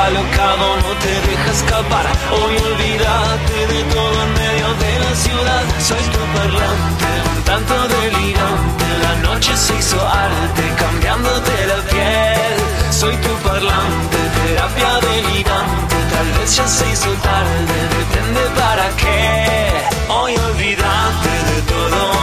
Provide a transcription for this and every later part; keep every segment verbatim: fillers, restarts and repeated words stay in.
alocado no te deja escapar. Hoy olvídate de todo en medio de la ciudad. Soy tu parlante, un tanto delirante. La noche se hizo arte, cambiándote la piel. Soy tu parlante, terapia delirante. Tal vez ya se hizo tarde, depende para qué. Hoy olvídate de todo.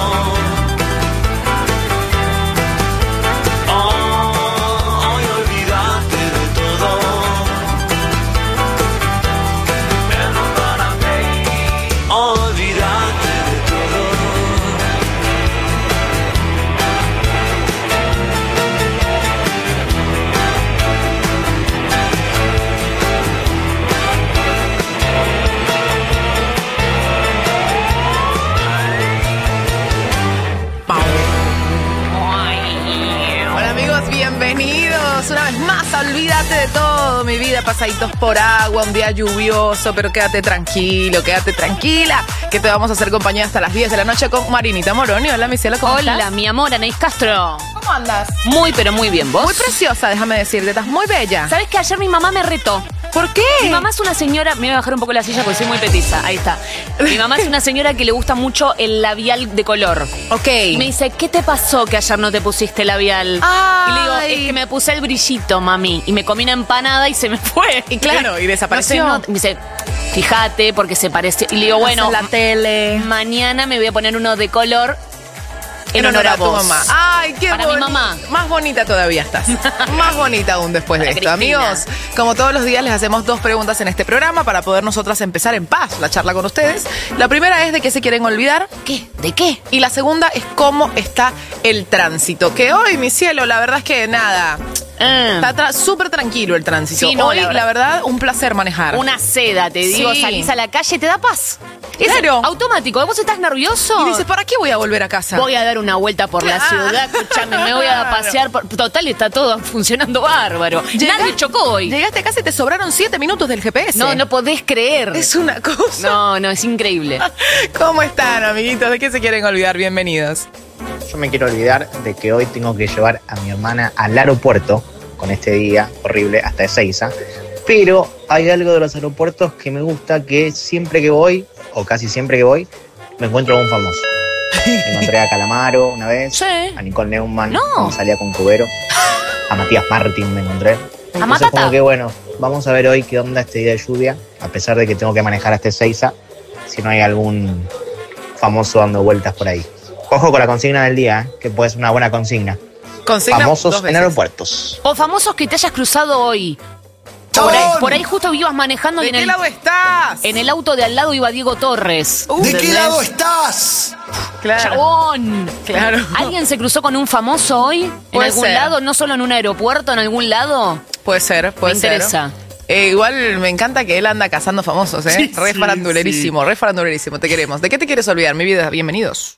Una vez más, olvídate de todo, mi vida, pasaditos por agua, un día lluvioso, pero quédate tranquilo, quédate tranquila, que te vamos a hacer compañía hasta las diez de la noche con Marinita Moroni. Hola, mi cielo, ¿cómo Hola, estás? mi amor, Anaís Castro. ¿Cómo andas? Muy, pero muy bien, ¿vos? Muy preciosa, déjame decirte, estás muy bella. ¿Sabes que ayer mi mamá me retó? ¿Por qué? Mi mamá es una señora, me voy a bajar un poco la silla porque soy muy petiza, ahí está. Mi mamá es una señora que le gusta mucho el labial de color. Ok. Y me dice, ¿qué te pasó que ayer no te pusiste labial? Ay. Y le digo, es que me puse el brillito, mami. Y me comí una empanada y se me fue. Y claro, y desapareció. No sé, no, me dice, fíjate, porque se parece. Y le digo, bueno, la tele. Mañana me voy a poner uno de color en, En honor a tu vos. mamá. Ay, qué Para mi mamá. Más bonita todavía estás. Más bonita aún después de Para esto. Cristina. Amigos, como todos los días les hacemos dos preguntas en este programa para poder nosotras empezar en paz la charla con ustedes. La primera es de qué se quieren olvidar. ¿Qué? ¿De qué? Y la segunda es cómo está el tránsito. Que hoy, mi cielo, la verdad es que nada. Ah. Está tra- súper tranquilo el tránsito. Sí, no, hoy, la la verdad. verdad, un placer manejar. Una seda, te digo, Sí. salís a la calle, te da paz. Es Claro. automático. ¿Vos estás nervioso? Y dices, ¿para qué voy a volver a casa? Voy a dar una vuelta por la Claro. ciudad, escuchame, me voy a Claro. pasear. Por... Total, está todo funcionando bárbaro. Llega- Nadie chocó hoy. Llegaste a casa y te sobraron siete minutos del G P S. No, no podés creer. Es una cosa. No, no, es increíble. ¿Cómo están, amiguitos? ¿De qué se quieren olvidar? Bienvenidos. Yo me quiero olvidar de que hoy tengo que llevar a mi hermana al aeropuerto con este día horrible hasta Ezeiza. Pero hay algo de los aeropuertos que me gusta, que siempre que voy, o casi siempre que voy, me encuentro a un famoso. Me encontré a Calamaro una vez, Sí. a Nicole Neumann, No. cuando salía con Cubero, a Matías Martín me encontré. Entonces Matata. como que bueno, vamos a ver hoy qué onda este día de lluvia, a pesar de que tengo que manejar hasta Ezeiza, si no hay algún famoso dando vueltas por ahí. Ojo con la consigna del día, ¿eh? Que puede ser una buena consigna. Consigna dos Famosos en veces. aeropuertos. O famosos que te hayas cruzado hoy. Por ahí, por ahí justo ibas manejando y ¿De en qué el, lado estás? en el auto de al lado iba Diego Torres. Uh, ¿De qué ¿entendés? lado estás? Claro. Chabón. Claro. ¿Alguien se cruzó con un famoso hoy? ¿En Puede algún ser. lado? ¿No solo en un aeropuerto? ¿En algún lado? Puede ser, puede Me ser. interesa. Eh, igual me encanta que él anda cazando famosos, ¿eh? Sí, re sí, farandulerísimo, re farandulerísimo. Te queremos. ¿De qué te quieres olvidar, mi vida? Bienvenidos.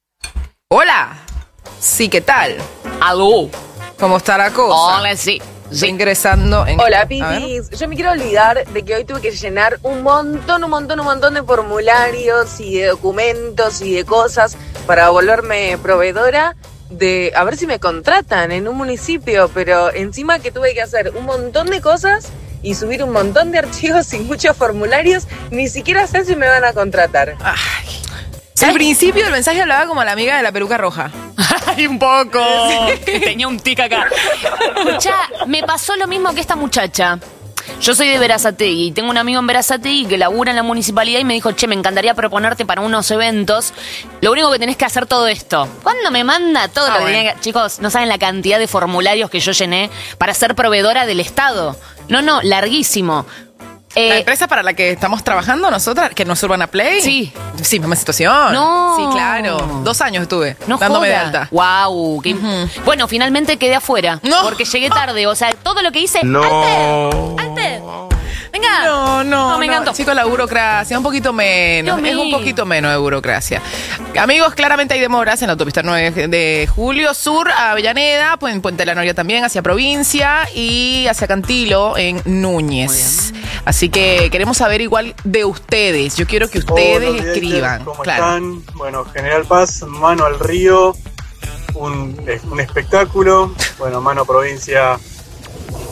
Hola. Sí, ¿qué tal? Aló. ¿Cómo está la cosa? Hola, sí. Estoy Sí. ingresando en... Hola, A ver. Pipis. Yo me quiero olvidar de que hoy tuve que llenar un montón, un montón, un montón de formularios y de documentos y de cosas para volverme proveedora de a ver si me contratan en un municipio, pero encima que tuve que hacer un montón de cosas y subir un montón de archivos y muchos formularios, ni siquiera sé si me van a contratar. Ay. Al principio el mensaje hablaba como la amiga de la peluca roja. Ay, un poco. Tenía un tic acá. Escuchá, me pasó lo mismo que esta muchacha. Yo soy de Berazategui y tengo un amigo en Berazategui que labura en la municipalidad y me dijo, che, me encantaría proponerte para unos eventos. Lo único que tenés que hacer todo esto. ¿Cuándo me manda todo Ah, lo que bueno. tenía que... Chicos, no saben la cantidad de formularios que yo llené para ser proveedora del Estado. No, no, larguísimo. Eh, La empresa para la que estamos trabajando nosotras, que no es Urbana Play. Sí. Sí, misma situación. No. Sí, claro. Dos años estuve No dándome de joda. alta. Wow. qué- Bueno, finalmente quedé afuera. No. Porque llegué tarde. O sea, todo lo que hice. No. Alter, Alter. Venga. No, no, No, me encantó. Chicos, la burocracia, un poquito menos. Dios Es un mío. poquito menos de burocracia. Amigos, claramente hay demoras en la autopista nueve de julio, sur a Avellaneda, pues en Puente de la Noria también, hacia provincia y hacia Cantilo en Núñez. Así que queremos saber igual de ustedes. Yo quiero que ustedes Hola, escriban. ¿Cómo Claro. están? Bueno, General Paz, Mano al Río, un, un espectáculo. Bueno, Mano Provincia,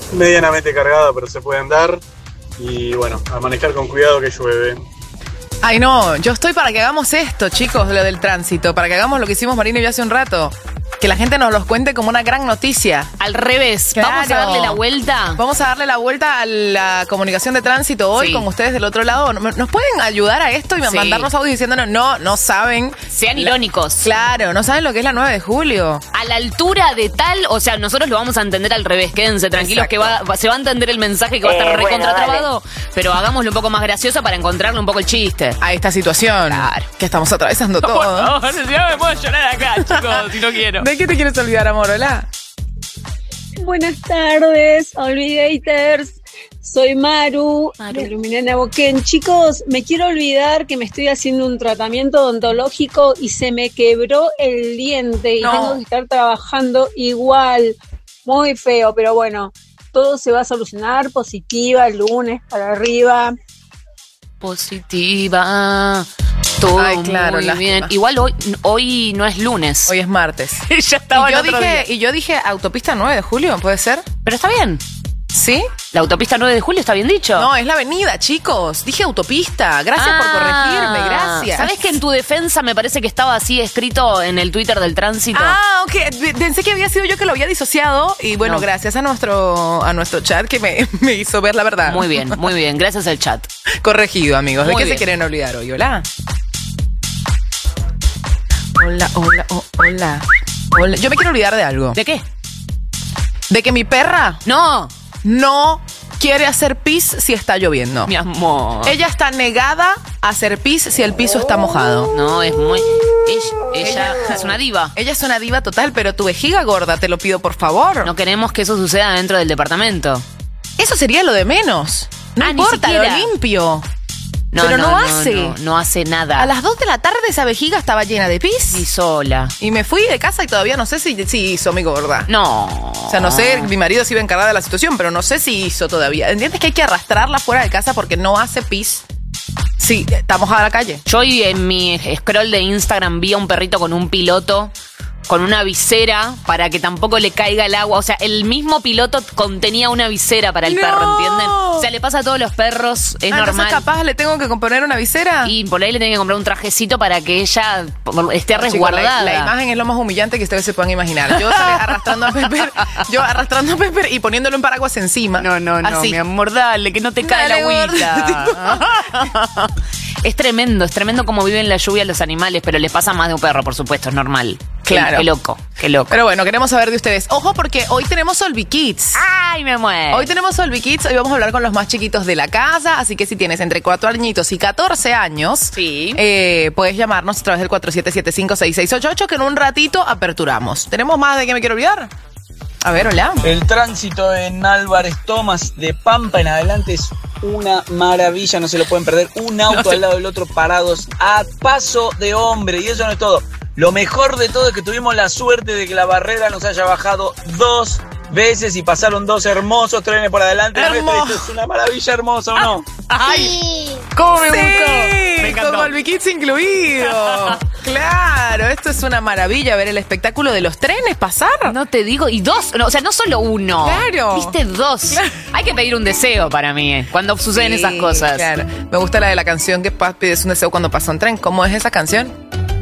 medianamente cargada, pero se puede andar. Y bueno, a manejar con cuidado que llueve. Ay, no, yo estoy para que hagamos esto, chicos, lo del tránsito, para que hagamos lo que hicimos Marina y yo hace un rato. Que la gente nos los cuente como una gran noticia. Al revés, Claro. vamos a darle la vuelta. Vamos a darle la vuelta a la comunicación de tránsito hoy Sí. con ustedes del otro lado. ¿Nos pueden ayudar a esto y Sí. mandarnos audios diciéndonos no, no saben? Sean La- irónicos. Claro, no saben lo que es la nueve de julio. A la altura de tal, o sea, nosotros lo vamos a entender al revés. Quédense tranquilos Exacto. que va, va- se va a entender el mensaje que va a estar Eh, bueno, recontratrabado, pero hagámoslo un poco más gracioso para encontrarle un poco el chiste. A esta situación Claro. que estamos atravesando todos. ya me puedo llorar acá, chicos, si no quiero. ¿De qué te quieres olvidar, amor? Hola. Buenas tardes, Olvidators. Soy Maru, Maru. de Luminera Neuquén. Chicos, me quiero olvidar que me estoy haciendo un tratamiento odontológico y se me quebró el diente y No. tengo que estar trabajando igual. Muy feo, pero bueno, todo se va a solucionar. Positiva, el lunes para arriba. Positiva. Todo Ay, claro, muy lástima. bien. Igual hoy, hoy no es lunes. Hoy es martes. ya estaba y, yo en otro dije, día. y yo dije autopista nueve de julio, ¿puede ser? Pero está bien. ¿Sí? La autopista nueve de julio está bien dicho. No, es la avenida, chicos. Dije autopista. Gracias por Ah, corregirme, gracias. ¿Sabes que en tu defensa me parece que estaba así escrito en el Twitter del tránsito? Ah, ok. Pensé que había sido yo que lo había disociado. Y bueno, No. gracias a nuestro, a nuestro chat que me, me hizo ver la verdad. Muy bien, muy bien. Gracias al chat. Corregido, amigos. ¿De Muy qué se bien. quieren olvidar hoy? Hola. Hola, hola, oh, hola. Hola. Yo me quiero olvidar de algo. ¿De qué? De que mi perra No, no quiere hacer pis si está lloviendo. mi amor. Ella está negada a hacer pis si el piso está mojado. No, es muy... Ella, ella es una diva. Ella es una diva total, pero tu vejiga gorda, te lo pido por favor. No queremos que eso suceda dentro del departamento. Eso sería lo de menos. No Ah, ni importa, lo siquiera. limpio. No, Pero no no, hace. No, no hace nada. A las dos de la tarde esa vejiga estaba llena de Ni pis. sola. Y me fui de casa y todavía no sé si, si hizo mi gorda. No. O sea, no sé, mi marido se iba a encargar de la situación, pero no sé si hizo todavía. ¿Entiendes que hay que arrastrarla fuera de casa porque no hace pis? Sí, está mojada la calle. Yo hoy en mi scroll de Instagram vi a un perrito con un piloto, con una visera para que tampoco le caiga el agua. O sea, el mismo piloto contenía una visera para el ¡No! perro, ¿entienden? O sea, le pasa a todos los perros, es Ah, normal. entonces capaz le tengo que componer una visera. Y por ahí le tienen que comprar un trajecito para que ella esté Chicos, resguardada. la, la imagen es lo más humillante que ustedes se puedan imaginar. Yo salí arrastrando a Pepper, yo arrastrando a Pepper y poniéndole un paraguas encima. No, no, no, Así. mi amor, dale, que no te cae Dale, la gorda. agüita. Es tremendo, es tremendo cómo viven la lluvia los animales, pero les pasa más de un perro, por supuesto, es normal. Qué- Claro. Qué, loco, qué loco. Pero bueno, queremos saber de ustedes. Ojo, porque hoy tenemos Solvi Kids. ¡Ay, me muero! Hoy tenemos Solvi Kids, hoy vamos a hablar con los más chiquitos de la casa, así que si tienes entre cuatro añitos y catorce años, Sí. eh, puedes llamarnos a través del cuatro siete siete cinco seis seis ocho ocho que en un ratito aperturamos. ¿Tenemos más de qué me quiero olvidar? A ver, hola. El tránsito en Álvarez Tomás de Pampa en adelante es una maravilla, no se lo pueden perder. Un auto al lado del otro parados a paso de hombre. Y eso no es todo. Lo mejor de todo es que tuvimos la suerte de que la barrera nos haya bajado dos veces y pasaron dos hermosos trenes por adelante. Hermoso. Esto es una maravilla hermosa, ¿o no? ¡Ay! ¿Cómo me Sí, gustó? Me encantó. con Solvi Kids incluido. Claro, esto es una maravilla ver el espectáculo de los trenes pasar. No te digo, y dos, no, o sea, no solo uno. Claro. Viste, dos. Claro. Hay que pedir un deseo para mí, eh, cuando suceden Sí, esas cosas. Claro. Me gusta la de la canción que pa- pides un deseo cuando pasa un tren. ¿Cómo es esa canción?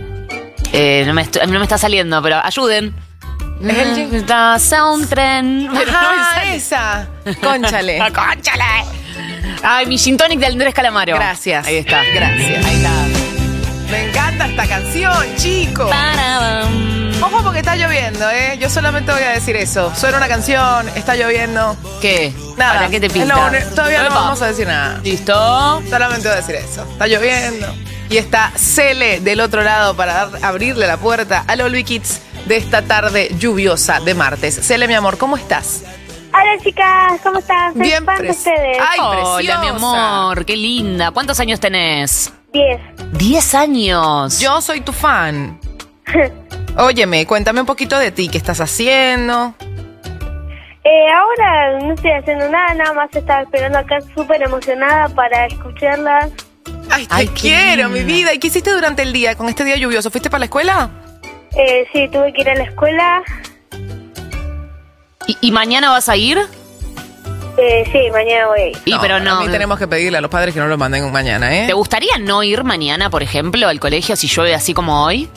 Eh, no, me estu- no me está saliendo, pero ayuden. Es el- Necesitas un tren. Pero no me Ajá, sale. esa. Cónchale. Ah, ¡Cónchale! Ay, mi gin tonic de Andrés Calamaro. Gracias. Ahí está. Gracias. Ahí está. Me encanta esta canción, chicos. Tarabam. Ojo porque está lloviendo, ¿eh? Yo solamente voy a decir eso. Suena una canción, está lloviendo. ¿Qué? Nada. ¿Para qué te es pinta? lo uni- Todavía no Epa. vamos a decir nada. ¿Listo? Solamente voy a decir eso. Está lloviendo. Y está Cele del otro lado para dar- abrirle la puerta al Olvi Kids de esta tarde lluviosa de martes. Cele, mi amor, ¿cómo estás? Hola chicas, ¿cómo están? Soy Bien, fan de pres- ustedes. Ay, Hola, preciosa. mi amor, qué linda. ¿Cuántos años tenés? Diez. Diez años. Yo soy tu fan. Óyeme, cuéntame un poquito de ti. ¿Qué estás haciendo? Eh, ahora no estoy haciendo nada, nada más estaba esperando acá súper emocionada para escucharlas. Ay, te Ay, qué quiero, linda. mi vida. ¿Y qué hiciste durante el día, con este día lluvioso? ¿Fuiste para la escuela? Eh, sí, tuve que ir a la escuela. ¿Y, y mañana vas a ir? Eh, sí, mañana voy a ir. Y pero no. A mí tenemos que pedirle a los padres que no lo manden mañana, ¿eh? ¿Te gustaría no ir mañana, por ejemplo, al colegio si llueve así como hoy?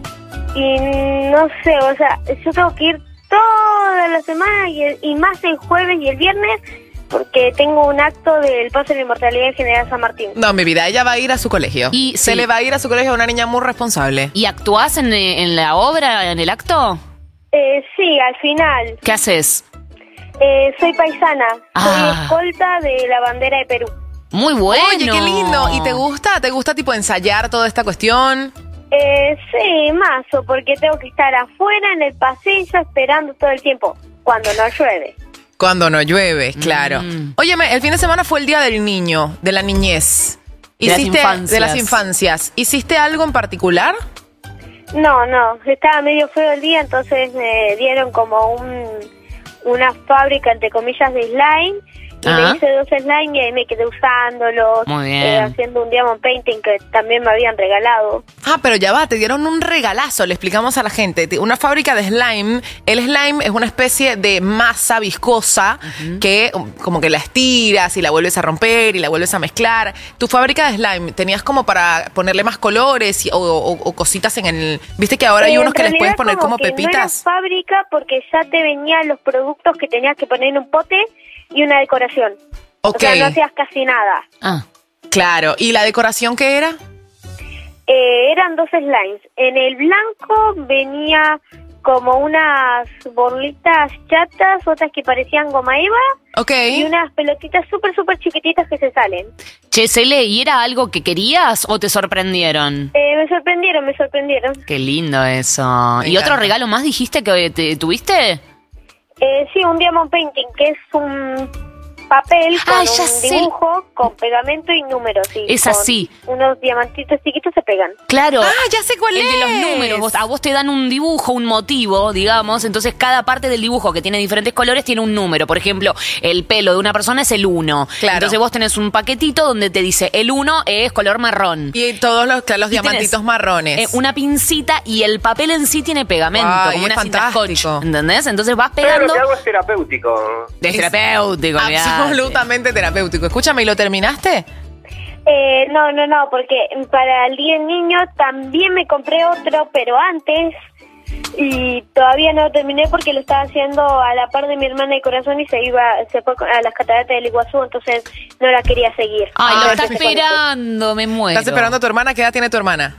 Y no sé, o sea, yo tengo que ir toda la semana y, el- y más el jueves y el viernes porque tengo un acto del Paso de la Inmortalidad en General San Martín. No, mi vida, ella va a ir a su colegio. Y se sí. le va a ir a su colegio a una niña muy responsable. ¿Y actuás en, en la obra, en el acto? Eh, sí, al final. ¿Qué haces? Eh, soy paisana, Ah. soy escolta de la bandera de Perú. Muy bueno. Oye, qué lindo. ¿Y te gusta? ¿Te gusta tipo ensayar toda esta cuestión? Eh, sí, mazo, porque tengo que estar afuera en el pasillo esperando todo el tiempo, cuando no llueve. Cuando no llueve, claro. Mm. Óyeme, el fin de semana fue el día del niño, de la niñez. De las Hiciste- infancias. De las infancias. ¿Hiciste algo en particular? No, no, estaba medio feo el día, entonces me dieron como un una fábrica, entre comillas, de slime. Y Ah. me hice dos slime y ahí me quedé usándolos. Muy bien. eh, haciendo un diamond painting que también me habían regalado. Ah, pero ya va, te dieron un regalazo, le explicamos a la gente. Te- Una fábrica de slime. El slime es una especie de masa viscosa que um, como que la estiras y la vuelves a romper y la vuelves a mezclar. Tu fábrica de slime, ¿tenías como para ponerle más colores y- o, o- o cositas en el... ¿Viste que ahora hay Eh, unos en que les puedes realidad poner como que pepitas? No era fábrica porque ya te venían los productos que tenías que poner en un pote y una decoración. Ok. O sea, no hacías casi nada. Ah. Claro. ¿Y la decoración qué era? Eh, eran dos slimes. En el blanco venía como unas bolitas chatas, otras que parecían goma eva, Ok. y unas pelotitas súper, súper chiquititas que se salen. Che, Cele, ¿y era algo que querías o te sorprendieron? Eh, me sorprendieron, me sorprendieron. Qué lindo eso. Me ¿Y otro encanta. regalo más dijiste que te, tuviste? Eh, sí, un diamond painting, que es un papel con Ah, ya un sé. dibujo, con pegamento y números. Y Es con así. Unos diamantitos chiquitos se pegan. Claro. Ah, ya sé cuál el es. de los números. Vos- a vos te dan un dibujo, un motivo, digamos. Entonces, cada parte del dibujo que tiene diferentes colores tiene un número. Por ejemplo, el pelo de una persona es el uno. Claro. Entonces, vos tenés un paquetito donde te dice el uno es color marrón. Y todos los, los Y diamantitos tenés, marrones. eh, una pincita y el papel en sí tiene pegamento, Ay, como es una cinta scotch. fantástico. ¿Entendés? Entonces vas Pero pegando. lo que hago es terapéutico. Es terapéutico, olvidate. Absolutamente terapéutico. Escúchame, ¿y lo terminaste? Eh, no, no, no, porque para el Día del Niño también me compré otro, pero antes, y todavía no lo terminé porque lo estaba haciendo a la par de mi hermana de corazón y se iba, se fue a las cataratas del Iguazú, entonces no la quería seguir. Ay, lo Ah, está qué esperando, me muero. ¿Estás esperando a tu hermana? ¿Qué edad tiene tu hermana?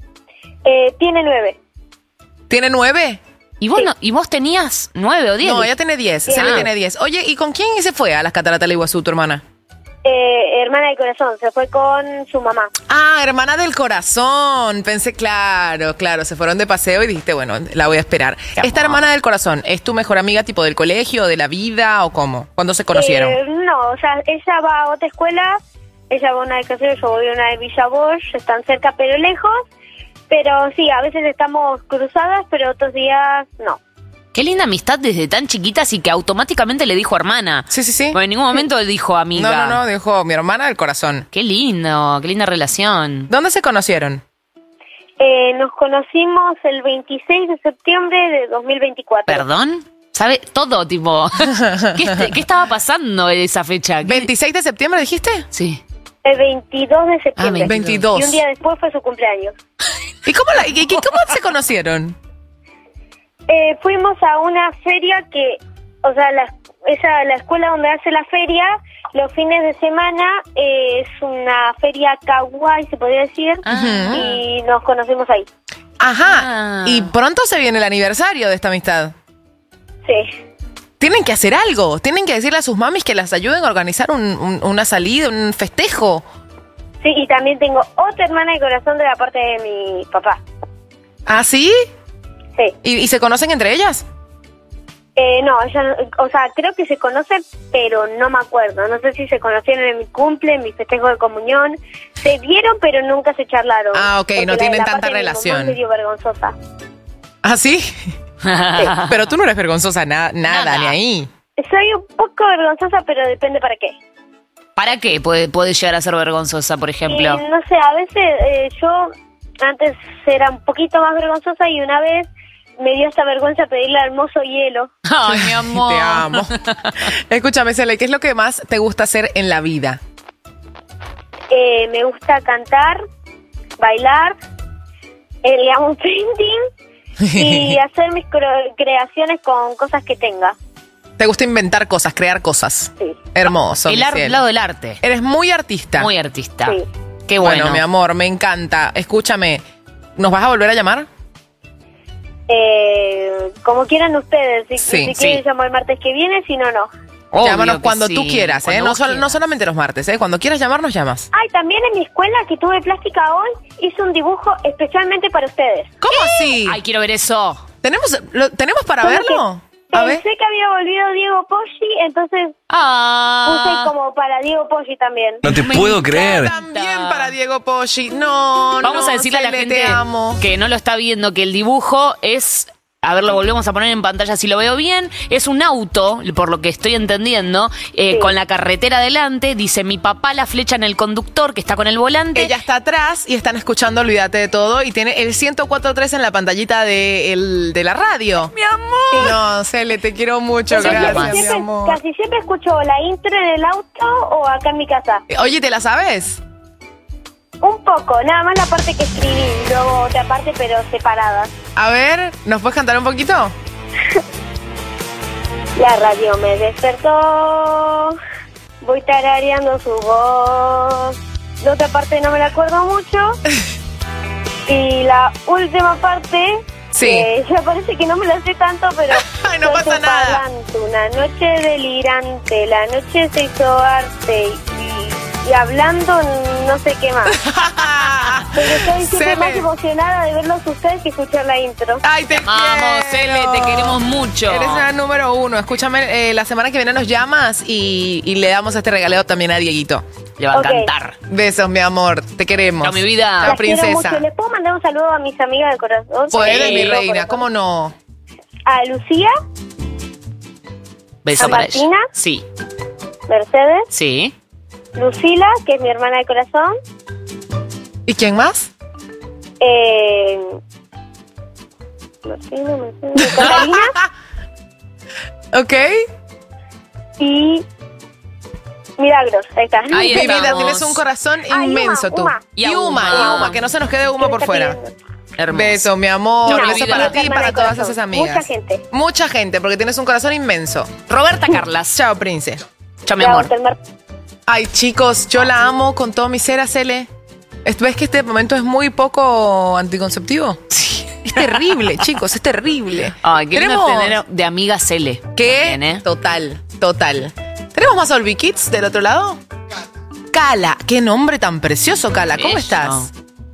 Eh, tiene nueve. ¿Tiene nueve? ¿Y vos, no, ¿Y vos tenías nueve o diez? No, ella tiene diez. Bien. Celia Ah. tiene diez. Oye, ¿y con quién se fue a las cataratas del Iguazú, tu hermana? Eh, hermana de corazón, se fue con su mamá. Ah, hermana del corazón. Pensé, claro, claro. Se fueron de paseo y dijiste, bueno, la voy a esperar. Qué ¿Esta amor. hermana del corazón es tu mejor amiga tipo del colegio, de la vida o cómo? ¿Cuándo se conocieron? Eh, no, o sea, ella va a otra escuela, ella va a una de Casero, yo voy a una de Villa Bosch, están cerca pero lejos, pero sí, a veces estamos cruzadas, pero otros días no. Qué linda amistad desde tan chiquita, así que automáticamente le dijo hermana. Sí, sí, sí. Porque en ningún momento dijo amiga. No, no, no, dijo mi hermana del corazón. Qué lindo, qué linda relación. ¿Dónde se conocieron? Eh, nos conocimos el veintiséis de septiembre de dos mil veinticuatro. ¿Perdón? ¿Sabe? Todo, tipo. ¿Qué, est- qué estaba pasando en esa fecha? ¿Qué- ¿veintiséis de septiembre dijiste? Sí. El veintidós de septiembre. Ah, veintidós. Y un día después fue su cumpleaños. ¿Y cómo, la, y, y cómo se conocieron? Eh, fuimos a una feria que, o sea, la, esa, la escuela donde hace la feria, los fines de semana eh, es una feria kawaii, se podría decir, Ajá. y nos conocimos ahí. Ajá. Ah. Y pronto se viene el aniversario de esta amistad. Sí. Tienen que hacer algo. Tienen que decirle a sus mamis que las ayuden a organizar un- un- una salida, un festejo. Sí, y también tengo otra hermana de corazón de la parte de mi papá. ¿Ah, sí? Sí. ¿Y, y se conocen entre ellas? Eh, no, ella, no- o sea, creo que se conocen, pero no me acuerdo. No sé si se conocieron en mi cumple, en mi festejo de comunión. Se vieron, pero nunca se charlaron. Ah, ok, Porque no la de tienen la tanta parte de mi mamá relación. es medio vergonzosa. ¿Ah, sí? Pero tú no eres vergonzosa, na- nada, Nada. ni ahí. Soy un poco vergonzosa, pero depende para qué. ¿Para qué puede, puede llegar a ser vergonzosa, por ejemplo? Y no sé, a veces eh, yo antes era un poquito más vergonzosa y una vez me dio esta vergüenza pedirle al mozo hielo. Ay, mi amor. Te amo. Escúchame, Cele, ¿qué es lo que más te gusta hacer en la vida? Eh, me gusta cantar, bailar, eh, digamos, painting y hacer mis cre- creaciones con cosas que tenga. ¿Te gusta inventar cosas, crear cosas? Sí. Hermoso, El ar- Michelle. lado del arte. Eres muy artista. Muy artista. Sí. Qué bueno. Bueno, mi amor, me encanta. Escúchame, ¿nos vas a volver a llamar? Eh, como quieran ustedes, si, Sí, si quieren sí. llamo el martes que viene, si no, no. Obvio Llámanos que cuando sí, tú quieras, ¿eh? cuando No, vos sol- quieras. no solamente los martes, ¿eh? Cuando quieras llamarnos, llamas. Ay, también en mi escuela que tuve plástica hoy, hice un dibujo especialmente para ustedes. ¿Cómo así? Ay, quiero ver eso. ¿Tenemos, lo, ¿tenemos para Solo verlo? que A ver. Pensé que había volvido Diego Poggi, entonces puse Ah. como para Diego Poggi también. No te Me puedo creer. También para Diego Poggi. No, Vamos no, a decirle a la Cele, gente te amo. que no lo está viendo que el dibujo es... A ver, lo volvemos a poner en pantalla si lo veo bien. Es un auto, por lo que estoy entendiendo, eh, Sí. con la carretera adelante. Dice mi papá la flecha en el conductor que está con el volante. Ella está atrás y están escuchando Olvídate de Todo y tiene el ciento cuatro punto tres en la pantallita de, el- de la radio. ¡Mi amor! No, Cele, te quiero mucho. Yo Gracias, casi mi siempre, amor. casi siempre escucho la intro en el auto o acá en mi casa. Oye, ¿te la sabes? Un poco, nada más la parte que escribí, luego otra parte pero separada. A ver, ¿nos puedes cantar un poquito? La radio me despertó, voy tarareando su voz. La otra parte no me la acuerdo mucho. Y la última parte, Sí. que ya parece que no me la sé tanto, pero... Ay, no soy pasa tu nada. parlante, una noche delirante, la noche se hizo arte y, y hablando no sé qué más. Pero estoy siempre Cele. más emocionada de verlos ustedes que escuchar la intro. Ay, te Vamos, quiero. Cele, te queremos mucho. Eres la número uno. Escúchame, eh, la semana que viene nos llamas y, y le damos este regaleo también a Dieguito. Le va a Ok. encantar. Besos, mi amor. Te queremos. Chao, mi vida. Chao, Las quiero princesa. mucho. ¿Les puedo mandar un saludo a mis amigas de corazón? Puedes, Sí, mi de reina. corazón. ¿Cómo no? A Lucía, Beso ¿A para Martina? ella. Sí, Mercedes, sí. Lucila, que es mi hermana de corazón, ¿Y quién más? eh, Martina, Mercedes, Catalina ¿Ok? y Milagros. Ahí está. Ahí Mi vida, estamos. tienes un corazón Ah, y inmenso Uma, tú. Uma. Y Y Uma, Uma. y Uma, que no se nos quede Uma ¿Qué por está fuera. pidiendo? Hermoso. Beso, mi amor. Chao, Beso vida. para ti y Hermana para de todas corazón. esas amigas. Mucha gente. Mucha gente, porque tienes un corazón inmenso. Roberta Carlas. Chao, Prince. Chao, mi Chao, amor. Telmar. Ay, chicos, yo la amo con todo mi ser, Cele. ¿Ves que este momento es muy poco anticonceptivo? Sí. Es terrible, chicos, es terrible. Ay, qué lindo Tenemos- tener de amiga Cele. ¿Qué? También, ¿eh? Total, total. ¿Tenemos más Olvi Kids del otro lado? Cala, qué nombre tan precioso, Cala. ¿Cómo Bello. estás?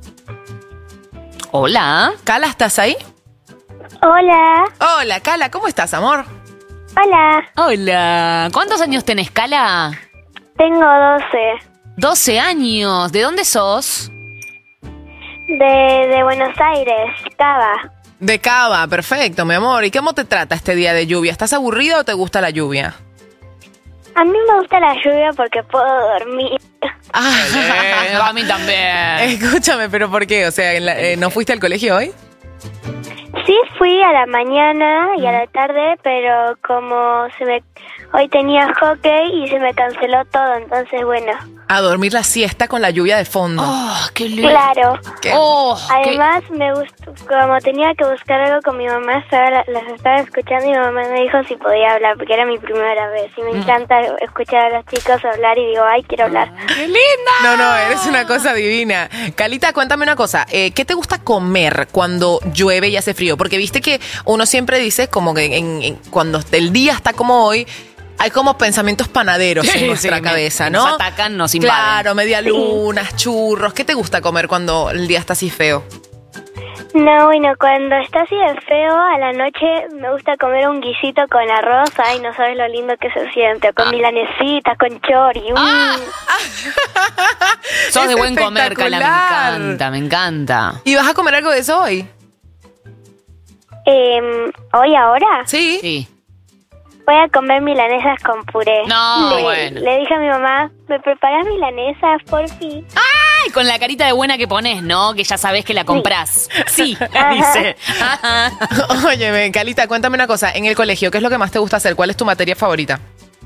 Hola. Cala, ¿estás ahí? Hola. Hola, Cala, ¿cómo estás, amor? Hola. Hola. ¿Cuántos años tenés, Cala? Tengo doce. doce años. ¿De dónde sos? De, de Buenos Aires, Cava. De Cava, perfecto, mi amor. ¿Y cómo te trata este día de lluvia? ¿Estás aburrida o te gusta la lluvia? A mí me gusta la lluvia porque puedo dormir. Eh, a mí también. Escúchame, pero ¿por qué? O sea, en la- eh, ¿no fuiste al colegio hoy? Sí fui a la mañana y a la tarde, pero como se me hoy tenía hockey y se me canceló todo, entonces bueno. A dormir la siesta con la lluvia de fondo. Oh, qué lindo. Claro. ¿Qué? Oh, qué- Además me gustó, como tenía que buscar algo con mi mamá, estaba, las estaba escuchando y mi mamá me dijo si podía hablar, porque era mi primera vez. Y me encanta escuchar a los chicos hablar y digo, ay, quiero hablar. ¡Qué linda! No, no, eres una cosa divina. Calita, cuéntame una cosa. eh, ¿Qué te gusta comer cuando llueve y hace frío? Porque viste que uno siempre dice como que en- en- cuando el día está como hoy, hay como pensamientos panaderos Sí, en nuestra sí, me- cabeza, nos ¿no? atacan, nos invaden. Claro, media lunas, churros. ¿Qué te gusta comer cuando el día está así feo? No, bueno, cuando está así de feo, a la noche me gusta comer un guisito con arroz. Ay, no sabes lo lindo que se siente. Con milanesitas, con chori. mm. Ah. Sos Es de buen comer, Cala. Me espectacular. encanta, me encanta. ¿Y vas a comer algo de eso hoy? Em, ¿Hoy ahora? Sí. Sí. Voy a comer milanesas con puré. No, le, bueno. le dije a mi mamá, ¿me preparas milanesas, por fin? ¡Ay, Ay, con la carita de buena que pones, ¿no? Que ya sabés que la comprás. Sí, dice. Ajá. Óyeme, Calita, cuéntame una cosa. En el colegio, ¿qué es lo que más te gusta hacer? ¿Cuál es tu materia favorita?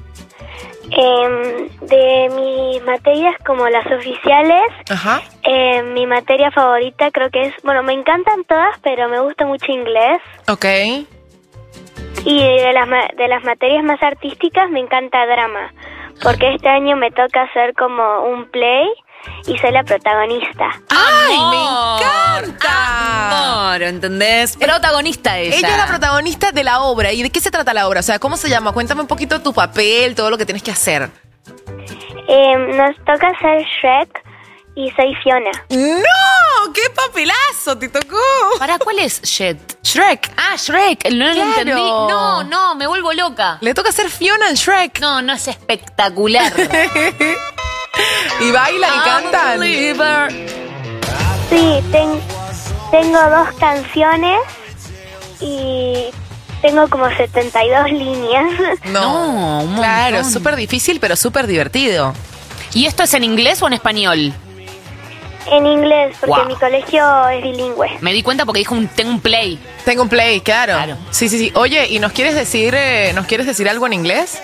Eh, de mis materias como las oficiales, Ajá. eh, mi materia favorita creo que es, bueno, me encantan todas, pero me gusta mucho inglés. Ok. Y de las, ma- de las materias más artísticas me encanta drama, porque este año me toca hacer como un play y soy la protagonista. ¡Ay, Amor, me encanta! Amor, ¿entendés? Protagonista ella. Ella es la protagonista de la obra. ¿Y de qué se trata la obra? O sea, ¿cómo se llama? Cuéntame un poquito tu papel, todo lo que tienes que hacer. Eh, nos toca hacer Shrek y soy Fiona. ¡No! ¡Qué papelazo te tocó! ¿Para cuál es Shed? Shrek. Ah, Shrek. No lo Claro. entendí. No, no, me vuelvo loca. Le toca hacer Fiona en Shrek. No, no es espectacular. Y bailan y cantan. Unbeliever. Sí, ten- tengo dos canciones y tengo como setenta y dos líneas. No, No, un claro, montón. súper difícil, pero súper divertido. ¿Y esto es en inglés o en español? En inglés, porque Wow. mi colegio es bilingüe. Me di cuenta porque dijo un, tengo un play. Tengo un play, claro. Claro. Sí, sí, sí. Oye, ¿y nos quieres decir, eh, nos quieres decir algo en inglés?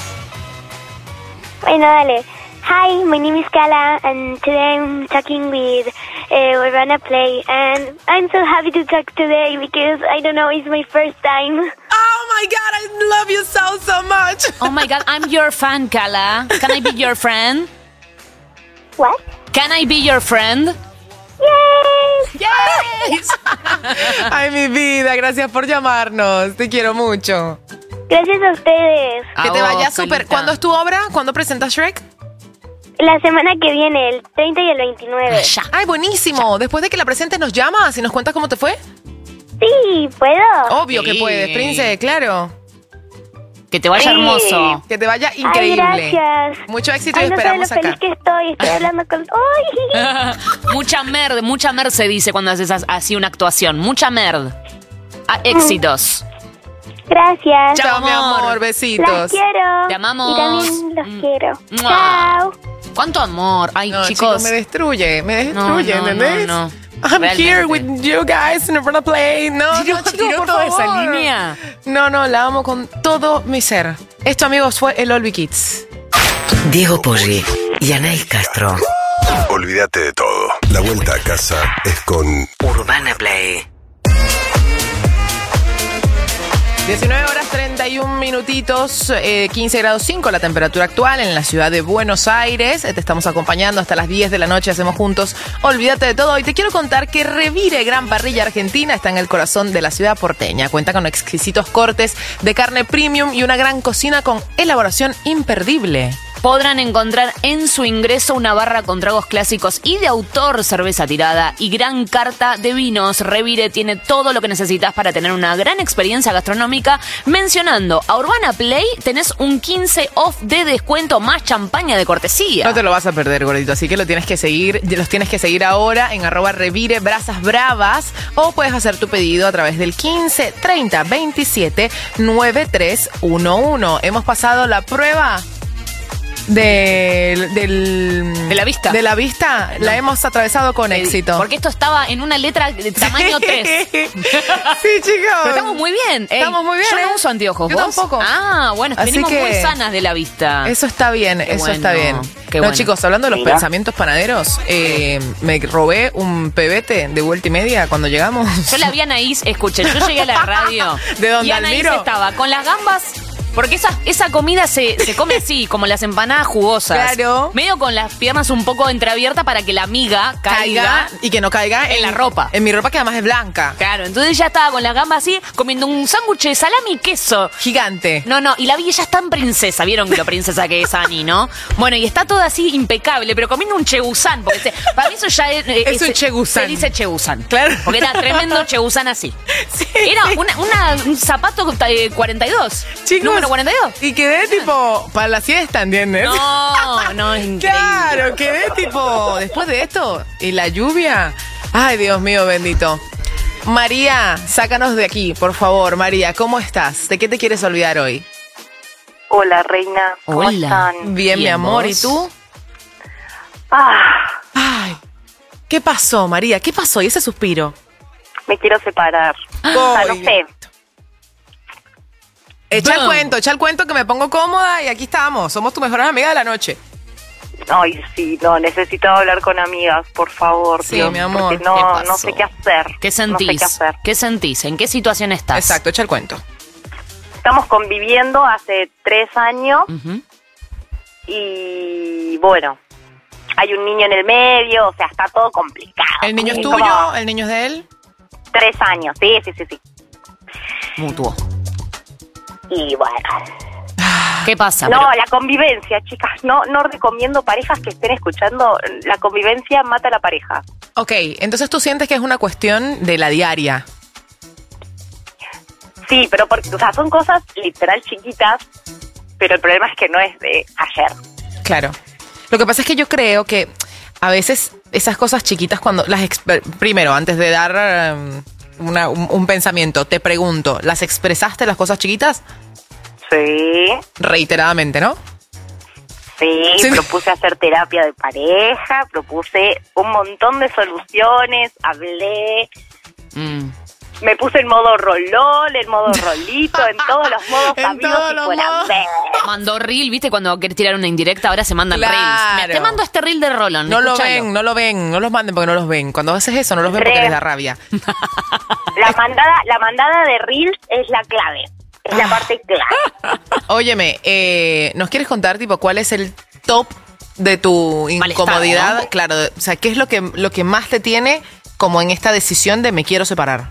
Bueno, dale. Hi, my name is Kala, and today I'm talking with uh, Urbana Play, and I'm so happy to talk today because, I don't know, it's my first time. Oh my God, I love you so, so much. Oh my God, I'm your fan, Kala. Can I be your friend? What? Can I be your friend? Yay! Yes. Ay, mi vida, gracias por llamarnos. Te quiero mucho. Gracias a ustedes. Que A te vos, vaya súper. Calita. ¿Cuándo es tu obra? ¿Cuándo presentas Shrek? La semana que viene, el treinta y el veintinueve. Ya. Ay, buenísimo. Después de que la presentes nos llamas y nos cuentas cómo te fue. Sí, ¿puedo? Obvio que Sí. puedes, Prince, claro. Que te vaya Sí. hermoso. Que te vaya Ay, increíble. gracias. Mucho éxito Ay, y no sabes lo esperamos feliz acá. que estoy. Estoy hablando con... ¡Ay! Mucha merd, mucha merd se dice cuando haces as- así una actuación. Mucha merd. Ah, éxitos. Gracias. Chao, mi amor. amor. Besitos. Las quiero. Te amamos. Y también los Mm. quiero. Mua. Chao. ¿Cuánto amor? Ay, No, chicos. chicos, me destruye, me No, destruye, no, ¿entendés? no, no. I'm Realmente. here with you guys in a play. No, Tiró- no, chicos, tiró por toda esa favor. línea. No, no, la amo con todo mi ser. Esto, amigos, fue el Olvi Kids. Diego Poggi y Anaís Castro. Olvídate de todo. La vuelta a casa es con Urbana Play. diecinueve horas treinta y un minutitos, eh, quince grados cinco la temperatura actual en la ciudad de Buenos Aires. Eh, Te estamos acompañando hasta las diez de la noche, hacemos juntos Olvídate de todo. Y te quiero contar que Revire Gran Parrilla Argentina está en el corazón de la ciudad porteña. Cuenta con exquisitos cortes de carne premium y una gran cocina con elaboración imperdible. Podrán encontrar en su ingreso una barra con tragos clásicos y de autor, cerveza tirada y gran carta de vinos. Revire tiene todo lo que necesitas para tener una gran experiencia gastronómica. Mencionando a Urbana Play, tenés un quince off de descuento más champaña de cortesía. No te lo vas a perder, gordito, así que lo tienes que seguir, los tienes que seguir ahora en arroba Revire Brasas Bravas, o puedes hacer tu pedido a través del quince treinta veintisiete noventa y tres once. Hemos pasado la prueba del, del ¿De la vista? de la vista, la hemos atravesado con éxito. Porque esto estaba en una letra de tamaño tres. Sí, chicos. Pero estamos muy bien. Ey, Estamos muy bien, Yo ¿eh? no uso anteojos. Yo ¿vos? tampoco. Ah, bueno, Así venimos que- muy sanas de la vista. Eso está bien, Qué eso bueno, está bien. qué No, bueno. chicos, hablando de los Mira. pensamientos panaderos, eh, me robé un pebete de vuelta y media cuando llegamos. Yo la vi a Anaís, escuchen, yo llegué a la radio. ¿De dónde, Y Anaís Almiro? estaba con las gambas. Porque esa, esa comida se, se come así, como las empanadas jugosas. Claro. Medio con las piernas un poco entreabiertas para que la miga caiga. Caiga y que no caiga en la ropa. En mi ropa que además es blanca. Claro, entonces ella estaba con las gambas así, comiendo un sándwich de salami y queso. Gigante. No, no, y la vi, ella es tan princesa, vieron lo princesa que es Ani, ¿no? Bueno, y está toda así impecable, pero comiendo un chegusán, porque se- para mí eso ya es... eh, Es un chegusán. Se dice chegusán. Claro. Porque era tremendo chegusán así. Sí. Era una, una- un zapato eh, cuarenta y dos. Chicos, Número cuarenta y dos. Y quedé tipo para la siesta, ¿entiendes? No, no, es increíble. Claro, quedé tipo después de esto y la lluvia. Ay, Dios mío, bendito. María, sácanos de aquí, por favor. María, ¿cómo estás? ¿De qué te quieres olvidar hoy? Hola, reina. ¿Cómo Hola. están? Bien, mi Bien, amor. ¿vos? ¿Y tú? Ah, Ay, ¿Qué pasó, María? ¿Qué pasó? ¿Y ese suspiro? Me quiero separar. O sea, no sé. Echa el Boom. cuento, echa el cuento que me pongo cómoda y aquí estamos. Somos tu mejor amiga de la noche. Ay, sí, no, necesitaba hablar con amigas, por favor. Sí, Dios, mi amor. porque no, ¿Qué pasó? no sé qué hacer. ¿Qué sentís? No sé qué hacer. ¿Qué sentís? ¿En qué situación estás? Exacto, echa el cuento. Estamos conviviendo hace tres años Ujú. y bueno, hay un niño en el medio, o sea, está todo complicado. ¿El niño es Es tuyo? como ¿El niño es de él? Tres años, sí, sí, sí, sí. Mutuo. Y bueno. ¿Qué pasa? No, Pero- la convivencia, chicas. No, no recomiendo parejas que estén escuchando. La convivencia mata a la pareja. Ok, entonces tú sientes que es una cuestión de la diaria. Sí, pero porque, o sea, son cosas literal chiquitas, pero el problema es que no es de ayer. Claro. Lo que pasa es que yo creo que a veces esas cosas chiquitas cuando las... exp- Primero, antes de dar um, una- un, un pensamiento, te pregunto, ¿las expresaste las cosas chiquitas? Sí, Reiteradamente, ¿no? sí, Sí. propuse hacer terapia de pareja, propuse un montón de soluciones, hablé, Mm. me puse en modo rolón, en modo rolito, en todos los modos En habidos todos y los por modos. haber. Mandó reel, ¿viste? Cuando querés tirar una indirecta, ahora se mandan Claro. reels. Mira, te mando este reel de Rolón. No lo escúchalo. ven, no lo ven, no los manden porque no los ven. Cuando haces eso, no los ven porque Re. les da rabia. La mandada, la mandada de Reels es la clave, es la parte clave. Óyeme, eh, ¿nos quieres contar, tipo, cuál es el top de tu Malestar, incomodidad? ¿no? Claro, o sea, ¿qué es lo que, lo que más te tiene como en esta decisión de me quiero separar?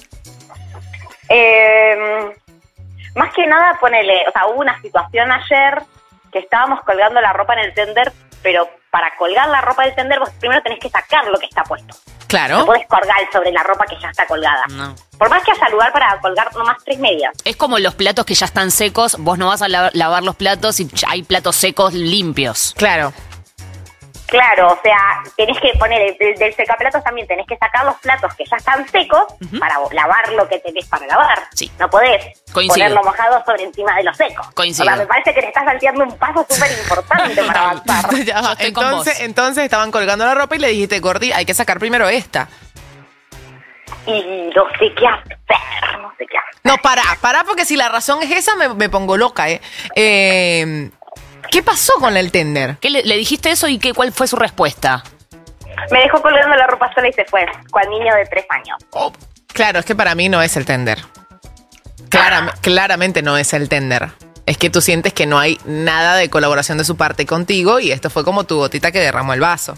Eh, más que nada, ponele, o sea, hubo una situación ayer que estábamos colgando la ropa en el tender, pero para colgar la ropa del tender vos primero tenés que sacar lo que está puesto. No Claro. podés colgar sobre la ropa que ya está colgada. No. Por más que haya lugar para colgar nomás tres medias. Es como los platos que ya están secos, vos no vas a la- lavar los platos y ya hay platos secos limpios. Claro. Claro, o sea, tenés que poner el, el- del secaplatos también, tenés que sacar los platos que ya están secos para lavar lo que tenés para lavar. Sí. No podés Coincido. ponerlo mojado sobre encima de lo seco. Coincido. O sea, me parece que le estás salteando un paso súper importante para avanzar. Ya va. Yo estoy con Entonces, vos. entonces estaban colgando la ropa y le dijiste, Gordi, hay que sacar primero esta. Y no sé qué hacer, no sé qué hacer. No, pará, pará, porque si la razón es esa, me, me pongo loca, ¿eh? Eh, ¿Qué pasó con el tender? ¿Qué le, le dijiste eso y qué, cuál fue su respuesta? Me dejó colgando la ropa sola y se fue, con niño de tres años. Oh, claro, es que para mí no es el tender. Claram- claramente no es el tender. Es que tú sientes que no hay nada de colaboración de su parte contigo y esto fue como tu gotita que derramó el vaso.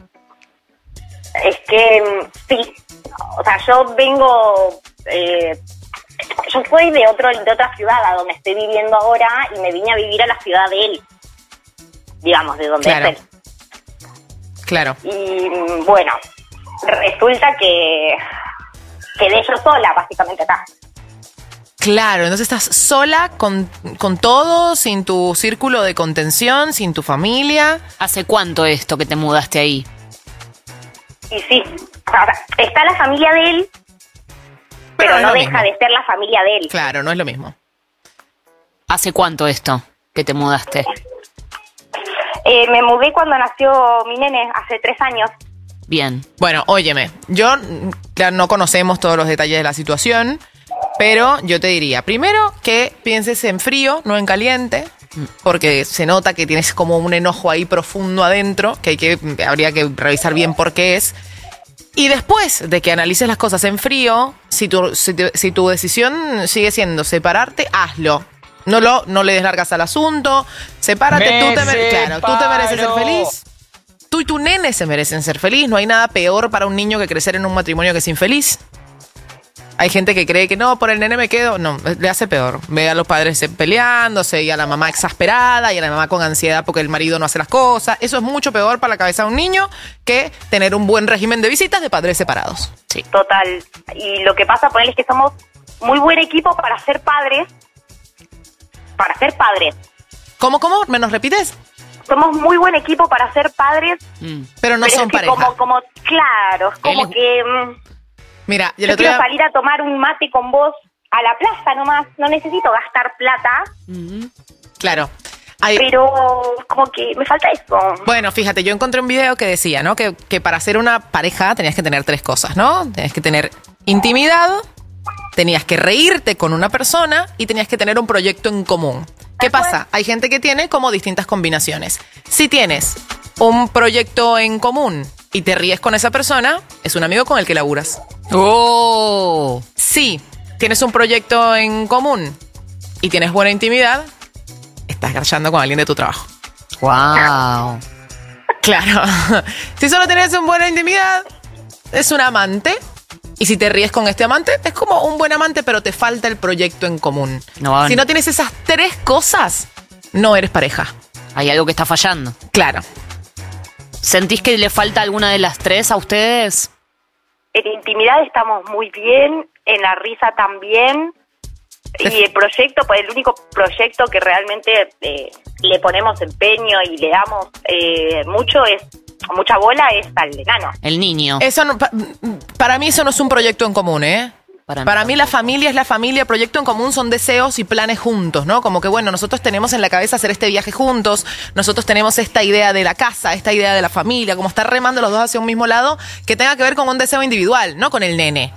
Es que mm, sí, o sea, yo vengo, eh, yo soy de otro de otra ciudad a donde estoy viviendo ahora y me vine a vivir a la ciudad de él, digamos, de donde Claro. es él. Claro. Y mm, bueno, resulta que quedé yo sola, básicamente acá. Claro, entonces estás sola con, con todo, sin tu círculo de contención, sin tu familia. ¿Hace cuánto esto que te mudaste ahí? Y sí, o sea, está la familia de él, pero, Pero es no lo deja mismo. de ser la familia de él. Claro, no es lo mismo. ¿Hace cuánto esto que te mudaste? Eh, me mudé cuando nació mi nene, hace tres años. Bien. Bueno, óyeme, yo, mm, claro, no conocemos todos los detalles de la situación, pero yo te diría, primero que pienses en frío, no en caliente, porque se nota que tienes como un enojo ahí profundo adentro, que hay que, habría que revisar bien por qué es. Y después de que analices las cosas en frío, si tu, si, te- si tu decisión sigue siendo separarte, hazlo. No, lo, no le des largas al asunto, sepárate, Me tú te, mere- claro, tú te mereces ser separo. feliz. Tú y tu nene se merecen ser feliz. No hay nada peor para un niño que crecer en un matrimonio que es infeliz. Hay gente que cree que no, por el nene me quedo. No, le hace peor. Ve a los padres peleándose y a la mamá exasperada y a la mamá con ansiedad porque el marido no hace las cosas. Eso es mucho peor para la cabeza de un niño que tener un buen régimen de visitas de padres separados. Sí. Total. Y lo que pasa por él es que somos muy buen equipo para ser padres. Para ser padres. ¿Cómo, cómo? ¿Me nos repites? Somos muy buen equipo para ser padres. Mm. Pero no pero son es que pareja. como, como, claro, es como Él es- que mm, Mira, y el yo otro quiero día- salir a tomar un mate con vos a la plaza nomás. No necesito gastar plata. Mm. Claro. Hay- pero como que me falta eso. Bueno, fíjate, yo encontré un video que decía, ¿no? Que, que para ser una pareja tenías que tener tres cosas, ¿no? Tenías que tener intimidad, tenías que reírte con una persona y tenías que tener un proyecto en común. ¿Qué pasa? Hay gente que tiene como distintas combinaciones. Si tienes un proyecto en común y te ríes con esa persona, es un amigo con el que laburas. ¡Oh! Si tienes un proyecto en común y tienes buena intimidad, estás garchando con alguien de tu trabajo. ¡Wow! Claro. Si solo tienes una buena intimidad, es un amante. Y si te ríes con este amante, es como un buen amante, pero te falta el proyecto en común. No, si no tienes esas tres cosas, no eres pareja. Hay algo que está fallando. Claro. ¿Sentís que le falta alguna de las tres a ustedes? En intimidad estamos muy bien, en la risa también. Y el proyecto, pues el único proyecto que realmente eh, le ponemos empeño y le damos eh, mucho es, mucha bola es al enano. El niño. Eso no, pa- para mí eso no es un proyecto en común, ¿eh? Para mí. Para mí la familia es la familia, proyecto en común son deseos y planes juntos, ¿no? Como que bueno, nosotros tenemos en la cabeza hacer este viaje juntos, nosotros tenemos esta idea de la casa, esta idea de la familia, como estar remando los dos hacia un mismo lado, que tenga que ver con un deseo individual, no con el nene.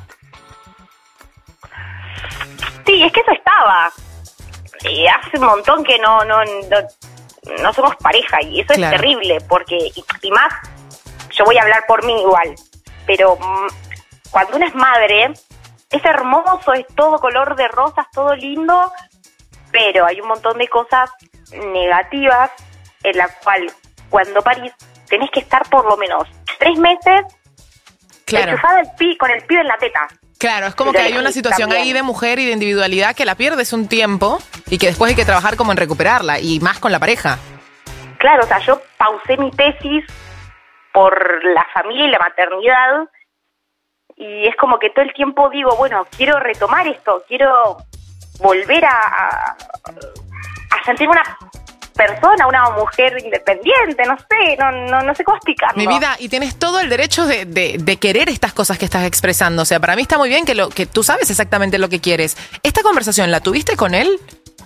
Sí, es que eso estaba. Eh, hace un montón que no, no, no, no somos pareja y eso Claro. es terrible porque, y, y más, yo voy a hablar por mí igual, pero mm, cuando uno es madre, es hermoso, es todo color de rosas, todo lindo, pero hay un montón de cosas negativas en la cual cuando parís tenés que estar por lo menos tres meses Claro. enchufada el pi- con el pibe en la teta. Claro, es como Pero que hay una sí, situación también. ahí de mujer y de individualidad que la pierdes un tiempo y que después hay que trabajar como en recuperarla y más con la pareja. Claro, o sea, yo pausé mi tesis por la familia y la maternidad y es como que todo el tiempo digo, bueno, quiero retomar esto, quiero volver a, a, a sentir una persona, una mujer independiente, no sé, no, no, no sé cómo explicarlo. Mi vida, y tienes todo el derecho de, de, de querer estas cosas que estás expresando. O sea, para mí está muy bien que, lo, que tú sabes exactamente lo que quieres. ¿Esta conversación la tuviste con él?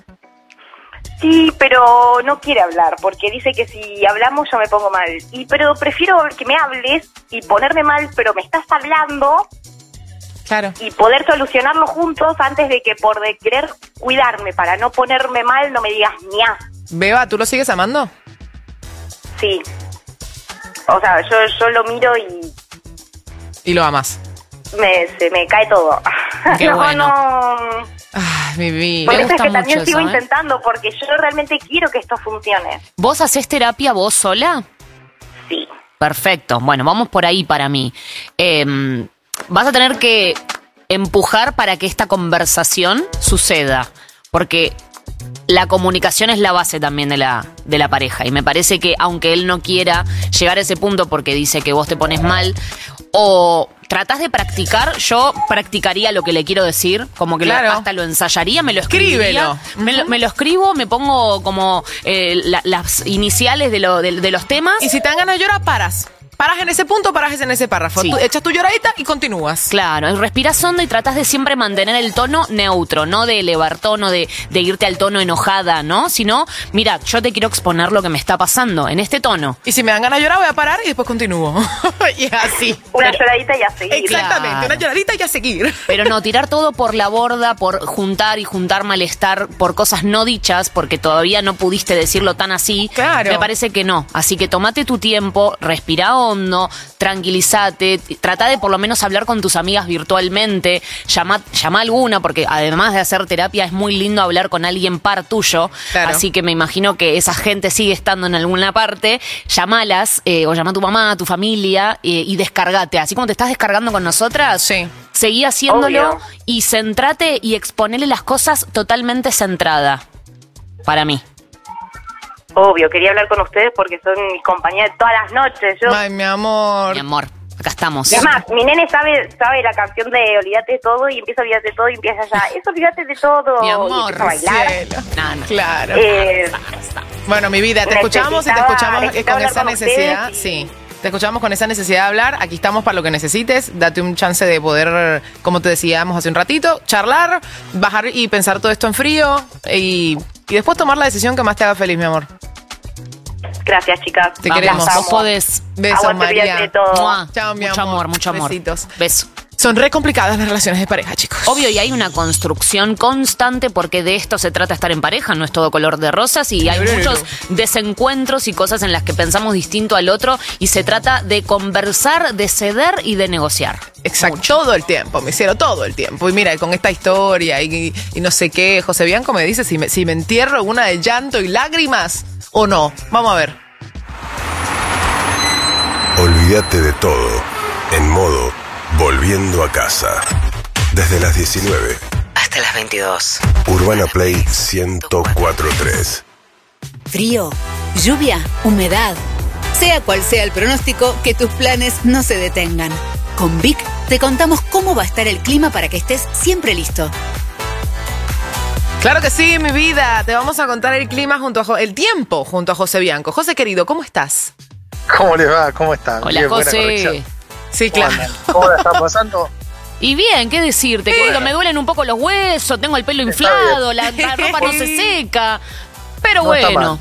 Sí, pero no quiere hablar, porque dice que si hablamos yo me pongo mal. Y pero prefiero que me hables y ponerme mal, pero me estás hablando Claro. y poder solucionarlo juntos antes de que por de querer cuidarme para no ponerme mal no me digas ña. Beba, ¿tú lo sigues amando? Sí. O sea, yo, yo lo miro y Y lo amas. me, se me cae todo. Qué no, bueno. no. Ay, mi vida. Por Me eso es gusta que también mucho sigo eso, ¿eh? intentando, porque yo realmente quiero que esto funcione. ¿Vos hacés terapia vos sola? Sí. Perfecto. Bueno, vamos por ahí para mí. Eh, vas a tener que empujar para que esta conversación suceda. Porque la comunicación es la base también de la, de la pareja. Y me parece que aunque él no quiera llegar a ese punto porque dice que vos te pones mal, o tratás de practicar, yo practicaría lo que le quiero decir, como que lo- Claro. hasta lo ensayaría, me lo escribiría. Escríbelo. Me, lo, me lo escribo, me pongo como eh, la- las iniciales de, lo, de, de los temas. Y si te dan ganas de llorar, paras. Paras en ese punto, paras en ese párrafo. Sí. Tú echas tu lloradita y continúas. Claro, respirás hondo y tratás de siempre mantener el tono neutro, no de elevar tono, de, de irte al tono enojada, ¿no? Sino, mira, yo te quiero exponer lo que me está pasando en este tono. Y si me dan ganas de llorar, voy a parar y después continúo. Y es así. Una lloradita y a seguir. Exactamente, Claro. una lloradita y a seguir. Pero no, tirar todo por la borda, por juntar y juntar malestar, por cosas no dichas, porque todavía no pudiste decirlo tan así. Claro. Me parece que no. Así que tomate tu tiempo, respira hondo, tranquilízate, trata de por lo menos hablar con tus amigas virtualmente, llama, llama a alguna, porque además de hacer terapia es muy lindo hablar con alguien par tuyo. Claro. Así que me imagino que esa gente sigue estando en alguna parte. Llamalas, eh, o llama a tu mamá, a tu familia, eh, y descargate. Así como te estás descargando con nosotras, Sí. seguí haciéndolo Obvio. y centrate y exponele las cosas totalmente centrada. Para mí. Obvio, quería hablar con ustedes porque son mis compañeras de todas las noches. Yo, Ay, mi amor. Mi amor, acá estamos. es más, mi nene sabe sabe la canción de Olvídate de todo y empieza a olvidarte de todo y empieza ya, es Olvídate de todo. Mi y amor, empieza a bailar. Cielo. No, no. Claro. Eh, Bueno, mi vida, te escuchamos y te necesitaba- escuchamos eh, necesitaba con hablar esa con necesidad. ustedes Sí. Te escuchamos con esa necesidad de hablar. Aquí estamos para lo que necesites. Date un chance de poder, como te decíamos hace un ratito, charlar, bajar y pensar todo esto en frío y, y después tomar la decisión que más te haga feliz, mi amor. Gracias, chicas. Te Vamos, queremos. vos podés. Besos, Aguante, María. olvídate de todo. Mua. Chao, mi Mucho amor. amor, mucho amor. Besitos. Beso. Son re complicadas las relaciones de pareja, chicos. Obvio, y hay una construcción constante porque de esto se trata estar en pareja, no es todo color de rosas y hay Pero, muchos desencuentros y cosas en las que pensamos distinto al otro y se trata de conversar, de ceder y de negociar. Exacto, todo el tiempo, me hicieron todo el tiempo. Y mira, con esta historia y, y no sé qué, José Bianco me dice si me, si me entierro en una de llanto y lágrimas o no. Vamos a ver. Olvídate de todo. En modo Volviendo a casa. Desde las diecinueve. Hasta las veintidós. Urbana Play ciento cuatro punto tres. Frío, lluvia, humedad. Sea cual sea el pronóstico, que tus planes no se detengan. Con Vic te contamos cómo va a estar el clima para que estés siempre listo. Claro que sí, mi vida. Te vamos a contar el clima junto a Jo- el tiempo junto a José Bianco. José querido, ¿cómo estás? ¿Cómo les va? ¿Cómo están? Hola, Bien, buena José. conexión. Sí, ¿Cómo claro. andan? ¿Cómo la están pasando? Y bien, ¿qué decirte, querido? Me duelen un poco los huesos, tengo el pelo Está inflado, la, bien. la ropa no se seca. Pero No está bueno. mal.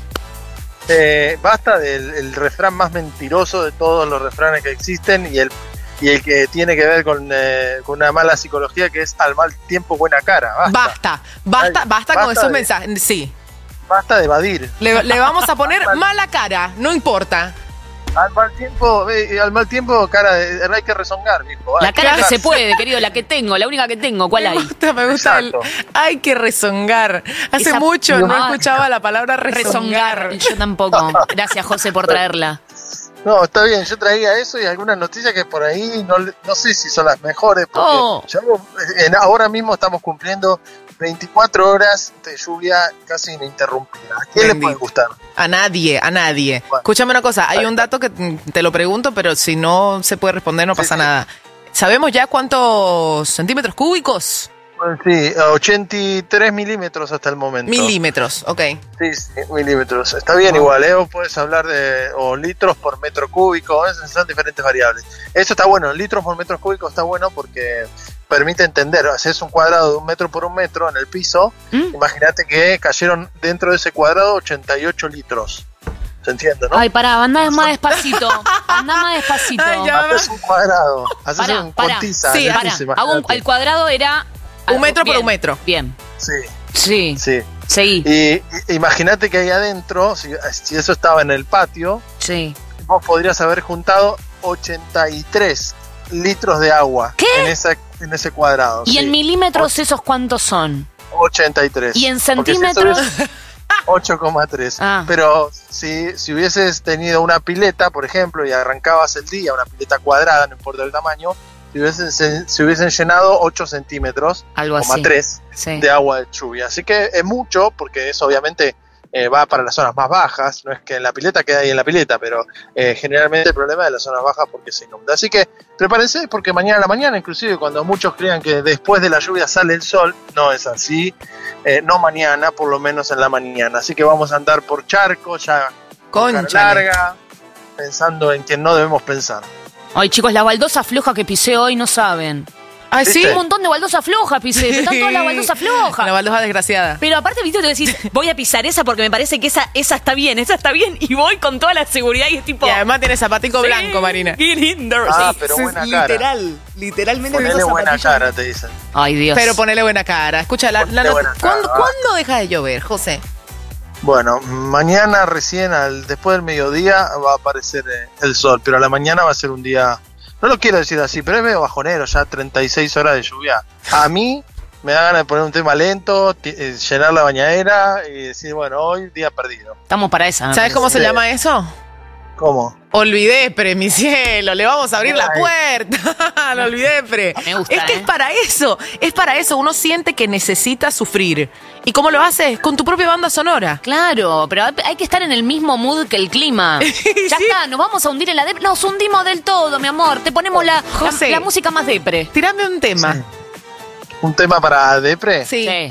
Eh, basta del el refrán más mentiroso de todos los refranes que existen y el y el que tiene que ver con, eh, con una mala psicología, que es al mal tiempo buena cara. Basta, Basta, basta, Ay, basta con basta esos de- mensajes. Sí. basta de evadir. Le, le vamos a poner mala cara, no importa. Al mal tiempo, eh, al mal tiempo, cara, de, hay que rezongar, viejo. La Hay cara que rezongar. se puede, querido, la que tengo, la única que tengo, ¿cuál Me hay? gusta, me gusta el. Hay que rezongar. Hace Esa- mucho no Ah, escuchaba la palabra rezongar. Rezongar. Yo tampoco. Gracias, José, por traerla. No, está bien, yo traía eso y algunas noticias que por ahí no, no sé si son las mejores, porque Oh. ya, en- ahora mismo estamos cumpliendo veinticuatro horas de lluvia casi ininterrumpida. ¿A quién le puede gustar? A nadie, a nadie. Escúchame una cosa, hay un dato que mm, te lo pregunto, pero si no se puede responder no pasa nada. ¿Sabemos ya cuántos centímetros cúbicos? Bueno, sí, ochenta y tres milímetros hasta el momento. Milímetros, ok. Sí, sí, milímetros. Está bien igual, ¿eh? Vos podés hablar de o litros por metro cúbico, esas son diferentes variables. Eso está bueno, litros por metro cúbico está bueno porque permite entender, haces un cuadrado de un metro por un metro en el piso, imagínate que cayeron dentro de ese cuadrado ochenta y ocho litros. ¿Se entiende, no? Ay, pará, andá más despacito. Andá más despacito. Haces un cuadrado, haces Pará, un pará. cuantiza. Sí, en el pará. piso, Hago un- imagínate. el cuadrado era... Un metro por Bien, un metro. Bien. Sí. Sí. Sí. Seguí. Y, y imagínate que ahí adentro, si, si eso estaba en el patio, sí. vos podrías haber juntado ochenta y tres litros de agua en ese, en ese cuadrado. ¿Y sí. en milímetros esos cuántos son? ochenta y tres. ¿Y en Porque si centímetros? eso es ocho coma tres. Ah. Pero si, si hubieses tenido una pileta, por ejemplo, y arrancabas el día, una pileta cuadrada, no importa el tamaño, si hubiesen, se, se hubiesen llenado ocho centímetros, Algo coma así. tres Sí. de agua de lluvia. Así que es mucho, porque eso obviamente eh, va para las zonas más bajas. No es que en la pileta quede ahí en la pileta, pero eh, generalmente el problema es de las zonas bajas porque se inunda. Así que prepárense, porque mañana a la mañana, inclusive cuando muchos crean que después de la lluvia sale el sol, no es así. Eh, no mañana, por lo menos en la mañana. Así que vamos a andar por charcos, ya con cara Cónchale. larga, pensando en quien no debemos pensar. Ay, chicos, la baldosa floja que pisé hoy no saben. Ay, sí. Un montón de baldosa floja pisé. Me están todas las baldosas flojas. La baldosa desgraciada. Pero aparte, viste, te decís, voy a pisar esa porque me parece que esa, esa está bien, esa está bien. Y voy con toda la seguridad y es tipo... Y además tiene zapatico Sí, blanco, Marina. qué lindo. Ah, Sí. pero Sí, buena cara. literal, literalmente Ponele tengo buena zapatillas. cara, te dicen. Ay, Dios. Pero ponele buena cara. Escucha, la, la Ponele not- buena cara, ¿cuándo, va. ¿cuándo deja de llover, José? Bueno, mañana recién, al, después del mediodía, va a aparecer eh, el sol, pero a la mañana va a ser un día, no lo quiero decir así, pero es medio bajonero, ya treinta y seis horas de lluvia. A mí me da ganas de poner un tema lento, ti- eh, llenar la bañadera y decir, bueno, hoy día perdido. Estamos para esa. me ¿Sabes parece. cómo se Sí. llama eso? ¿Cómo? Olvidepre, mi cielo, le vamos a abrir la Ay. puerta al olvidepre. Me gusta, Es que ¿eh? es para eso, es para eso, uno siente que necesita sufrir. ¿Y cómo lo haces? Con tu propia banda sonora. Claro, pero hay que estar en el mismo mood que el clima. Ya está, nos vamos a hundir en la depre. Nos hundimos del todo, mi amor. Te ponemos la, la, José. la música más depre. Tirame un tema. Sí. ¿Un tema para depre? Sí. Sí.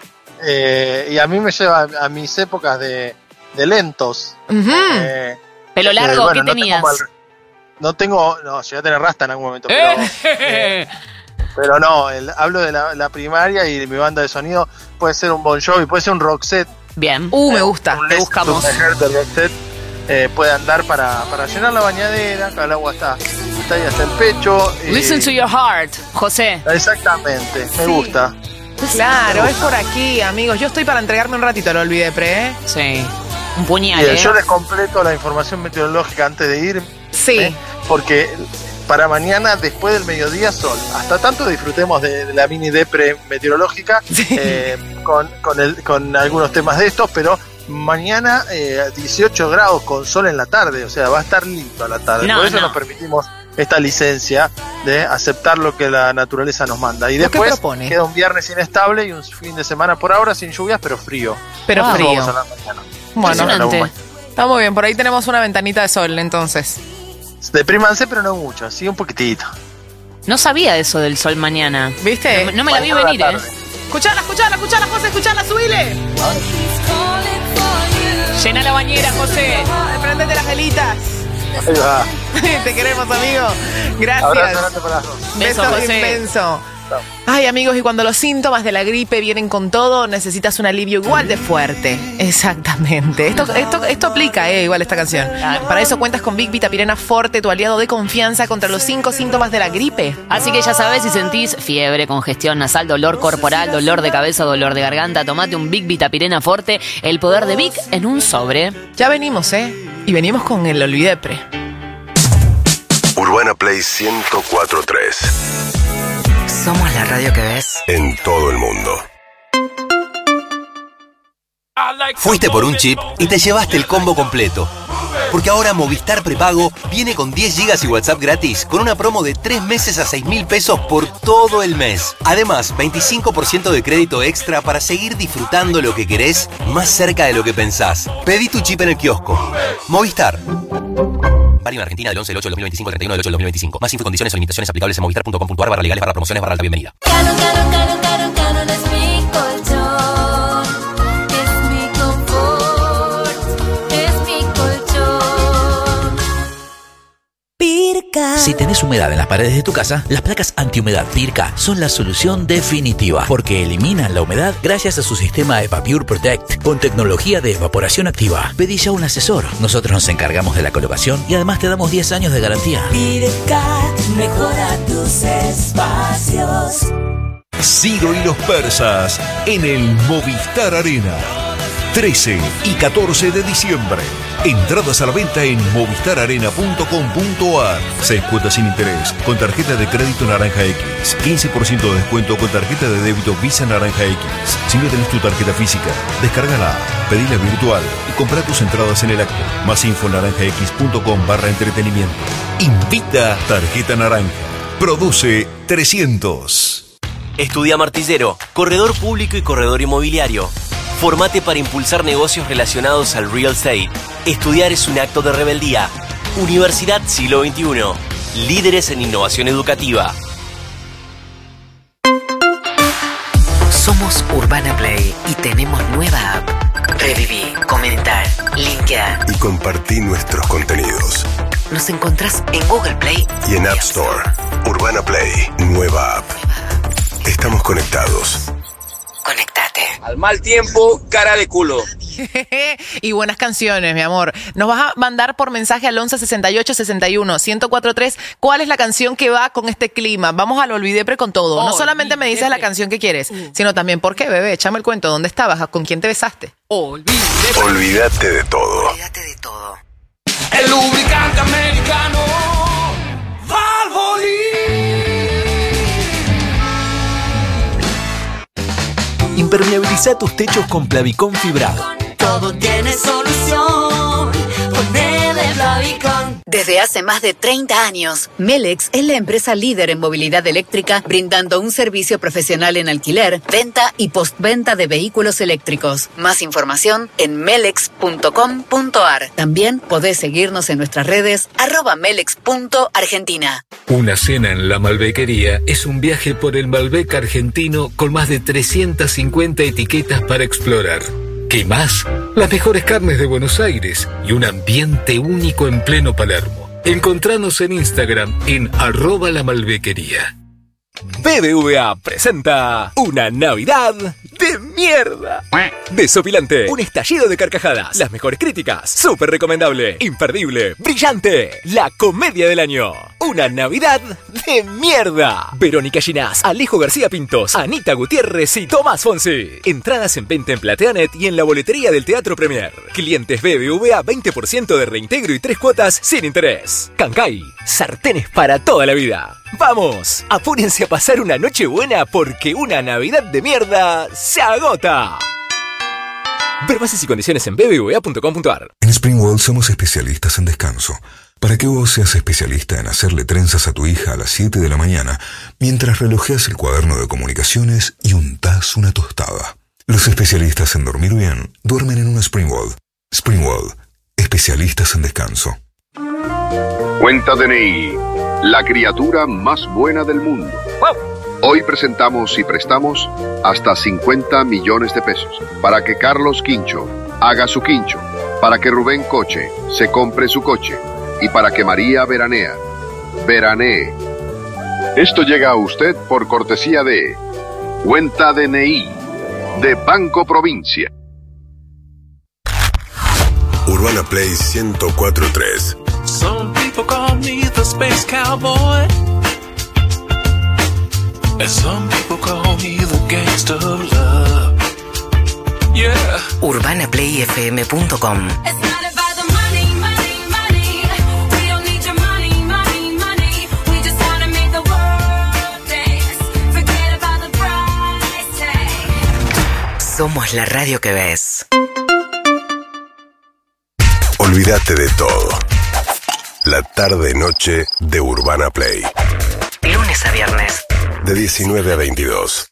Eh, y a mí me lleva a mis épocas de, de lentos. Ujú. Eh, Pelo que, largo, bueno, ¿qué no tengo tenías? mal- no tengo, no, llegué a tener rasta en algún momento, pero, eh, pero no, el, hablo de la, la primaria y de mi banda de sonido. Puede ser un Bon Jovi, puede ser un Roxette. Bien. Uh, me gusta. Te buscamos. De Roxette, eh, puede andar para, para llenar la bañadera, acá el agua está, está ahí hasta el pecho. Y... Listen to your heart, José. Exactamente, me sí. gusta. Claro, es por aquí, amigos. Yo estoy para entregarme un ratito, lo olvidé, pre. ¿eh? Sí. Un puñal, Bien, ¿eh? yo les completo la información meteorológica antes de ir. Sí. ¿eh? Porque para mañana, después del mediodía, sol. Hasta tanto disfrutemos de, de la mini depre meteorológica, sí. eh, con, con, el, con algunos temas de estos, pero mañana eh, dieciocho grados con sol en la tarde, o sea, va a estar lindo a la tarde. No, Por eso no. nos permitimos esta licencia de aceptar lo que la naturaleza nos manda. Y después queda un viernes inestable y un fin de semana por ahora sin lluvias, pero frío. Pero ah, frío. Vamos a hablar mañana. Bueno, está muy bien, por ahí tenemos una ventanita de sol, entonces. Deprímanse, pero no mucho, así un poquitito. No sabía eso del sol mañana. ¿Viste? No, no me la vi venir, ¿eh? Escuchala, escuchala, escuchala, José, escuchala, subile. Llena la bañera, José. Prendete las velitas. Ahí va. Te queremos, amigo. Gracias. Abrazo grande para los dos. Beso, Beso, José. inmenso. Ay, amigos, y cuando los síntomas de la gripe vienen con todo, necesitas un alivio igual de fuerte. Exactamente. Esto, esto, esto aplica, eh, igual esta canción. Para eso cuentas con Big Vitapirena Forte, tu aliado de confianza contra los cinco síntomas de la gripe. Así que ya sabes, si sentís fiebre, congestión nasal, dolor corporal, dolor de cabeza, dolor de garganta, tomate un Big Vitapirena Forte, el poder de Big en un sobre. Ya venimos, ¿eh? Y venimos con el Olvidepre. Urbana Play ciento cuatro punto tres. Somos la radio que ves en todo el mundo. Fuiste por un chip y te llevaste el combo completo. Porque ahora Movistar Prepago viene con diez gigas y WhatsApp gratis con una promo de tres meses a seis mil pesos por todo el mes. Además, veinticinco por ciento de crédito extra para seguir disfrutando lo que querés más cerca de lo que pensás. Pedí tu chip en el kiosco. Movistar. Válido en Argentina del once del ocho del dos mil veinticinco al treinta y uno del ocho del dos mil veinticinco. Más info y condiciones o limitaciones aplicables en movistar punto com punto ar barra legales barra promociones barra alta bienvenida. Caro, caro, caro, caro, caro, no es mi colchón. Es mi confort. Es mi colchón. Pirca. Si tenés humedad en las paredes de tu casa, las placas antihumedad Pirca son la solución definitiva, porque eliminan la humedad gracias a su sistema EvaPure Protect con tecnología de evaporación activa. Pedí ya un asesor. Nosotros nos encargamos de la colocación y además te damos diez años de garantía. Pirca, mejora tus espacios. Ciro y los persas en el Movistar Arena. trece y catorce de diciembre. Entradas a la venta en movistar arena punto com punto ar. Seis cuotas sin interés con tarjeta de crédito Naranja X. quince por ciento de descuento con tarjeta de débito Visa Naranja X. Si no tenés tu tarjeta física, descárgala, pedila virtual y comprá tus entradas en el acto. Más info en naranja x punto com barra entretenimiento. Invita Tarjeta Naranja. Produce trescientos. Estudia Martillero, corredor público y corredor inmobiliario. Formate para impulsar negocios relacionados al real estate. Estudiar es un acto de rebeldía. Universidad Siglo veintiuno. Líderes en innovación educativa. Somos Urbana Play y tenemos nueva app. Reviví, comentar, linkear y compartí nuestros contenidos. Nos encontrás en Google Play y en App Store. Urbana Play, nueva app. Estamos conectados. Conectate. Al mal tiempo, cara de culo. Y buenas canciones, mi amor. Nos vas a mandar por mensaje al once sesenta y ocho sesenta y uno ciento cuatro tres cuál es la canción que va con este clima. Vamos al Olvidepre con todo. Oh, no solamente me dices la canción que quieres, uh. sino también por qué, bebé. Échame el cuento. ¿Dónde estabas? ¿Con quién te besaste? Olvidepre. Olvídate de todo. Olvídate de todo. El lubricante americano Valvoline. Impermeabiliza tus techos con Plavicón fibrado. Todo tiene solución. Ponele Plavicón. Desde hace más de treinta años, Melex es la empresa líder en movilidad eléctrica, brindando un servicio profesional en alquiler, venta y postventa de vehículos eléctricos. Más información en melex punto com punto ar. También podés seguirnos en nuestras redes arroba melex punto argentina. Una cena en la Malbequería es un viaje por el Malbec argentino con más de trescientas cincuenta etiquetas para explorar. ¿Qué más? Las mejores carnes de Buenos Aires y un ambiente único en pleno Palermo. Encontranos en Instagram en arroba la malbequería. B B V A presenta una Navidad de mierda. Desopilante, un estallido de carcajadas, las mejores críticas, súper recomendable, imperdible, brillante, la comedia del año. Una Navidad de mierda. Verónica Ginás, Alejo García Pintos, Anita Gutiérrez y Tomás Fonsi. Entradas en venta en Plateanet y en la boletería del Teatro Premier. Clientes B B V A veinte por ciento de reintegro y tres cuotas sin interés. Cancay, sartenes para toda la vida. ¡Vamos! Apúrense a pasar una noche buena porque una Navidad de mierda se agota. Ver bases y condiciones en b b v a punto com punto a r. En Springwell somos especialistas en descanso. Para que vos seas especialista en hacerle trenzas a tu hija a las siete de la mañana mientras relojeas el cuaderno de comunicaciones y untás una tostada. Los especialistas en dormir bien duermen en un Springwell. Springwell, especialistas en descanso. Cuenta D N I, la criatura más buena del mundo. Hoy presentamos y prestamos hasta cincuenta millones de pesos para que Carlos Quincho haga su quincho, para que Rubén Coche se compre su coche y para que María Veranea veranee. Esto llega a usted por cortesía de Cuenta D N I de Banco Provincia. Urbana Play ciento cuatro punto tres. Some people call me the space cowboy, and some people call me the gangster of love. Yeah. urbana play f m punto com. Somos la radio que ves. Olvídate de todo. La tarde-noche de Urbana Play. Lunes a viernes. De diecinueve a veintidós.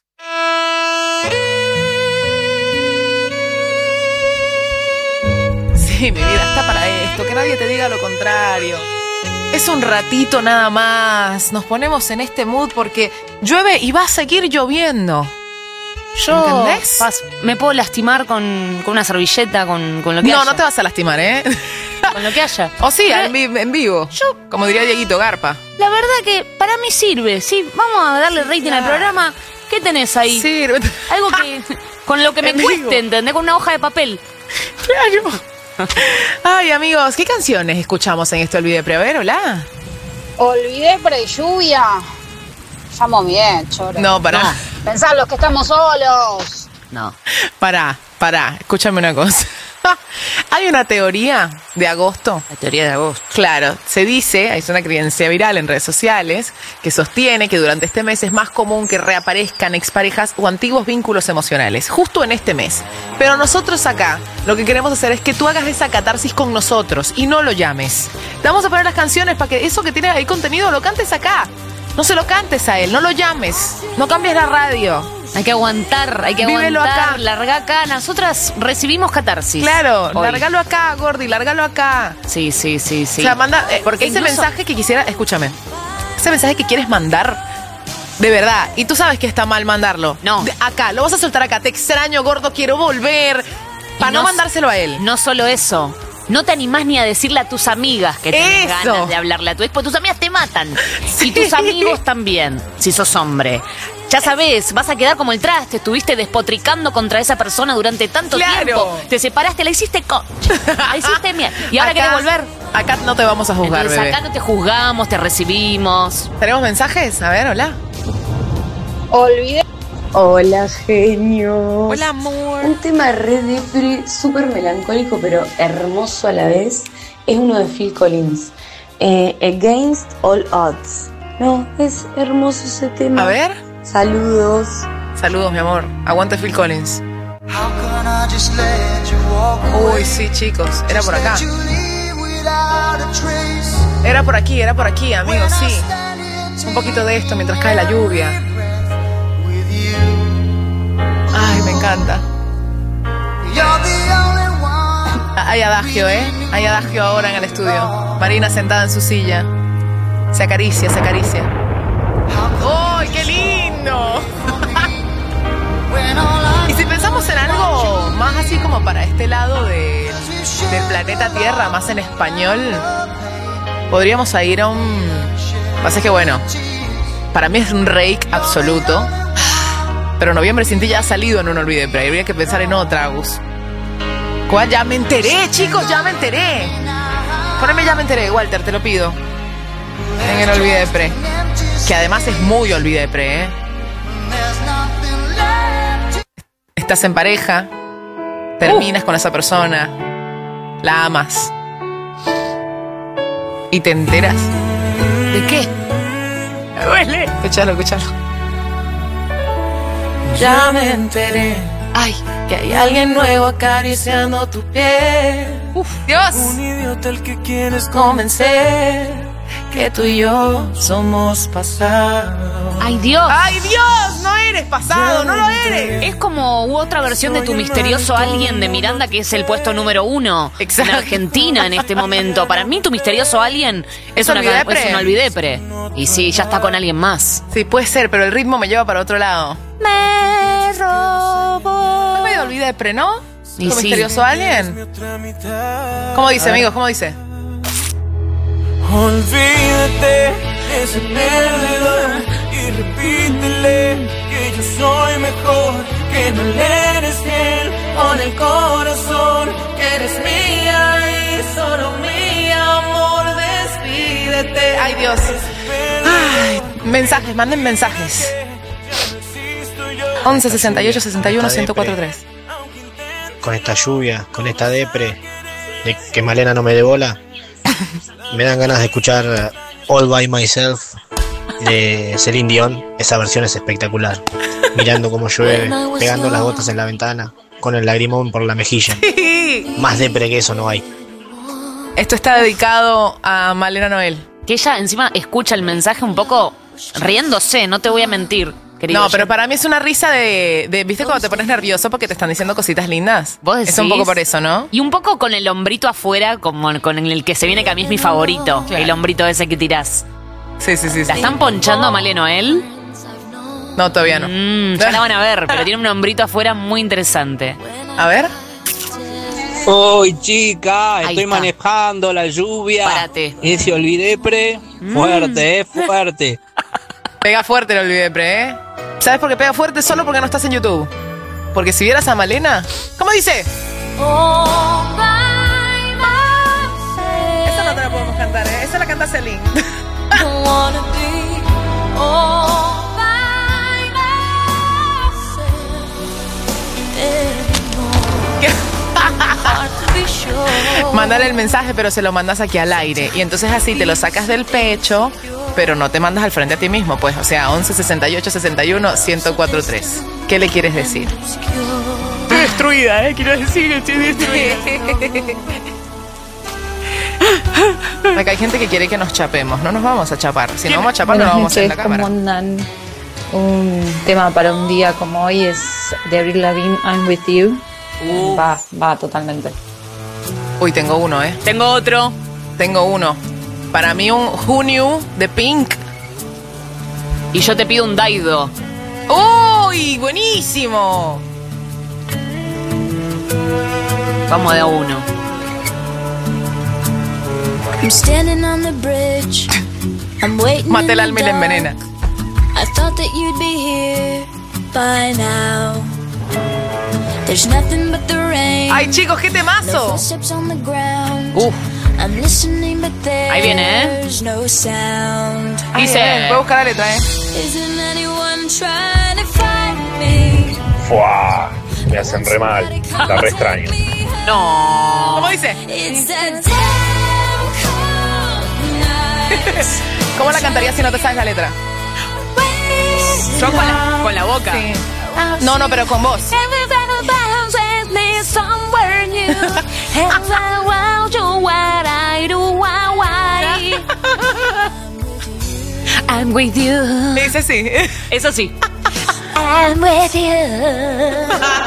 Sí, mi vida está para esto, que nadie te diga lo contrario. Es un ratito nada más. Nos ponemos en este mood porque llueve y va a seguir lloviendo. Yo ¿Entendés? pas- me puedo lastimar con, con una servilleta, con, con lo que No, haya. no te vas a lastimar, ¿eh? Con lo que haya. O sí, Pero- en, vi- en vivo. Yo, como diría Dieguito Garpa. La verdad que para mí sirve, sí. Vamos a darle rating al programa. ¿Qué tenés ahí? Sirve. Algo que con lo que me En vivo. cueste, ¿entendés? Con una hoja de papel. Claro. Ay, amigos, ¿qué canciones escuchamos en este Olvidé Prever? Hola. Olvidé pre lluvia. Llamo bien, choro. No, pará. No. Pensá los que estamos solos. No. Pará, pará, escúchame una cosa. Hay una teoría de agosto. La teoría de agosto. Claro, se dice, es una creencia viral en redes sociales, que sostiene que durante este mes es más común que reaparezcan exparejas o antiguos vínculos emocionales, justo en este mes. Pero nosotros acá, lo que queremos hacer es que tú hagas esa catarsis con nosotros y no lo llames. Te vamos a poner las canciones para que eso que tiene ahí contenido lo cantes acá. No se lo cantes a él, no lo llames, no cambies la radio. Hay que aguantar, hay que Vívelo aguantar. acá. Larga acá. Nosotras recibimos catarsis. Claro, hoy. lárgalo acá, Gordi, lárgalo acá. Sí, sí, sí, sí. O sea, manda, eh, Porque ese incluso- mensaje que quisiera, escúchame, ese mensaje que quieres mandar, de verdad, y tú sabes que está mal mandarlo. No. De- acá, lo vas a soltar acá, te extraño, gordo, quiero volver, para Y no, no- mandárselo a él. No solo eso. No te animás ni a decirle a tus amigas que tenés Eso. ganas de hablarle a tu ex, porque tus amigas te matan. Sí. Y tus amigos también, si sos hombre. Ya sabés, vas a quedar como el traste, estuviste despotricando contra esa persona durante tanto Claro. tiempo. Te separaste, la hiciste concha. La hiciste mierda. Y ahora Acá- querés volver. Acá no te vamos a juzgar, Entonces bebé. acá no te juzgamos, te recibimos. ¿Tenemos mensajes? A ver, hola. Olvidé. Hola, genio. Hola, amor. Un tema re depre, súper melancólico, pero hermoso a la vez, es uno de Phil Collins. Eh, Against All Odds. No, es hermoso ese tema. A ver. Saludos. Saludos, mi amor. Aguante Phil Collins. Uy, sí, chicos. Era por acá. Era por aquí, era por aquí, amigos, sí. Un poquito de esto mientras cae la lluvia. Ay, me encanta. Hay adagio, ¿eh? Hay adagio ahora en el estudio. Marina sentada en su silla. Se acaricia, se acaricia. ¡Ay, qué lindo! Y si pensamos en algo más así como para este lado de, del planeta Tierra, más en español, podríamos ir a un... Pasa que bueno, para mí es un rake absoluto. Pero Noviembre Sin Ti ya ha salido en un Olvidé Pre. Habría que pensar en otra, Agus. ¿Cuál? Ya me enteré, chicos, ya me enteré. Poneme Ya me enteré, Walter, te lo pido. En el Olvidé Pre. Que además es muy Olvidé Pre, ¿eh? Estás en pareja, terminas uh. con esa persona, la amas y te enteras. ¿De qué? Me duele. Escuchalo, escuchalo. Ya me enteré. Ay, que hay alguien nuevo acariciando tu piel. Uf, Dios. Un idiota al que quieres convencer que tú y yo somos pasado. ¡Ay, Dios! ¡Ay, Dios! No eres pasado, no lo eres. Es como u otra versión de Tu Misterioso Alguien de Miranda, que es el puesto número uno en Argentina en este momento. Para mí, Tu Misterioso Alguien es, una, es un olvidepre. Y sí, ya está con alguien más. Sí, puede ser, pero el ritmo me lleva para otro lado. Me robó. No me olvidepre, ¿no? ¿Tu sí. Misterioso Alguien? ¿Cómo dice, amigos? ¿Cómo dice? Olvídate ese perdedor y repítele que yo soy mejor, que no le eres fiel con el corazón, que eres mía y solo mía, amor, despídete. Ay, Dios. Ay, mensajes, manden mensajes. once sesenta y ocho sesenta y uno ciento cuatro tres. Con esta lluvia, con esta depre, de que Malena no me dé bola. Me dan ganas de escuchar All By Myself de Celine Dion. Esa versión es espectacular. Mirando cómo llueve, pegando las gotas en la ventana, con el lagrimón por la mejilla. Más depre que eso no hay. Esto está dedicado a Malena Noel. Que ella encima escucha el mensaje un poco riéndose, no te voy a mentir. No, pero para mí es una risa de, de... ¿Viste cuando te pones nervioso porque te están diciendo cositas lindas? ¿Vos decís? Es un poco por eso, ¿no? Y un poco con el hombrito afuera, como con el que se viene, que a mí es mi favorito. Claro. El hombrito ese que tirás. Sí, sí, sí. ¿La sí. están ponchando a Malena Noel? No, todavía no. Mm, ya la van a ver, pero tiene un hombrito afuera muy interesante. A ver. Uy, chica, Ahí estoy está. manejando la lluvia. Párate. Ese olvidepre, Mm. fuerte, eh, fuerte. Pega fuerte el olvidepre, ¿eh? ¿Sabes por qué pega fuerte? Solo porque no estás en YouTube. Porque si vieras a Malena... ¿Cómo dice? Oh, bye, bye. Esa no te la podemos cantar, ¿eh? Esa la canta Celine. Don't wanna be all by myself. Mándale el mensaje, pero se lo mandas aquí al aire. Y entonces así te lo sacas del pecho, pero no te mandas al frente a ti mismo, pues. O sea, once sesenta y ocho sesenta y uno ciento cuatro tres. ¿Qué le quieres decir? Estoy destruida, ¿eh? Quiero decir, estoy destruida. Acá hay gente que quiere que nos chapemos. No nos vamos a chapar. Si no vamos a chapar, no lo vamos a hacer en la cámara. ¿Cómo andan? Un tema para un día como hoy es de Avril Lavigne, I'm With You. Uh. Va, va totalmente. Uy, tengo uno, ¿eh? Tengo otro. Tengo uno. Para mí un Who Knew de Pink. Y yo te pido un Daido. ¡Uy! ¡Buenísimo! Vamos de a uno. I'm standing on the bridge. I'm waiting. Mate el alma y la envenena. I thought that you'd be here by now. There's nothing but the rain. Ay, chicos, qué temazo. No footsteps on the ground. Uf. I'm listening, but Ahí viene, ¿eh? there's no sound. Dice. Ay, voy a buscar la letra, ¿eh? Isn't anyone trying to find me? ¡Fua! Me hacen re mal. La re extraño. No. ¿Cómo dice? It's a damn cold night. ¿Cómo la cantarías si no te sabes la letra? Yo con la, con la boca. Sí. No, no, pero con voz. I'm with you. Dice sí. Eso sí. I'm with you.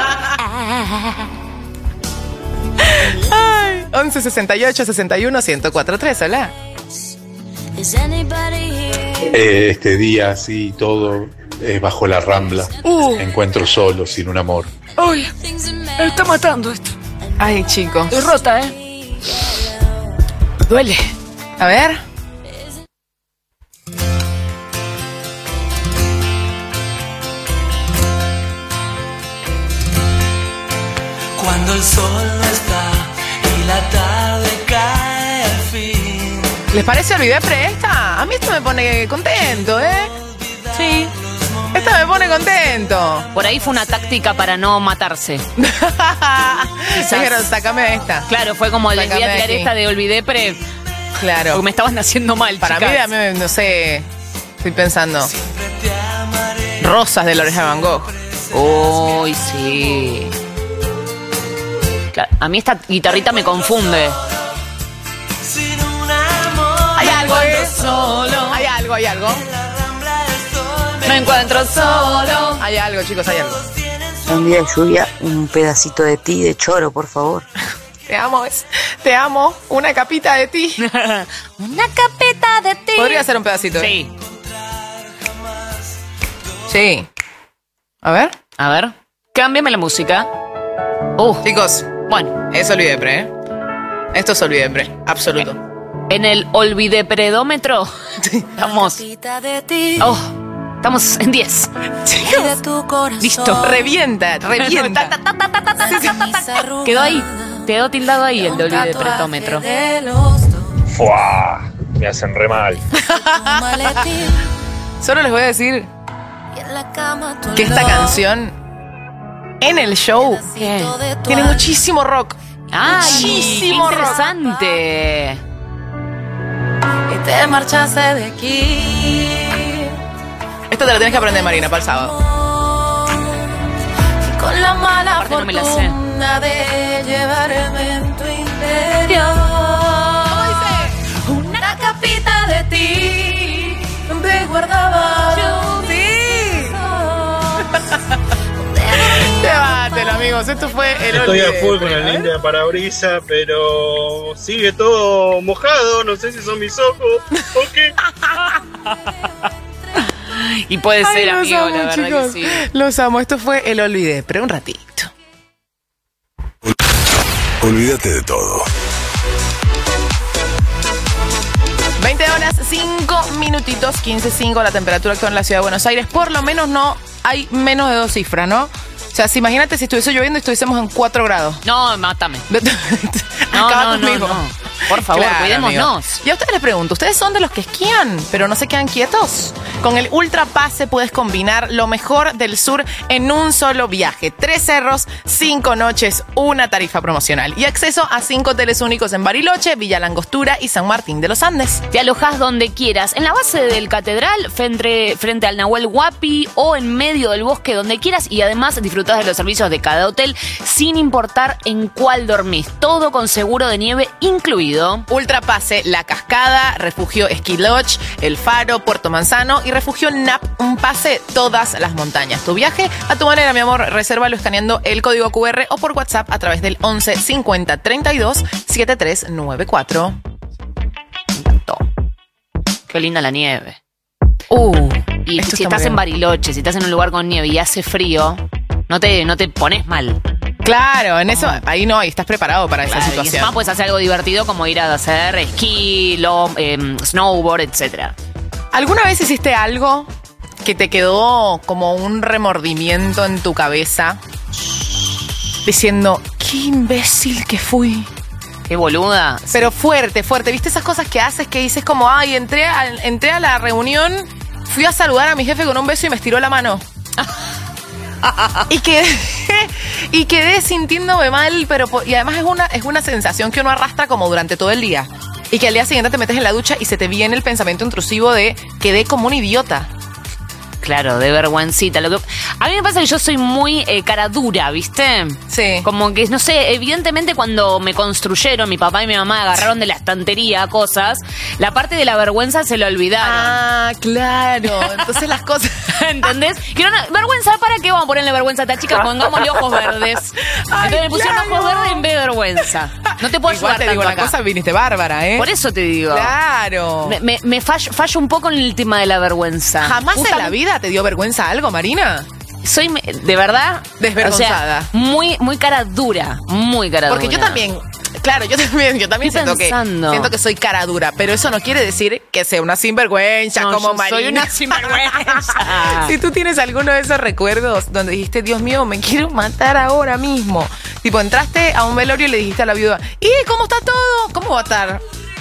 Ay, once sesenta y ocho sesenta y uno ciento cuatro tres, hola. Is anybody here? Eh, este día así todo eh, bajo la rambla. Uh. Encuentro solo, sin un amor. Uy, me está matando esto. Ay, chicos. Estoy rota, ¿eh? Duele. A ver. Cuando el sol no está y la tarde cae al fin. ¿Les parece Olvidepre esta? A mí esto me pone contento, ¿eh? Sí. Esta me pone contento. Por ahí fue una táctica para no matarse. Dijeron, sácame esta. Claro, fue como les voy a Sácame tirar aquí. esta de Olvidepre. Claro. Porque me estaban haciendo mal, Para chicas. mí, a mí, no sé, estoy pensando. Rosas de la Oreja de Van Gogh. Uy, sí. Claro, a mí esta guitarrita me confunde. Hay algo, ¿eh? Solo. Hay algo, hay algo. Me encuentro solo. Hay algo, chicos, hay algo. Un día de lluvia, un pedacito de ti de choro, por favor. Te amo, es, te amo. Una capita de ti. Una capita de ti. Podría ser un pedacito. Sí. ¿eh? Sí. A ver. A ver. Cámbiame la música. Uh. Chicos, Bueno, es Olvidepre, ¿eh? Esto es Olvidepre, absoluto. en el olvidepredómetro estamos. Oh, estamos en diez. Listo. Revienta, revienta. Ta, ta, ta, ta, ta, ta, ta, ta, ta, ta. Quedó ahí. Quedó tildado ahí el de olvidepredómetro. ¡Fua! Me hacen re mal. Solo les voy a decir que esta canción en el show tiene muchísimo rock. ¡Ay, muchísimo qué interesante! Y te marchaste de aquí. Esto te lo tienes que aprender, Marina, para el sábado. Y con la mala Aparte no me la sé. fortuna de llevarme en tu interior. Una capita de ti donde guardaba yo. Llévatelo, amigos. Esto fue el Estoy a Olvidepre, full con la ¿eh? línea de parabrisas, pero sigue todo mojado. No sé si son mis ojos o qué. Y puede Ay, ser, los amigo, amo, la verdad chicos. que sí. Los amo. Esto fue el Olvidepre. Un ratito. Olvídate de todo. veinte horas, cinco minutitos, quince cinco la temperatura actual en la ciudad de Buenos Aires. Por lo menos no hay menos de dos cifras, ¿no? O sea, si imagínate si estuviese lloviendo y estuviésemos en cuatro grados. No, mátame. No, Acaba no, no, conmigo. no. Por favor, Claro, cuidémonos. amigo. Y a ustedes les pregunto, ¿ustedes son de los que esquían, pero no se quedan quietos? Con el Ultra Pase puedes combinar lo mejor del sur en un solo viaje. Tres cerros, cinco noches, una tarifa promocional. Y acceso a cinco hoteles únicos en Bariloche, Villa Langostura y San Martín de los Andes. Te alojás donde quieras, en la base del Catedral, frente, frente al Nahuel Huapi o en medio del bosque, donde quieras. Y además disfrutás de los servicios de cada hotel sin importar en cuál dormís. Todo con seguro de nieve incluido. Ultra Pase, La Cascada, Refugio Ski Lodge, El Faro, Puerto Manzano y Refugio N A P, un pase todas las montañas. Tu viaje a tu manera, mi amor. Resérvalo escaneando el código cu erre o por WhatsApp a través del once cincuenta treinta y dos setenta y tres noventa y cuatro. Qué linda la nieve. Uh, y esto si está estás muy en bien. Bariloche, si estás en un lugar con nieve y hace frío, no te, no te pones mal. Claro, en eso, ahí no, ahí estás preparado para Claro, esa y situación. encima puedes hacer algo divertido como ir a hacer esquí, lo, eh, snowboard, etcétera. ¿Alguna vez hiciste algo que te quedó como un remordimiento en tu cabeza? Diciendo, qué imbécil que fui. Qué boluda. Pero fuerte, fuerte. ¿Viste esas cosas que haces que dices como, ay, entré a, entré a la reunión, fui a saludar a mi jefe con un beso y me estiró la mano? y quedé, y quedé sintiéndome mal, pero po- y además es una, es una sensación que uno arrastra como durante todo el día. Y que al día siguiente te metes en la ducha y se te viene el pensamiento intrusivo de quedé como un idiota. Claro, de vergüencita. Lo que... A mí me pasa que yo soy muy eh, cara dura, ¿viste? Sí. Como que, no sé, evidentemente cuando me construyeron, mi papá y mi mamá agarraron de la estantería cosas, la parte de la vergüenza se la olvidaron. Ah, claro. Entonces las cosas... ¿Entendés? Que no, no, vergüenza, ¿para qué vamos a ponerle vergüenza a esta chica? Pongámosle ojos verdes. Ay, Entonces me pusieron claro. ojos verdes en vez de vergüenza. No te puedo Igual ayudar te digo tanto una acá. cosa, viniste bárbara, ¿eh? Por eso te digo. Claro. Me, me, me fallo, fallo un poco en el tema de la vergüenza. ¿Jamás en Justamente- la vida te dio vergüenza algo, Marina? Soy, me- de verdad... Desvergonzada. O sea, muy, muy cara dura. Muy cara Porque dura. yo también, Claro, yo también, yo también siento que, pensando. siento que soy cara dura, pero eso no quiere decir que sea una sinvergüenza No, como yo Marina. soy una sinvergüenza. Si tú tienes alguno de esos recuerdos donde dijiste, Dios mío, me quiero matar ahora mismo. Tipo, entraste a un velorio y le dijiste a la viuda, ¿y cómo está todo? ¿Cómo va a estar?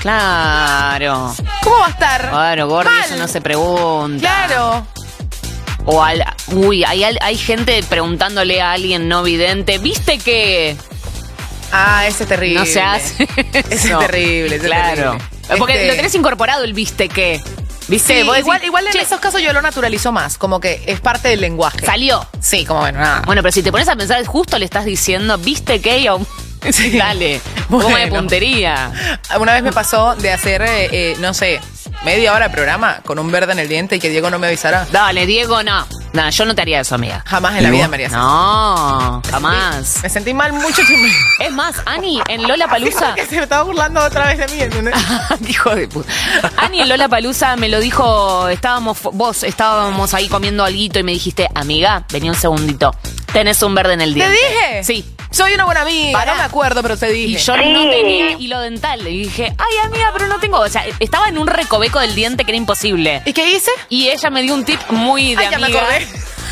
Claro. ¿Cómo va a estar? Claro, Gordi, Mal. eso no se pregunta. Claro. O al, uy, hay, al- hay gente preguntándole a alguien no vidente, ¿viste que? Ah, ese es terrible. No se hace. Ese es terrible, ese es Claro. terrible. Porque Este- lo tenés incorporado el viste que. ¿Viste? Sí, Vos igual, decís, igual en "Che, esos casos yo lo naturalizo más, como que es parte del lenguaje. salió. Sí, como bueno, nada. Bueno, pero si te pones a pensar, justo le estás diciendo, ¿viste que? Y aún- Dale, Bueno. toma de puntería. Una vez me pasó de hacer, eh, eh, no sé, media hora de programa con un verde en el diente y que Diego no me avisara. Dale, Diego, no. No, yo no te haría eso, amiga. Jamás en la vida me haría eso. No, jamás. Me sentí mal mucho tiempo. Es más, Ani, en Lola Palusa. Que se me estaba burlando otra vez de mí, ¿entendés? Hijo de puta. Ani en Lola Palusa me lo dijo, estábamos, vos estábamos ahí comiendo alguito y me dijiste, amiga, vení un segundito. Tenés un verde en el ¿Te diente. dije? Sí. Soy una buena amiga, Pará. no me acuerdo, pero te dije. Y yo no tenía hilo dental. Y dije, ay, amiga, pero no tengo. O sea, estaba en un recoveco del diente que era imposible. ¿Y qué hice? Y ella me dio un tip muy de Ay, ya me amiga. acordé.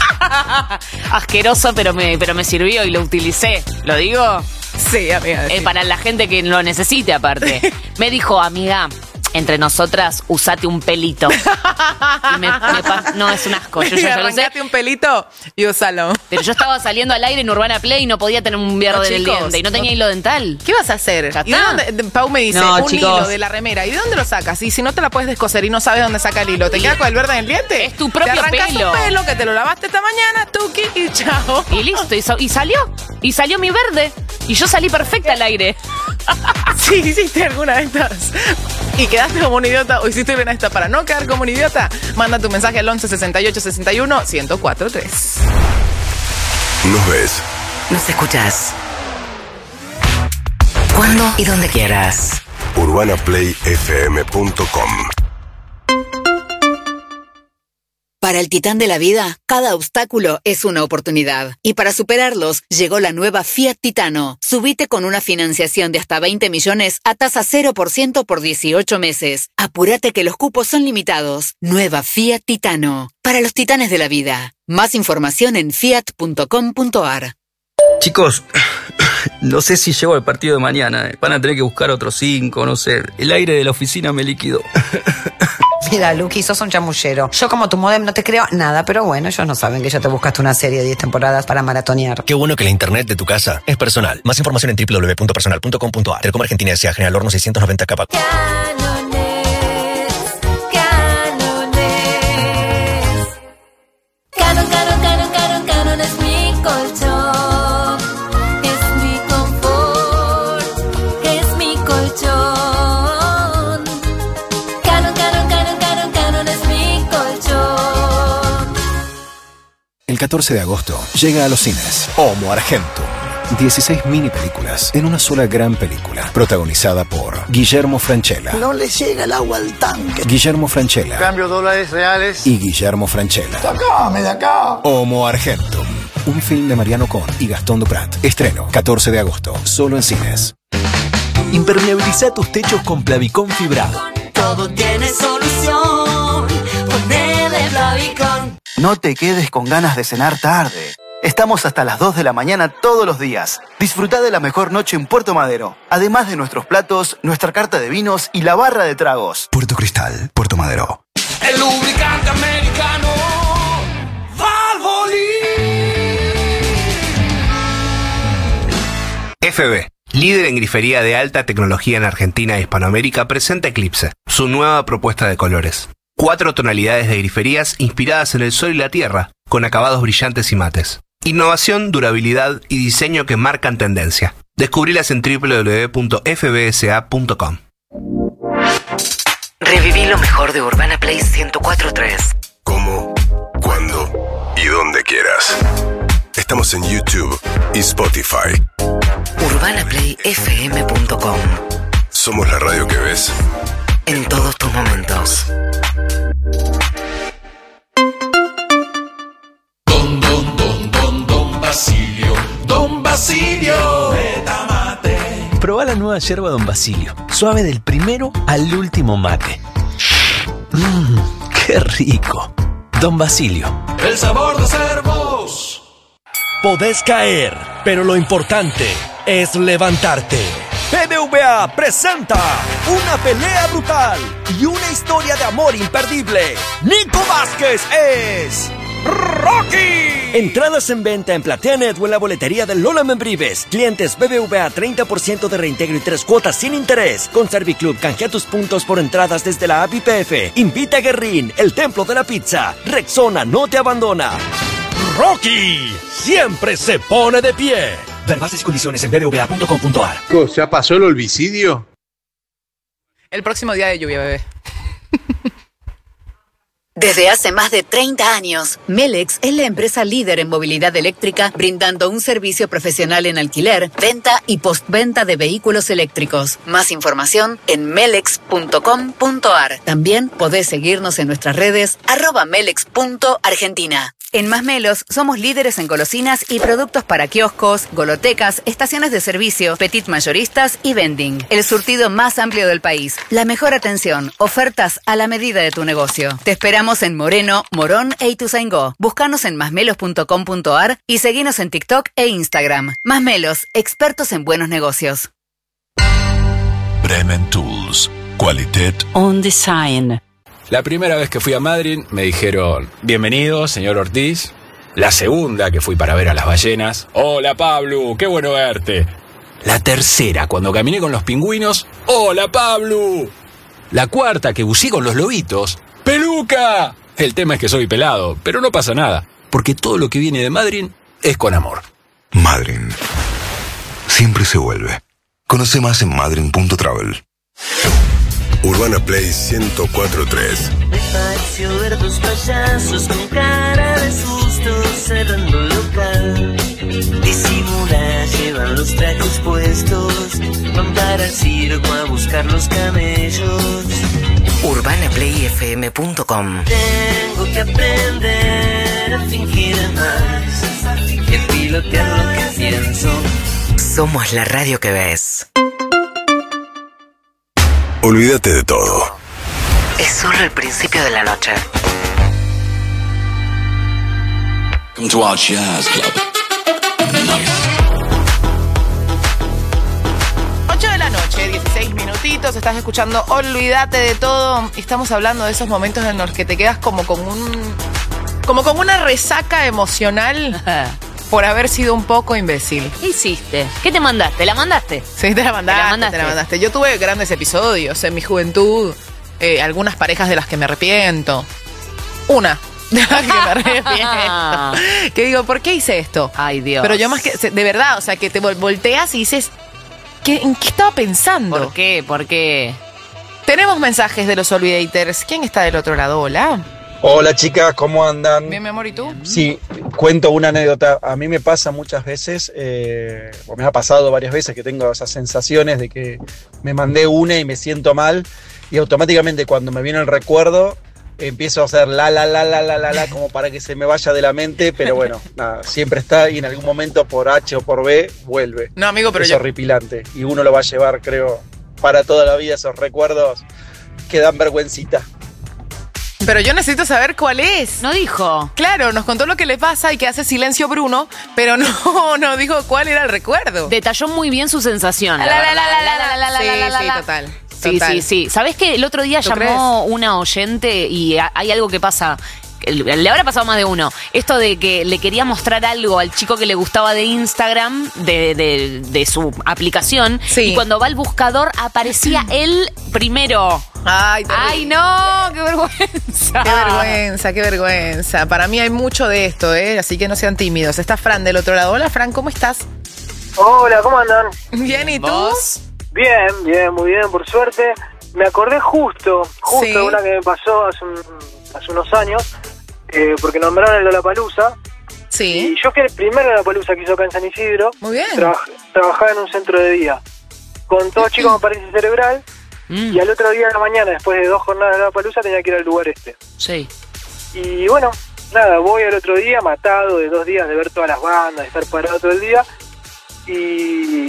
Asqueroso, pero me, pero me sirvió y lo utilicé. ¿Lo digo? Sí, amiga. Eh, sí. para la gente que lo necesite, aparte. Me dijo, amiga, entre nosotras, usate un pelito. Y me, me pa- no, es un asco. Yo ya lo sé. Arrancate un pelito y úsalo. Pero yo estaba saliendo al aire en Urbana Play y no podía tener un verde No, en el chicos, diente. Y no tenía no- hilo dental. ¿Qué vas a hacer? Ya ¿Y de está. dónde- de- Pau me dice, No, un chicos. hilo de la remera. ¿Y de dónde lo sacas? Y si no te la puedes descoser y no sabes dónde saca el hilo, ¿te queda con el verde en el diente? Es tu propio te arrancas pelo. un pelo que te lo lavaste esta mañana, tuki y chao. Y listo, y, sa- y salió. Y salió mi verde. Y yo salí perfecta al aire. Si hiciste alguna de estas y quedaste como un idiota o hiciste una de estas para no quedar como un idiota, manda tu mensaje al once sesenta y ocho sesenta y uno ciento cuatro tres. Nos ves, Nos escuchas. Cuando y donde quieras. urbana play f m punto com. Para el titán de la vida, cada obstáculo es una oportunidad. Y para superarlos, llegó la nueva Fiat Titano. Subite con una financiación de hasta veinte millones a tasa cero por ciento por dieciocho meses. Apúrate que los cupos son limitados. Nueva Fiat Titano. Para los titanes de la vida. Más información en fiat punto com punto a r. Chicos, no sé si llego al partido de mañana. eh. Van a tener que buscar otros cinco, no sé. El aire de la oficina me liquidó. Mira, Luqui, sos un chamullero. Yo como tu modem no te creo nada, pero bueno, ellos no saben que ya te buscaste una serie de diez temporadas para maratonear. Qué bueno que la internet de tu casa es personal. Más información en doble u doble u doble u punto personal punto com punto a r. Telecom Argentina S A General Horno seiscientos noventa K. Canones, canones. Canon, canon, canon, canon, canon es mi colchón. Es mi confort. Es mi colchón. Canon, canon, canon, canon, canon es mi colchón. El catorce de agosto llega a los cines Homo Argentum. dieciséis mini películas en una sola gran película, protagonizada por Guillermo Francella. No le llega el agua al tanque. Guillermo Francella Cambio dólares reales. y Guillermo Francella. ¡Sacame de acá! Homo Argentum, un film de Mariano Con y Gastón Duprat. Estreno catorce de agosto, solo en cines. Impermeabiliza tus techos con Plavicón fibrado. Todo tiene solución. Ponele Plavicón. No te quedes con ganas de cenar tarde. Estamos hasta las dos de la mañana todos los días. Disfruta de la mejor noche en Puerto Madero. Además de nuestros platos, nuestra carta de vinos y la barra de tragos. Puerto Cristal, Puerto Madero. El lubricante americano F B, líder en grifería de alta tecnología en Argentina e Hispanoamérica, presenta Eclipse, su nueva propuesta de colores. Cuatro tonalidades de griferías inspiradas en el sol y la tierra, con acabados brillantes y mates. Innovación, durabilidad y diseño que marcan tendencia. Descubrilas en doble u doble u doble u punto f b s a punto com. Reviví lo mejor de Urbana Play ciento cuatro punto tres. Como, cuando y donde quieras. Estamos en YouTube y Spotify. urbana play f m punto com. Somos la radio que ves En todos tus momentos. Don, don, don, don, don Basilio. Don Basilio. Betamate. Probá la nueva nueva yerba Don Basilio. Suave del primero al último mate. Mmm, qué rico. Don Basilio. El sabor de ser vos. Podés caer, pero lo importante es levantarte. B B V A presenta una pelea brutal y una historia de amor imperdible. Nico Vázquez es Rocky. Entradas en venta en PlateaNet o en la boletería de Lola Membrives. Clientes B B V A treinta por ciento de reintegro y tres cuotas sin interés. Con Serviclub canjea tus puntos por entradas desde la app I P F. Invita a Guerrín, el templo de la pizza. Rexona no te abandona. Rocky siempre se pone de pie. Ver bases y condiciones en b b v a punto com punto a r. ¿Ya pasó el olvicidio? El próximo día de lluvia, bebé. Desde hace más de treinta años, Melex es la empresa líder en movilidad eléctrica, brindando un servicio profesional en alquiler, venta y postventa de vehículos eléctricos. Más información en melex punto com punto a r. También podés seguirnos en nuestras redes arroba melex punto argentina. En Más Melos somos líderes en golosinas y productos para kioscos, golotecas, estaciones de servicio, petit mayoristas y vending. El surtido más amplio del país. La mejor atención, ofertas a la medida de tu negocio. Te esperamos en Moreno, Morón e Ituzaingó. Búscanos en masmelos punto com punto a r y seguinos en TikTok e Instagram. Más Melos, expertos en buenos negocios. Bremen Tools. Qualität On Design. La primera vez que fui a Madrid me dijeron, bienvenido, señor Ortiz. La segunda que fui para ver a las ballenas, hola Pablo, qué bueno verte. La tercera, cuando caminé con los pingüinos, hola Pablo. La cuarta, que bucí con los lobitos, ¡peluca! El tema es que soy pelado, pero no pasa nada, porque todo lo que viene de Madrid es con amor. Madrid. Siempre se vuelve. Conoce más en madrid punto travel. Urbana Play ciento cuatro punto tres. Me pareció ver dos payasos con cara de susto cerrando el local. Disimular, llevan los trajes puestos, van para el circo a buscar los camellos. urbana play f m punto com. Tengo que aprender a fingir más, que pilotear lo que pienso. Somos la radio que ves. Olvídate de todo. Es solo el principio de la noche. Come to our jazz club. ocho de la noche, dieciséis minutitos, estás escuchando Olvídate de todo. Estamos hablando de esos momentos en los que te quedas como con un como con una resaca emocional por haber sido un poco imbécil. ¿Qué hiciste? ¿Qué te mandaste? ¿La mandaste? Sí, te la mandaste, ¿Te la mandaste? te la mandaste. Yo tuve grandes episodios en mi juventud, eh, algunas parejas de las que me arrepiento. Una de las que me arrepiento. Que digo, ¿por qué hice esto? Ay, Dios. Pero yo más que, de verdad, o sea, que te vol- volteas y dices, ¿qué, ¿en qué estaba pensando? ¿Por qué? ¿Por qué? Tenemos mensajes de los Olvidators. ¿Quién está del otro lado? Hola. Hola chicas, ¿cómo andan? Bien, mi amor, ¿y tú? Sí, cuento una anécdota. A mí me pasa muchas veces, eh, o me ha pasado varias veces que tengo esas sensaciones de que me mandé una y me siento mal y automáticamente cuando me viene el recuerdo empiezo a hacer la la la la la la la como para que se me vaya de la mente, pero bueno, nada, siempre está y en algún momento por H o por B vuelve. No, amigo, pero es yo... horripilante y uno lo va a llevar, creo, para toda la vida esos recuerdos que dan vergüencita. Pero yo necesito saber cuál es. No dijo. Claro, nos contó lo que le pasa y que hace silencio Bruno, pero no, no dijo cuál era el recuerdo. Detalló muy bien su sensación. La, la la, verdad. la, la, la, la, la, Sí, la, la, sí, la. total. Sí, Total. sí, sí. ¿Sabés que el otro día ¿Tú llamó una oyente y a- hay algo que pasa? Le habrá pasado más de uno. Esto de que le quería mostrar algo al chico que le gustaba de Instagram, de, de, de su aplicación. Sí. Y cuando va al buscador aparecía él primero. Ay, Ay, no, qué vergüenza. Qué vergüenza, qué vergüenza. Para mí hay mucho de esto, ¿eh? Así que no sean tímidos. Está Fran del otro lado. Hola, Fran, ¿cómo estás? Hola, ¿cómo andan? Bien, ¿y tú? ¿Vos? Bien, bien, muy bien, por suerte. Me acordé justo, justo Sí. de una que me pasó hace, un- hace unos años, eh, porque nombraron el Lollapalooza. Sí. Y yo fui el primer Lollapalooza que hizo acá en San Isidro. Muy bien. Trabaj- trabajaba en un centro de día. Con todos chicos con parálisis cerebral. Mm. Y al otro día de la mañana, después de dos jornadas de Lollapalooza, tenía que ir al lugar este. Sí. Y bueno, nada, voy al otro día matado de dos días de ver todas las bandas, de estar parado todo el día. Y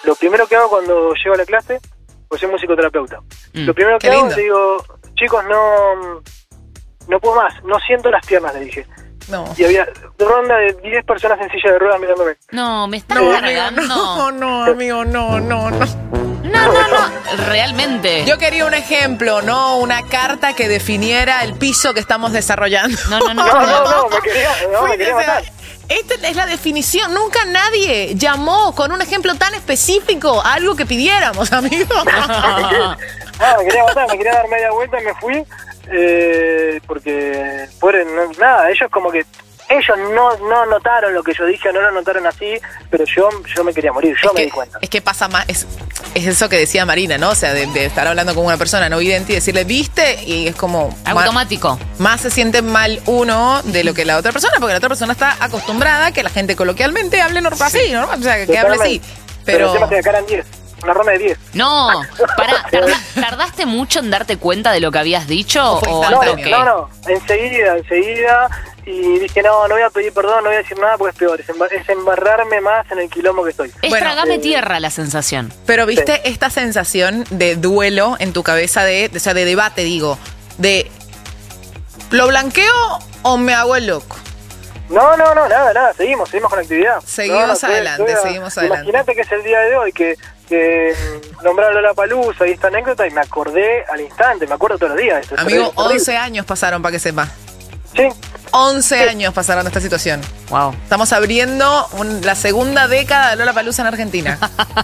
lo primero que hago cuando llego a la clase, pues soy musicoterapeuta. Mm, lo primero que qué hago, lindo. le digo, chicos, no, no puedo más, no siento las piernas, le dije. No. Y había ronda de diez personas en silla de ruedas mirándome. No, me estás No, cargando. amigo, no, no, amigo, no, no, no. No, no, no. Realmente. Yo quería un ejemplo, no una carta que definiera el piso que estamos desarrollando. No, no, no. No, no, no, me quería, no, me Fui, quería o sea, matar. esta es la definición. Nunca nadie llamó con un ejemplo tan específico a algo que pidiéramos, amigo. Ah, me quería matar, me quería dar media vuelta y me fui. Eh, porque, pobre, no, nada, ellos como que, ellos no no notaron lo que yo dije, no lo notaron así, pero yo yo me quería morir, yo Es me que, di cuenta. es que pasa más, es, es eso que decía Marina, ¿no? O sea, de, de estar hablando con una persona no vidente y decirle, ¿viste? Y es como... Automático. Más, más se siente mal uno de lo que la otra persona, porque la otra persona está acostumbrada a que la gente coloquialmente hable normal, así, normal, o sea, que hable así. Pero Pero... encima se sacaran diez, una ronda de diez. No, pará, tarda- ¿tardaste mucho en darte cuenta de lo que habías dicho? O fue o No, al no, toque? no, no, enseguida, enseguida, y dije, no, no voy a pedir perdón, no voy a decir nada porque es peor, es, embar- es embarrarme más en el quilombo que estoy. Es Bueno, tragame eh, tierra la sensación. Pero viste esta sensación de duelo en tu cabeza, de, o sea, de debate, digo, de ¿lo blanqueo o me hago el loco? No, no, no, nada, nada, seguimos, seguimos con la actividad. Seguimos No, no, estoy- adelante, estoy a- seguimos adelante. Imagínate que es el día de hoy, que, que mm, nombraron Lollapalooza y esta anécdota y me acordé al instante, me acuerdo todos los días de esto. es Amigo, terrible, terrible. once años pasaron para que sepa. Sí. once años pasaron de esta situación. Wow. Estamos abriendo un- la segunda década de Lollapalooza en Argentina.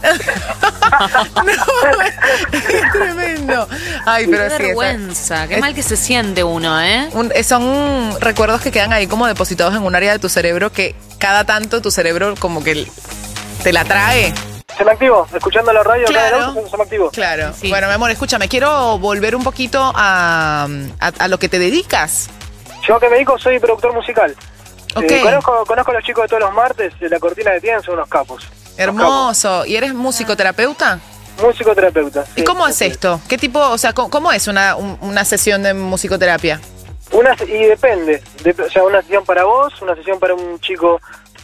No, es tremendo. Ay, pero Qué sí, esa- vergüenza, qué es- mal que se siente uno, ¿eh? un- son recuerdos que quedan ahí como depositados en un área de tu cerebro que cada tanto tu cerebro como que te la trae. Se me activó, escuchando la radio, acá Claro. en el auto, se me activó. Claro. Sí. Bueno, mi amor, escúchame, quiero volver un poquito a, a, a lo que te dedicas. Yo que me dedico soy productor musical. Ok. Eh, conozco, conozco a los chicos de todos los martes, de la cortina de tienen, son unos capos. Hermoso. ¿Y eres musicoterapeuta? Musicoterapeuta. ¿Y cómo es esto? ¿Qué tipo, o sea, cómo, cómo es una, un- una sesión de musicoterapia? Una, y depende, de- o sea, una sesión para vos, una sesión para un chico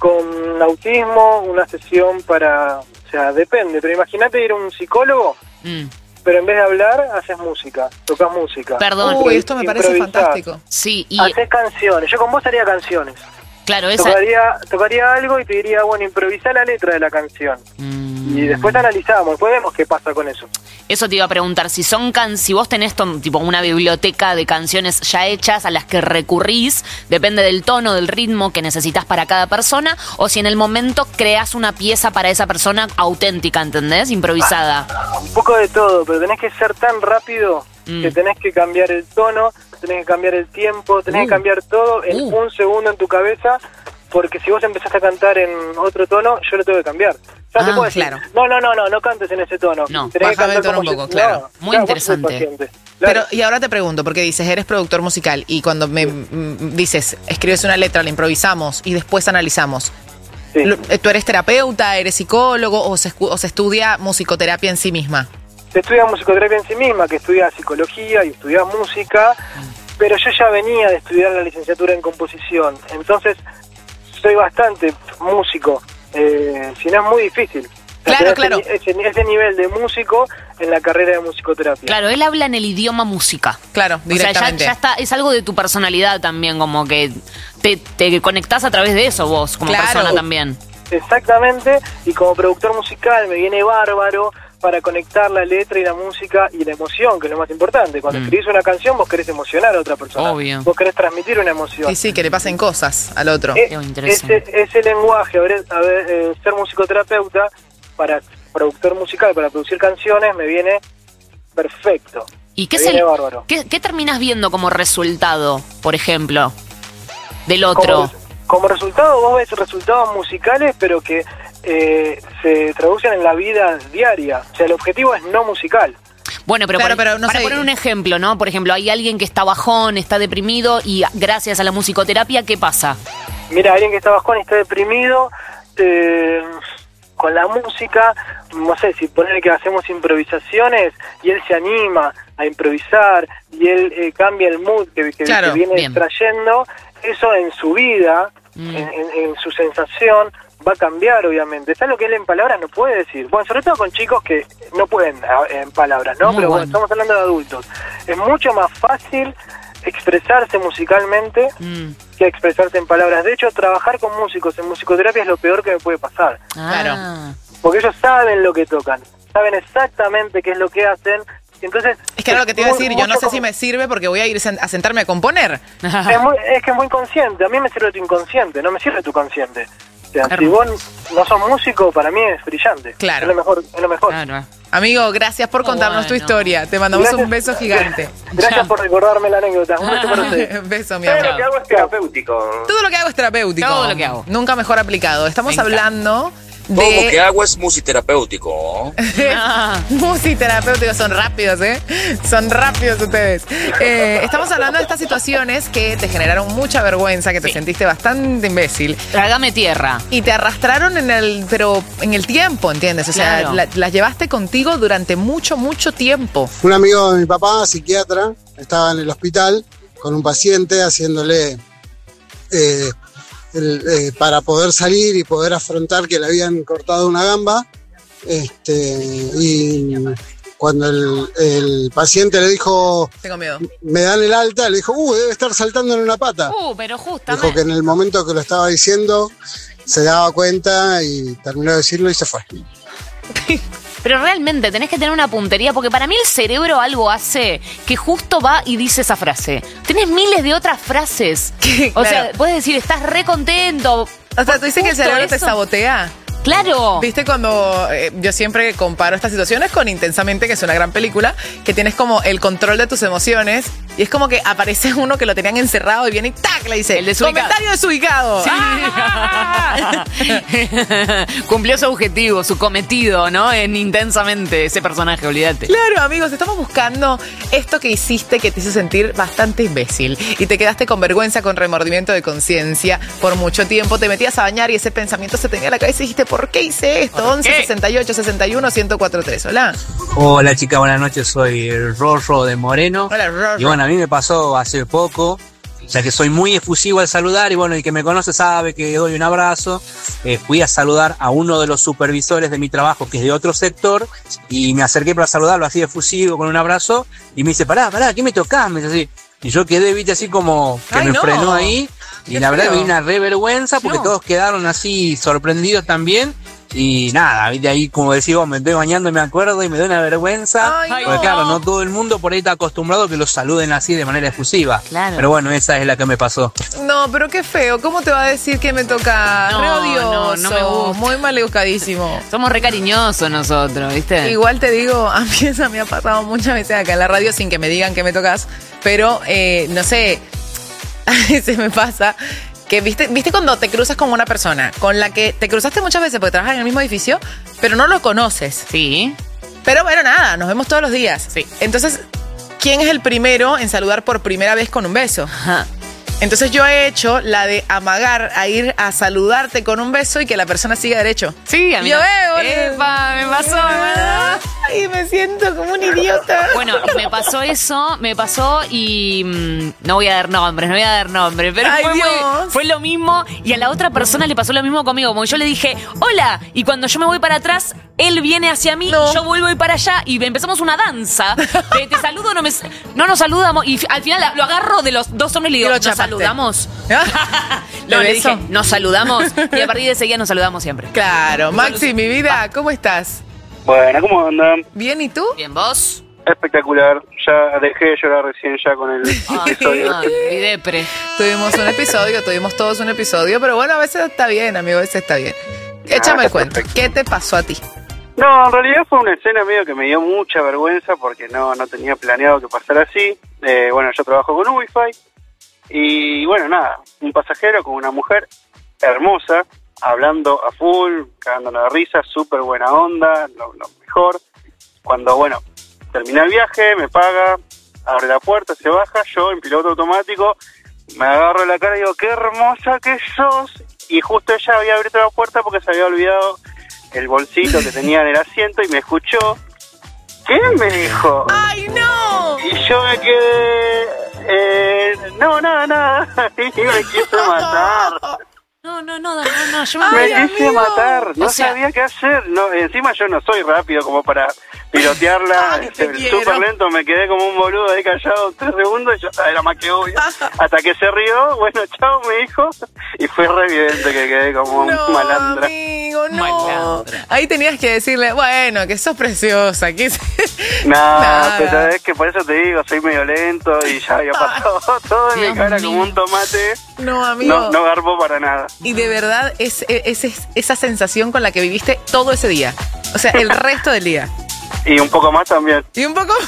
con autismo, una sesión para, o sea, depende, pero imagínate ir a un psicólogo, Mm. pero en vez de hablar, haces música, tocas música. Perdón. Uy, esto me parece Improvisás. fantástico. Sí, y Haces canciones, yo con vos haría canciones. claro, esa... Tocaría, tocaría algo y te diría, bueno, improvisá la letra de la canción. Mm. Y después analizamos, después vemos qué pasa con eso. Eso te iba a preguntar, si son can si vos tenés tom- tipo una biblioteca de canciones ya hechas a las que recurrís, depende del tono, del ritmo que necesitas para cada persona, o si en el momento creás una pieza para esa persona auténtica, ¿entendés? Improvisada. Un poco de todo, pero tenés que ser tan rápido Mm. que tenés que cambiar el tono, tenés que cambiar el tiempo, tenés Uh. que cambiar todo en Uh. un segundo en tu cabeza, porque si vos empezaste a cantar en otro tono, yo lo tengo que cambiar. Ya te Ah, puedo decir, claro. no, no, no, no, no cantes en ese tono. No, Tenés que bájame el cantar tono como un yo- poco, claro. No, Muy claro, vos sos interesante. paciente. Pero, Claro. y ahora te pregunto, porque dices, eres productor musical, y cuando me mm, dices, escribes una letra, la improvisamos y después analizamos. Sí. Lo- eh, ¿Tú eres terapeuta, eres psicólogo o se, escu- o se estudia musicoterapia en sí misma? Se estudia musicoterapia en sí misma, que estudia psicología y estudia música, pero yo ya venía de estudiar la licenciatura en composición, entonces soy bastante músico, eh, si no es muy difícil. O sea, Claro, tener claro. Ese, ese- ese nivel de músico en la carrera de musicoterapia. Claro, él habla en el idioma música. Claro, O sea, ya, directamente. ya está, es algo de tu personalidad también, como que te, te conectás a través de eso vos, como Claro. persona también. Exactamente, y como productor musical me viene bárbaro para conectar la letra y la música y la emoción, que es lo más importante. Cuando Mm. escribís una canción vos querés emocionar a otra persona. Obvio. Vos querés transmitir una emoción. Sí, sí, que le pasen cosas al otro. Eh, Qué interesante. ese, ese lenguaje, haber- haber, eh, ser musicoterapeuta para productor musical, para producir canciones, me viene perfecto. ¿Y qué, Me es el- viene bárbaro. qué, qué terminas viendo como resultado, por ejemplo, del otro? Como, como resultado, vos ves resultados musicales, pero que eh, se traducen en la vida diaria. O sea, el objetivo es no musical. Bueno, pero, Claro, por- pero no para sé. poner un ejemplo, ¿no? Por ejemplo, hay alguien que está bajón, está deprimido y gracias a la musicoterapia, ¿qué pasa? Mira, alguien que está bajón y está deprimido, eh, con la música, no sé, si poner que hacemos improvisaciones y él se anima a improvisar y él eh, cambia el mood que, que- Claro, que viene bien. trayendo, eso en su vida, Mm. en, en- en su sensación, va a cambiar, obviamente. ¿Sabes lo que él en palabras no puede decir? Bueno, sobre todo con chicos que no pueden a- en palabras, ¿no? Muy Pero bueno, bueno. estamos hablando de adultos. Es mucho más fácil expresarse musicalmente Mm. que expresarse en palabras. De hecho, trabajar con músicos en musicoterapia es lo peor que me puede pasar. Ah. Porque ellos saben lo que tocan, saben exactamente qué es lo que hacen. Y entonces Es que era lo que te iba a muy- decir, yo no mucho sé si como- me sirve porque voy a ir sen- a sentarme a componer. Es, muy- es que es muy inconsciente. A mí me sirve tu inconsciente, no me sirve tu consciente. O sea, si Hermoso. vos no sos músico, para mí es brillante. Claro. Es lo mejor. Es lo mejor. Amigo, gracias por contarnos tu Bueno. historia. Te mandamos Gracias. un beso gigante. Gracias por recordarme la anécdota. Un beso para usted. Beso, mi Todo amor. lo que hago es terapéutico. Todo lo que hago es terapéutico. Todo lo que hago. Nunca mejor aplicado. Estamos Me encanta. hablando Todo lo que de hago es musiterapéutico. musiterapéuticos. Son rápidos, ¿eh? Son rápidos ustedes. Eh, estamos hablando de estas situaciones que te generaron mucha vergüenza, que te sentiste bastante imbécil. Trágame tierra. Y te arrastraron en el, pero en el tiempo, ¿entiendes? O sea, Claro. la- las llevaste contigo durante mucho, mucho tiempo. Un amigo de mi papá, psiquiatra, estaba en el hospital con un paciente haciéndole eh, el, eh, para poder salir y poder afrontar que le habían cortado una gamba. Este, y cuando el, el paciente le dijo, Tengo miedo. me dan el alta, le dijo, uh, debe estar saltando en una pata. Uh, pero Dijo justamente. que en el momento que lo estaba diciendo se daba cuenta y terminó de decirlo y se fue. Pero realmente tenés que tener una puntería, porque para mí el cerebro algo hace que justo va y dice esa frase. Tenés miles de otras frases. O Claro. sea, puedes decir, estás re contento. O sea, tú dices que el cerebro te sabotea. Claro. ¿Viste cuando eh, yo siempre comparo estas situaciones con Intensamente, que es una gran película, que tienes como el control de tus emociones y es como que aparece uno que lo tenían encerrado y viene y ¡tac! Le dice, El desubicado. comentario desubicado. Sí. Cumplió su objetivo, su cometido, ¿no? En Intensamente, ese personaje, olvídate. Claro, amigos, estamos buscando esto que hiciste que te hizo sentir bastante imbécil y te quedaste con vergüenza, con remordimiento de conciencia por mucho tiempo. Te metías a bañar y ese pensamiento se tenía en la cabeza y dijiste, ¿por qué hice esto? once sesenta y ocho sesenta y uno ciento cuatro tres. Hola. Hola chica, buenas noches, soy el Rorro de Moreno. Hola, Rorro. Y bueno, a mí me pasó hace poco, ya que soy muy efusivo al saludar y bueno, el que me conoce sabe que doy un abrazo. Eh, fui a saludar a uno de los supervisores de mi trabajo, que es de otro sector, y me acerqué para saludarlo así efusivo con un abrazo y me dice, pará, pará, ¿qué me tocás? Me dice así. Y yo quedé, viste, así como que Ay, me no. frenó ahí. Y Qué la verdad feo. me dio una re vergüenza porque No. todos quedaron así sorprendidos también. Y nada, viste ahí, como decís vos, me estoy bañando y me acuerdo y me da una vergüenza. Ay, porque no. claro, no todo el mundo por ahí está acostumbrado a que los saluden así de manera efusiva. Claro. Pero bueno, esa es la que me pasó. No, pero qué feo. ¿Cómo te va a decir que me toca? No, Re odioso. no, no me gusta. Muy maleducadísimo. Somos re cariñosos nosotros, ¿viste? Igual te digo, a mí eso me ha pasado muchas veces acá en la radio sin que me digan que me tocas, pero eh, no sé, a veces me pasa que viste, viste cuando te cruzas con una persona con la que te cruzaste muchas veces porque trabajas en el mismo edificio, pero no lo conoces. Sí. Pero bueno, nada, nos vemos todos los días. Sí. Entonces, ¿quién es el primero en saludar por primera vez con un beso? Ajá. Entonces yo he hecho la de amagar a ir a saludarte con un beso y que la persona siga derecho. Sí, a mí Yo no. veo. Epa, me pasó, me pasó. Y me siento como un idiota. Bueno, me pasó eso, me pasó y mm, no voy a dar nombres, no voy a dar nombres, pero Ay, fue, muy- Dios. fue lo mismo y a la otra persona le pasó lo mismo conmigo, como yo le dije, hola, y cuando yo me voy para atrás, él viene hacia mí, No. yo vuelvo a ir para allá y empezamos una danza, de te saludo, no, me, no nos saludamos y al final lo agarro de los dos hombres y le Y digo, lo ¿nos chapaste. saludamos? ¿Le No, le beso? dije, nos saludamos y a partir de ese día nos saludamos siempre. Claro, Maxi, mi vida, ¿cómo estás? Bueno, ¿cómo andan? ¿Bien y tú? Bien, ¿vos? Espectacular. Ya dejé de llorar recién ya con el Ay, episodio. ay, mi depre. Tuvimos un episodio, tuvimos todos un episodio, pero bueno, a veces está bien, amigo, a veces está bien. Échame el cuento, ¿qué te pasó a ti? No, en realidad fue una escena medio que me dio mucha vergüenza porque no, no tenía planeado que pasara así. Eh, bueno, yo trabajo con Wi-Fi y bueno, nada, un pasajero con una mujer hermosa, hablando a full, cagándonos de risa, súper buena onda, lo, lo mejor. Cuando, bueno, termina el viaje, me paga, abre la puerta, se baja, yo en piloto automático me agarro la cara y digo, qué hermosa que sos. Y justo ella había abierto la puerta porque se había olvidado el bolsito que tenía en el asiento y me escuchó. ¿Qué me dijo? ¡Ay, no! Y yo me quedé... Eh, no, nada, nada. Y me quiso matar. No, no, no, no, no, yo me, me Ay, quise amigo. matar, no O sea, sabía qué hacer. No, encima yo no soy rápido como para pilotearla. Ay, te quiero. Súper lento, me quedé como un boludo ahí callado tres segundos y yo ah, era más que obvio. Hasta que se rió, bueno, chao, me dijo. Y fue re evidente que quedé como No, un malandra. amigo, no. Ahí tenías que decirle, bueno, que sos preciosa. Que... No, Nada. pero es que por eso te digo, soy medio lento y ya había pasado todo en mi cara mío. como un tomate. No, amigo. No, no garpó para nada. Y de verdad es, es, es esa sensación con la que viviste todo ese día. O sea, el resto del día. Y un poco más también. Y un poco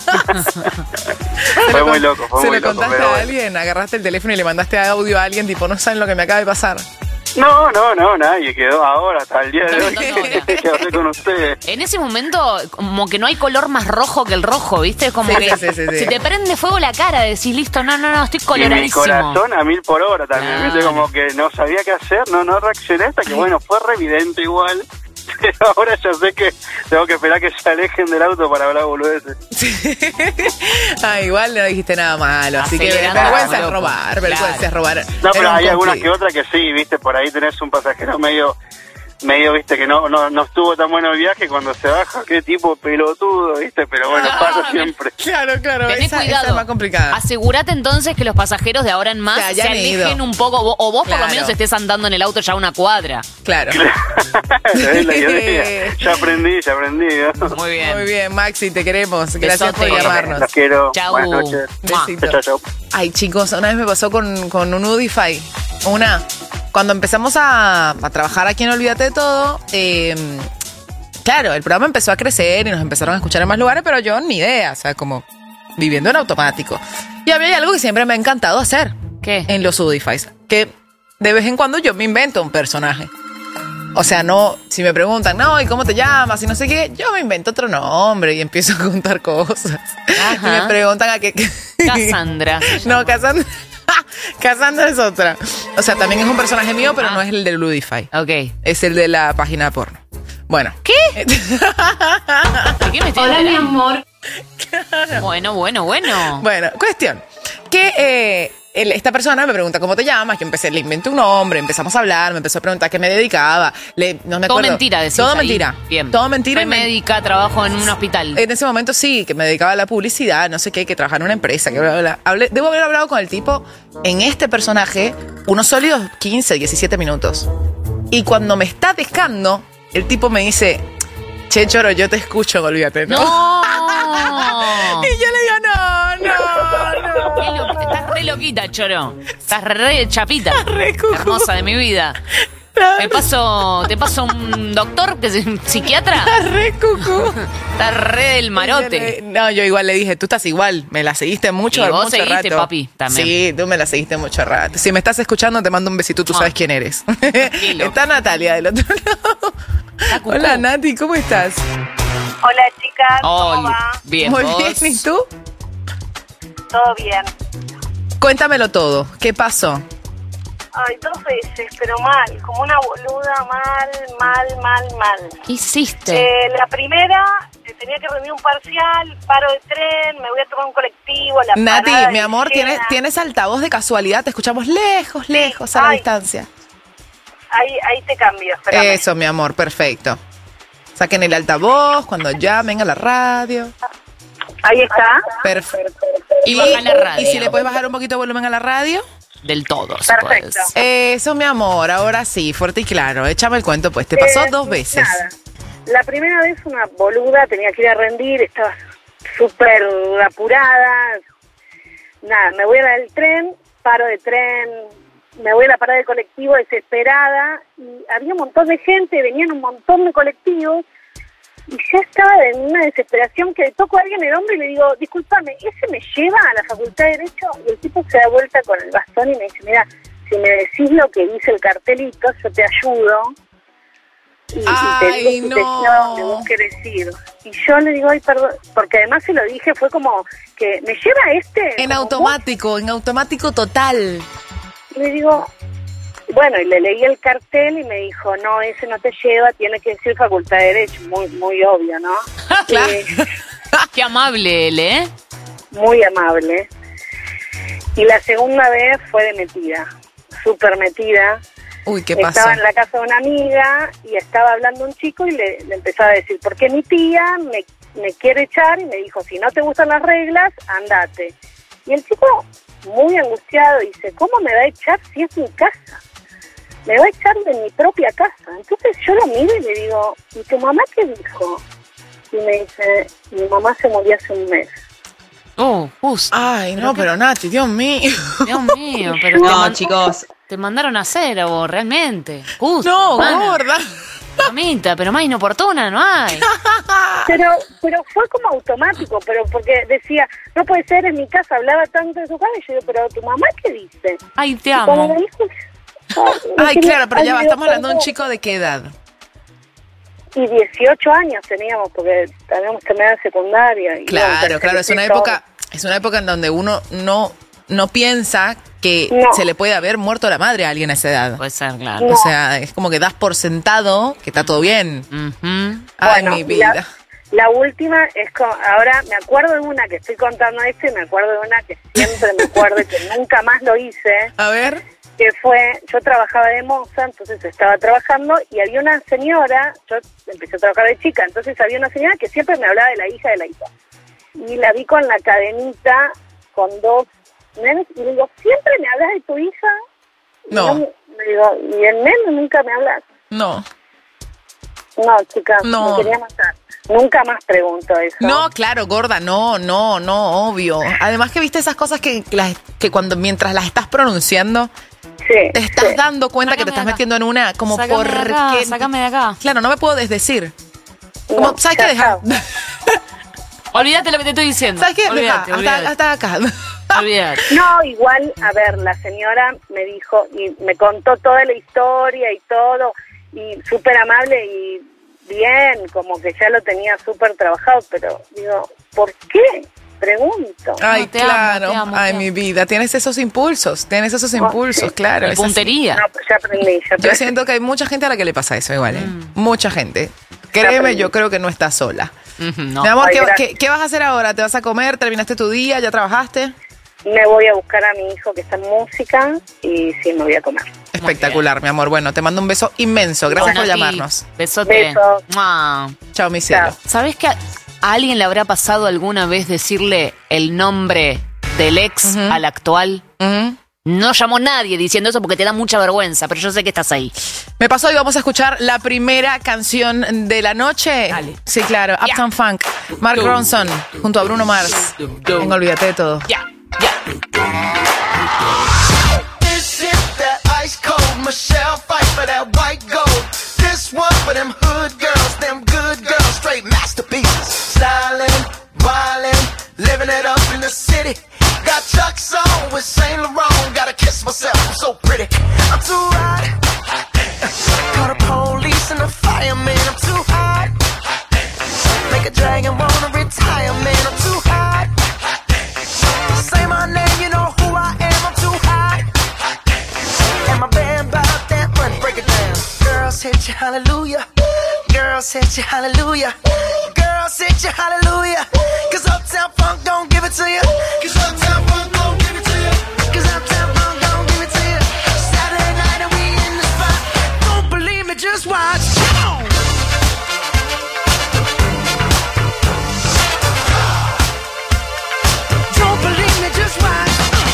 Fue muy loco, fue ¿Se muy lo loco. contaste pero a bueno. alguien? Agarraste el teléfono y le mandaste audio a alguien, tipo, no saben lo que me acaba de pasar. No, no, no, nadie quedó ahora hasta el día de hoy que hablé con ustedes. En ese momento, como que no hay color más rojo que el rojo, ¿viste? Es como Sí, que sí, sí, sí. se te prende fuego la cara, decís, listo, no, no, no, estoy Y mi coloradísimo. corazón a mil por hora también, Claro. ¿viste? Como que no sabía qué hacer, no, no reaccioné hasta que, bueno, fue re evidente igual. Pero ahora ya sé que tengo que esperar que se alejen del auto para hablar boludeces. Ah, igual no dijiste nada malo, así que Acelerando, vergüenza es loco. robar, vergüenza Claro. es robar. No, pero Era un hay algunas conflicto. que otras que sí, ¿viste? Por ahí tenés un pasajero medio... medio, viste, que no, no, no estuvo tan bueno el viaje, cuando se baja, qué tipo pelotudo, viste, pero bueno, Ah, pasa siempre. Claro, claro, Tené esa, cuidado. esa es más complicada. Asegúrate entonces que los pasajeros de ahora en más Se se, hayan alejen ido. un poco, o- o vos por Claro. lo menos estés andando en el auto ya una cuadra. Claro. Es la idea. Ya aprendí, ya aprendí. ¿no? Muy bien. Muy bien, Maxi, te queremos. Gracias Besote. por llamarnos. Los quiero. Chau. Buenas noches. Besito. Chau, chau. Ay, chicos, una vez me pasó con, con un Udify. Una. Cuando empezamos a, a trabajar aquí en Olvídate de Todo, eh, claro, el programa empezó a crecer y nos empezaron a escuchar en más lugares, pero yo ni idea, o sea, como viviendo en automático. Y había algo que siempre me ha encantado hacer. ¿Qué? En los Udifys. Que de vez en cuando yo me invento un personaje. O sea, no, si me preguntan, no, ¿y cómo te llamas? Y no sé qué, yo me invento otro nombre y empiezo a contar cosas. Y me preguntan a qué. Cassandra. No, Cassandra. Cassandra es otra. O sea, también es un personaje mío, pero no es el del Ludify. Ok. Es el de la página porno. Bueno. ¿Qué? ¿De qué me estoy Hola, mi enterando? amor. Bueno, bueno, bueno. Bueno, cuestión. Que eh, el- esta persona me pregunta cómo te llamas, que empecé, le inventé un nombre, empezamos a hablar, me empezó a preguntar a qué me dedicaba. Le, no me Todo acuerdo. mentira, decís Todo ahí. mentira. Bien. Todo mentira. Soy y me- médica, trabajo en un hospital. En ese momento sí, que me dedicaba a la publicidad, no sé qué, que trabajaba en una empresa, que bla, bla, bla. Hablé- debo haber hablado con el tipo en este personaje unos sólidos quince, diecisiete minutos. Y cuando me está dejando, el tipo me dice, che, Choro, yo te escucho, olvídate, ¿no? ¡No! Y yo le digo, no, no, no. Qué lo- Estás re loquita, Choro. Estás re chapita. re cucú. Hermosa de mi vida. Te paso, te paso un doctor que es un psiquiatra. Estás re cucú. Está re del marote. No, yo igual le dije, tú estás igual, me la seguiste mucho, Y vos mucho seguiste, rato. papi, también. Sí, tú me la seguiste mucho rato. Si me estás escuchando, te mando un besito, tú Ah. sabes quién eres. Tranquilo. Está Natalia del otro lado. cucú. Hola, Nati, ¿cómo estás? Hola chicas, ¿cómo Hola. va? Bien, Muy vos. bien, ¿y tú? ¿Todo bien? Cuéntamelo todo, ¿qué pasó? Ay, dos veces, pero mal, como una boluda, mal, mal, mal, mal. ¿Qué hiciste? Eh, la primera, eh, tenía que rendir un parcial, paro de tren, me voy a tomar un colectivo, la Nati, parada mi de amor, Llena. ¿tienes, ¿tienes altavoz de casualidad? Te escuchamos lejos, lejos, a la Ay. distancia. Ahí, ahí te cambio, espérame. Eso, mi amor, perfecto. Saquen el altavoz cuando llamen a la radio. Ahí está. Perfecto. Y baja la radio. ¿Y si le puedes bajar un poquito de volumen a la radio? Del todo, si Perfecto. puedes. Eso, mi amor, ahora sí, fuerte y claro. Échame el cuento, pues. Te pasó Eh, dos veces. Nada. La primera vez una boluda, tenía que ir a rendir, estaba súper apurada. Nada, me voy a dar el tren, paro de tren, me voy a la parada de colectivo desesperada. Y había un montón de gente, venían un montón de colectivos. Y ya estaba en una desesperación que le toco a alguien el hombro y le digo, discúlpame, ¿ese me lleva a la Facultad de Derecho? Y el tipo se da vuelta con el bastón y me dice, mira, si me decís lo que dice el cartelito, yo te ayudo. Y, y Ay, te digo si te no. lleva donde vos querés ir. Y yo le digo, ay, perdón, porque además se lo dije, fue como que, ¿me lleva este? En Como automático, en automático total. vos. Y le digo, bueno, y le leí el cartel y me dijo, no, ese no te lleva, tiene que decir Facultad de Derecho. Muy, muy obvio, ¿no? Claro. Eh, Qué amable él, ¿eh? muy amable. Y la segunda vez fue de metida, súper metida. Uy, ¿qué pasó? Estaba en la casa de una amiga y estaba hablando un chico y le, le empezaba a decir, ¿por qué mi tía me, me quiere echar? Y me dijo, si no te gustan las reglas, andate. Y el chico, muy angustiado, dice, ¿cómo me va a echar si es mi casa? Me va a echar de mi propia casa. Entonces yo lo miro y le digo, ¿y tu mamá qué dijo? Y me dice, mi mamá se murió hace un mes. Oh, justo. Ay, no, pero Nati, Dios mío. Dios mío, pero No, te man- chicos. Te mandaron a hacer a vos, realmente. Justo. No, hermana. gorda. Mamita, pero más inoportuna no hay. Pero pero fue como automático, pero porque decía, no puede ser, en mi casa hablaba tanto de su casa, y yo digo, pero tu mamá qué dice. Ay, te Y amo. cuando me dijo, Ay, claro, pero ya va, Ay, estamos Dios, hablando de un perdón. chico de qué edad. Y dieciocho años teníamos, porque habíamos terminado de secundaria. Y Claro, claro, es una época, es una época en donde uno no, no piensa que No. se le puede haber muerto la madre a alguien a esa edad. Puede ser, claro. O sea, es como que das por sentado que está todo bien. Ay, Bueno, mi y vida. La, la última es, con, ahora me acuerdo de una que estoy contando esto y me acuerdo de una que siempre me acuerdo y que nunca más lo hice. A ver. Que fue, yo trabajaba de moza, entonces estaba trabajando y había una señora, yo empecé a trabajar de chica, entonces había una señora que siempre me hablaba de la hija de la hija. Y la vi con la cadenita, con dos nenes, y le digo, ¿siempre me hablas de tu hija? Y No. me, me digo, ¿y el nene nunca me hablas? No. No, chica, No. me quería matar. Nunca más pregunto eso. No, claro, gorda, no, no, no, obvio. Además que viste esas cosas que, las, que cuando mientras las estás pronunciando, sí, te estás sí. dando cuenta que te Sácame estás de acá. metiendo en una, como Sácame por de acá, qué- sácame de acá. Claro, no me puedo desdecir. Como, No, ¿sabes qué? ya Deja. Olvídate lo que te estoy diciendo. ¿Sabes qué? Deja, Olvídate, hasta, olvídate. hasta acá. Olvídate. No, igual, a ver, la señora me dijo y me contó toda la historia y todo, y súper amable y bien, como que ya lo tenía súper trabajado, pero digo, ¿por qué? Pregunto. Ay, No, te amo, claro. te amo, Ay, te mi vida. Tienes esos impulsos. Tienes esos impulsos, sí. claro. Y es así. puntería. No, pues ya aprendí, ya Yo aprendí. siento que hay mucha gente a la que le pasa eso igual, ¿eh? Mm. Mucha gente. Créeme, yo creo que no estás sola. Ujú, no. Mi amor, Ay, ¿qué, gracias. qué, qué vas a hacer ahora? ¿Te vas a comer? ¿Terminaste tu día? ¿Ya trabajaste? Me voy a buscar a mi hijo que está en música y sí, me voy a comer. Espectacular, mi amor. Bueno, te mando un beso inmenso. Gracias Bueno, por Nati, llamarnos. Besote. Besos. Mua. Chao, mi cielo. ¿Sabés que a a alguien le habrá pasado alguna vez decirle el nombre del ex Ujú. al actual? Ujú. No llamó nadie diciendo eso porque te da mucha vergüenza, pero yo sé que estás ahí. Me pasó y vamos a escuchar la primera canción de la noche. Dale. Sí, claro. Uptown Funk. Mark Ronson junto a Bruno Mars. Venga, olvídate de todo. Ya, ya. This is that ice cold Michelle fight for that white gold. This one for them hood girls, them good girls, straight masterpieces. Styling, wildin', living it up in the city. Got Chuck's on with Saint Laurent. Gotta kiss myself, I'm so pretty. I'm too hot. Call the police and the fireman. I'm too hot. Make a dragon wanna retire, man. I'm too hot. Say my name, you know who I am. I'm too hot. And my band bought that money. Break it down. Girls hit you, hallelujah. Girls hit you, hallelujah. Girls hit you, hallelujah. Cause Uptown Funk don't give it to you. Cause Uptown Funk don't give it to you. Cause Uptown Funk don't give it to you. Saturday night and we in the spot. Don't believe me, just watch. Come on. Don't believe me, just watch.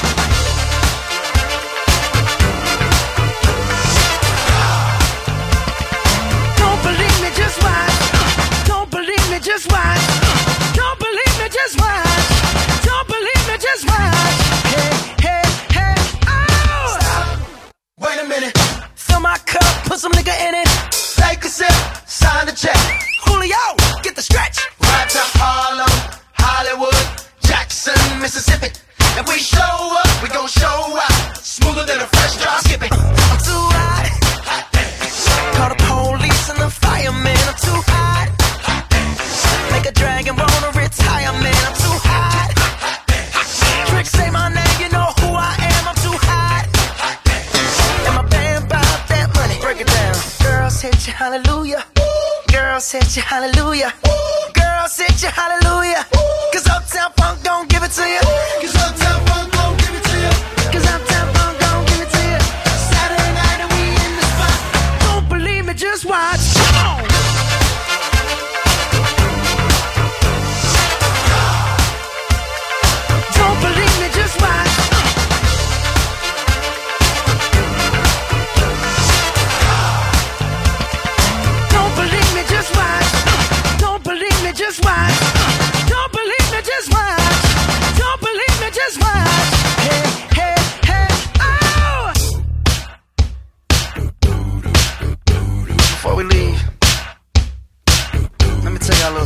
Don't believe me, just watch. Don't believe me, just watch. Don't believe me, just watch. Don't believe me, just watch. Hey, hey, hey, oh! Stop. Wait a minute. Fill my cup, put some nigga in it. Take a sip, sign the check. Julio, get the stretch. Right to Harlem, Hollywood, Jackson, Mississippi. If we show up, we gon' show out. Smoother than a fresh drop skipping. I'm too hot. Call the police and the fireman. I'm too hot. Make a dragon wanna retire, man. I'm too hot. Tricks say my name, you know who I am. I'm too hot. And my band bought that money. Break it down. Girls hit you, hallelujah. Girls hit you, hallelujah. Girls hit you, hallelujah. Cause Uptown Funk don't give it to you. Cause Uptown Funk don't give it to you. Cause Uptown Funk don't give it to you. Saturday night and we in the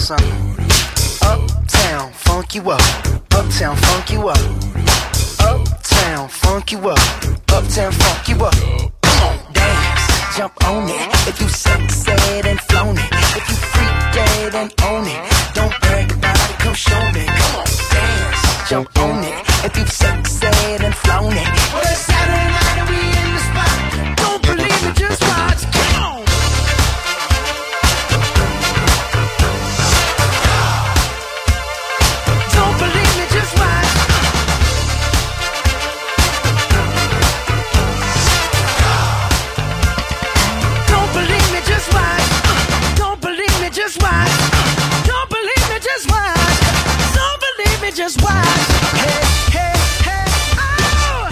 something. Uptown, funk you up. Uptown, funk you up. Uptown, funk you up. Uptown, funk you up. Come on, dance, jump on it. If you succeed and flown it. If you freak dead and own it. Don't brag about it, come show me. Come on, dance, jump on it. If you succeed and flown it. Well, it's Saturday night and we in the spot. Don't believe me, just watch. Come on. Don't believe me, just watch. Don't believe me, just watch. Don't believe me, just watch. Don't believe me, just watch. Don't believe me, just watch. Hey, hey, hey, oh!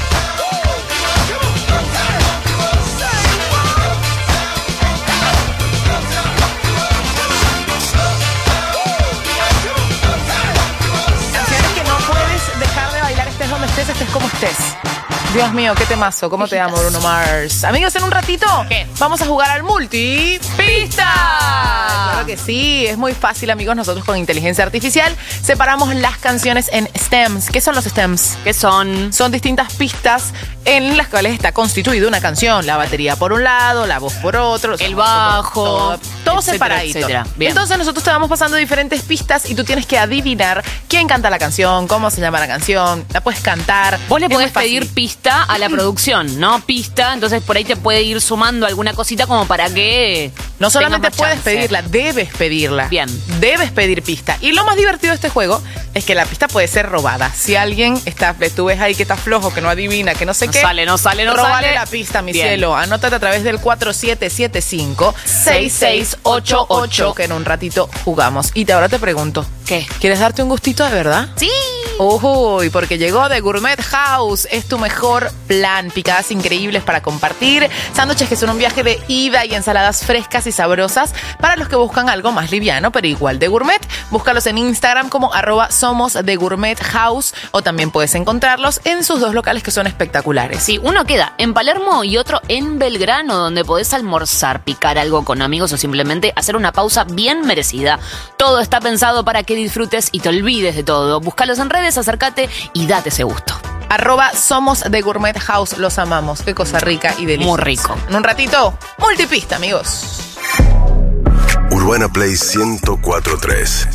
Canciones que no puedes dejar de bailar, estés donde estés, estés como estés. Dios mío, qué temazo, cómo te amo, Bruno Mars. Amigos, en un ratito ¿Qué? vamos a jugar al multi pista. Claro que sí, es muy fácil, amigos. Nosotros con inteligencia artificial separamos las canciones en stems. ¿Qué son los stems? ¿Qué son? Son distintas pistas en las cuales está constituida una canción. La batería por un lado, la voz por otro, el bajo, todo, todo etcétera, separadito. etcétera. Bien. Entonces nosotros te vamos pasando diferentes pistas y tú tienes que adivinar quién canta la canción, cómo se llama la canción, la puedes cantar. Vos le Es podés muy fácil. pedir pista a la producción, ¿no? Pista, entonces por ahí te puede ir sumando alguna cosita como para que No solamente tengas más puedes chance. pedirla, debes pedirla. Bien. Debes pedir pista. Y lo más divertido de este juego es que la pista puede ser robada. Si alguien está, tú ves ahí que está flojo, que no adivina, que no sé No qué. sale, no sale, no róbale sale. la pista, mi Bien. cielo. Anótate a través del cuatro siete siete cinco, seis seis ocho ocho, que en un ratito jugamos. Y te, ahora te pregunto, ¿qué? ¿Quieres darte un gustito de verdad? Sí. Uy, porque llegó de Gourmet House. Es tu mejor plan. Picadas increíbles para compartir. Sándwiches que son un viaje de ida y ensaladas frescas y sabrosas para los que buscan algo más liviano, pero igual de gourmet. Búscalos en Instagram como arroba somos de Gourmet House o también puedes encontrarlos en sus dos locales que son espectaculares. Sí, uno queda en Palermo y otro en Belgrano, donde podés almorzar, picar algo con amigos o simplemente hacer una pausa bien merecida. Todo está pensado para que disfrutes y te olvides de todo. Búscalos en redes, acércate y date ese gusto. Arroba somos de Gourmet House. Los amamos. Qué cosa rica y deliciosa. Muy rico. En un ratito, multipista, amigos. Urbana Play ciento cuatro punto tres.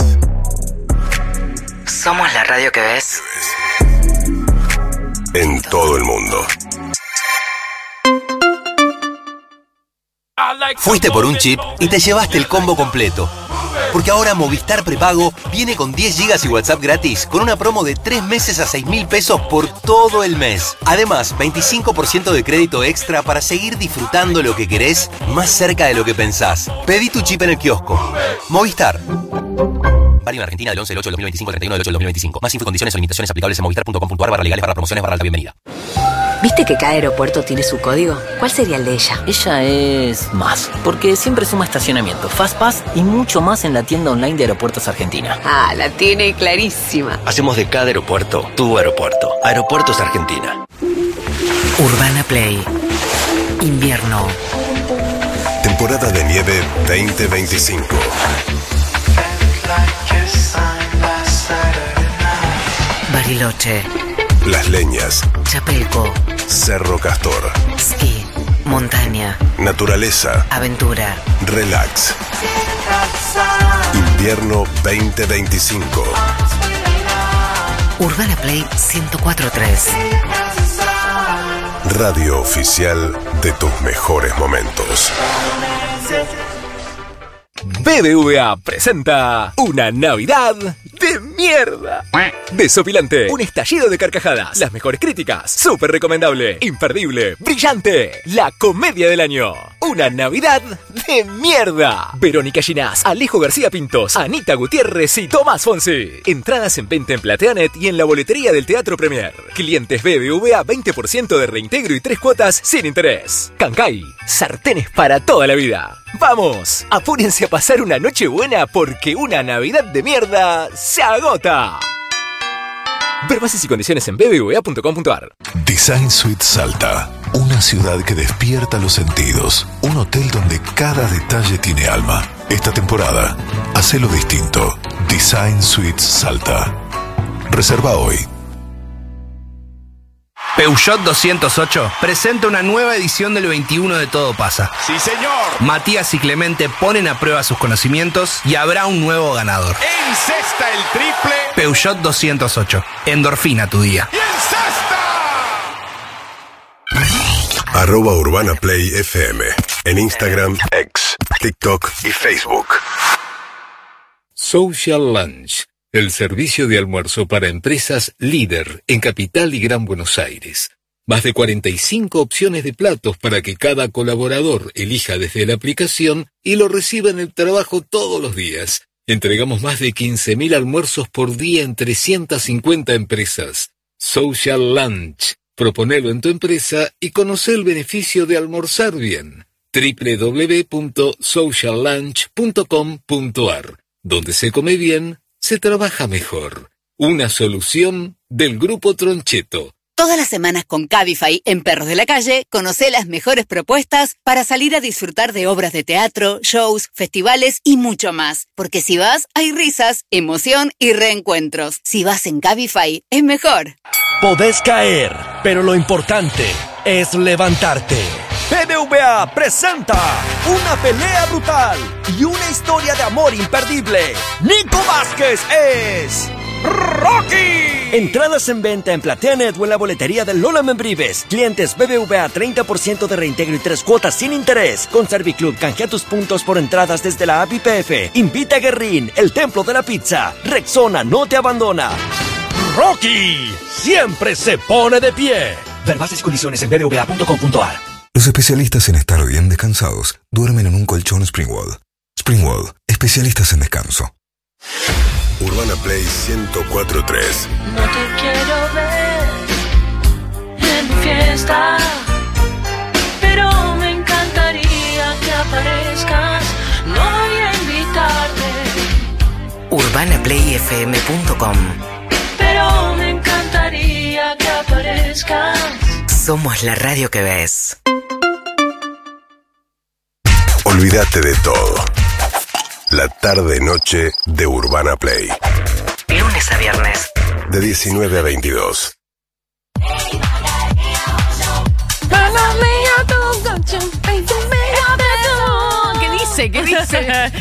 Somos la radio que ves. En todo el mundo. Fuiste por un chip y te llevaste el combo completo. Porque ahora Movistar Prepago viene con diez gigas y WhatsApp gratis con una promo de tres meses a seis mil pesos por todo el mes. Además, veinticinco por ciento de crédito extra para seguir disfrutando lo que querés más cerca de lo que pensás. Pedí tu chip en el kiosco. Movistar. Válido en Argentina del once del ocho del dos mil veinticinco al treinta y uno del ocho del dos mil veinticinco. Más info y condiciones o limitaciones aplicables en movistar punto com punto a r barra legales barra promociones barra alta bienvenida. ¿Viste que cada aeropuerto tiene su código? ¿Cuál sería el de ella? Ella es más, porque siempre suma estacionamiento, Fastpass y mucho más en la tienda online de Aeropuertos Argentina. Ah, la tiene clarísima. Hacemos de cada aeropuerto tu aeropuerto. Aeropuertos Argentina. Urbana Play. Invierno. Temporada de nieve veinte veinticinco. Bariloche. Las Leñas. Chapelco. Cerro Castor. Ski. Montaña. Naturaleza. Aventura. Relax. Invierno veinte veinticinco. Urbana Play ciento cuatro punto tres. Radio oficial de tus mejores momentos. B B V A presenta una Navidad de mierda. Desopilante, un estallido de carcajadas, las mejores críticas, súper recomendable, imperdible, brillante, la comedia del año. Una Navidad de mierda. Verónica Ginás, Alejo García Pintos, Anita Gutiérrez y Tomás Fonsi. Entradas en venta en Plateanet y en la boletería del Teatro Premier. Clientes B B V A veinte por ciento de reintegro y tres cuotas sin interés. Cancay, sartenes para toda la vida. Vamos, apúrense a pasar una noche buena porque una Navidad de mierda se agota. Ver bases y condiciones en b b v a punto com punto a r. Design Suite Salta. Una ciudad que despierta los sentidos. Un hotel donde cada detalle tiene alma. Esta temporada, hacelo distinto. Design Suite Salta. Reserva hoy. Peugeot doscientos ocho presenta una nueva edición del veintiuno de Todo Pasa. ¡Sí, señor! Matías y Clemente ponen a prueba sus conocimientos y habrá un nuevo ganador. ¡Encesta el triple! Peugeot doscientos ocho. Endorfina tu día. ¡Y encesta! Arroba Urbana Play F M. En Instagram, X, TikTok y Facebook. Social Lunch. El servicio de almuerzo para empresas líder en Capital y Gran Buenos Aires. Más de cuarenta y cinco opciones de platos para que cada colaborador elija desde la aplicación y lo reciba en el trabajo todos los días. Entregamos más de quince mil almuerzos por día en trescientas cincuenta empresas. Social Lunch. Proponelo en tu empresa y conoce el beneficio de almorzar bien. doble u doble u doble u punto social lunch punto com punto a r. Donde se come bien, se trabaja mejor. Una solución del Grupo Troncheto. Todas las semanas con Cabify en Perros de la Calle, conoce las mejores propuestas para salir a disfrutar de obras de teatro, shows, festivales y mucho más. Porque si vas, hay risas, emoción y reencuentros. Si vas en Cabify, es mejor. Podés caer, pero lo importante es levantarte. B B V A presenta una pelea brutal y una historia de amor imperdible. Nico Vázquez es Rocky. Entradas en venta en PlateaNet o en la boletería de Lola Membrives. Clientes B B V A treinta por ciento de reintegro y tres cuotas sin interés. Con Serviclub canjea tus puntos por entradas desde la app I P F. Invita a Guerrín, el templo de la pizza. Rexona no te abandona. Rocky siempre se pone de pie. Ver bases y condiciones en b b v a punto com punto a r. Los especialistas en estar bien descansados duermen en un colchón Springwood. Springwood, especialistas en descanso. Urbana Play ciento cuatro punto tres. No te quiero ver en mi fiesta, pero me encantaría que aparezcas. No voy a invitarte, urbana play f m punto com. pero me encantaría que aparezcas. Somos la radio que ves. Olvídate de todo. La tarde-noche de Urbana Play. Lunes a viernes. De diecinueve a veintidós. ¿Qué dice? ¿Qué dice?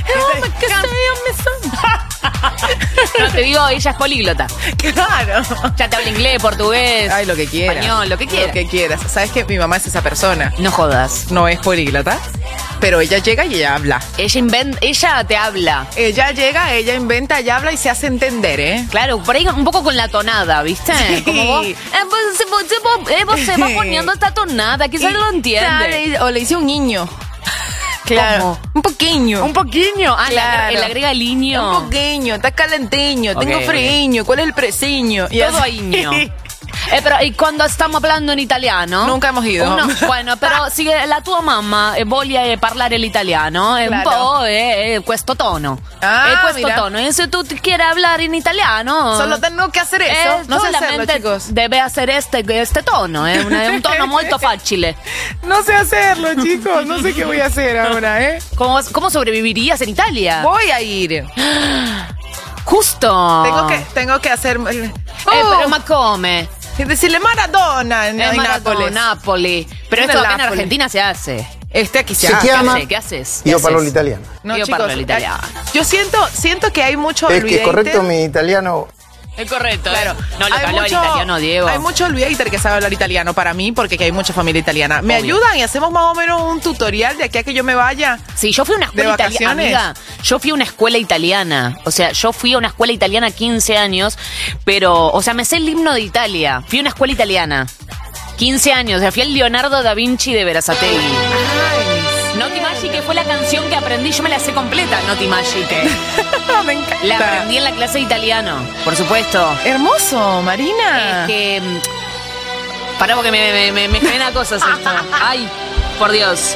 No, te digo, ella es políglota. Claro. Ya te habla inglés, portugués. Ay, lo que quieras. Español, lo que quieras. Lo que quieras. ¿Sabes que mi mamá es esa persona? No jodas. No es políglota, pero ella llega y ella habla. Ella inventa, ella te habla. Ella llega, ella inventa, ella habla y se hace entender, ¿eh? Claro, por ahí un poco con la tonada, ¿viste? Sí. Como vos, eh, vos, vos, vos, eh, vos se va poniendo esta tonada, que se lo entiende. Claro, o le dice un niño. Claro. ¿Cómo? Un poquillo. Un poquillo. Ah, claro. le agrega el iño. Un poquillo, está calenteño, Okay, tengo freño, ¿cuál es el presiño? Y Todo así. iño. Eh, pero y cuando estamos hablando en italiano? Nunca hemos ido. Uno, bueno, però se la tua mamma eh, voglia parlare l'italiano, è un Claro. po' eh, eh, questo tono. Ah, è questo mira. tono. E se tu quieres hablar en italiano, Solo tengo que hacer eso. eh, No sé hacerlo, solamente chicos. debe hacer este, este tono. È un, è un tono molto facile. No sé hacerlo, chicos. No sé qué voy a hacer ahora, ¿eh? ¿Cómo, cómo sobrevivirías en Italia? Voy a ir. Justo. Tengo que, tengo que hacer. Oh, Eh, pero ma come? y decirle Maradona en, Eh, en Maradona, Nápoles. Napoli. Pero En esto acá en Nápoles. Argentina se hace. Este aquí se, Se hace. chiama- ¿Qué haces? Io ¿Qué parlo haces? l'italiano. No, Io chicos, parlo l'italiano. Yo siento, siento que hay mucho Es que olvidator. correcto mi italiano. Es correcto. Claro. No, lo que Hay hablaba el mucho- italiano, Diego. Hay mucho olvidator que sabe hablar italiano para mí, porque aquí hay mucha familia italiana. ¿Me Obvio. ayudan y hacemos más o menos un tutorial de aquí a que yo me vaya? Sí, yo fui a una escuela ¿De italiana, vacaciones? amiga. Yo fui a una escuela italiana. O sea, yo fui a una escuela italiana quince años, pero, o sea, me sé el himno de Italia. Fui a una escuela italiana. quince años, o sea, fui al Leonardo da Vinci de Verazategui. Noti Magiche fue la canción que aprendí, yo me la sé completa, Noti Magiche. Me encanta. La aprendí en la clase de italiano, por supuesto. Hermoso, Marina. Es que... mm, Pará porque me, me, me, me genera cosas esto. Ay, por Dios.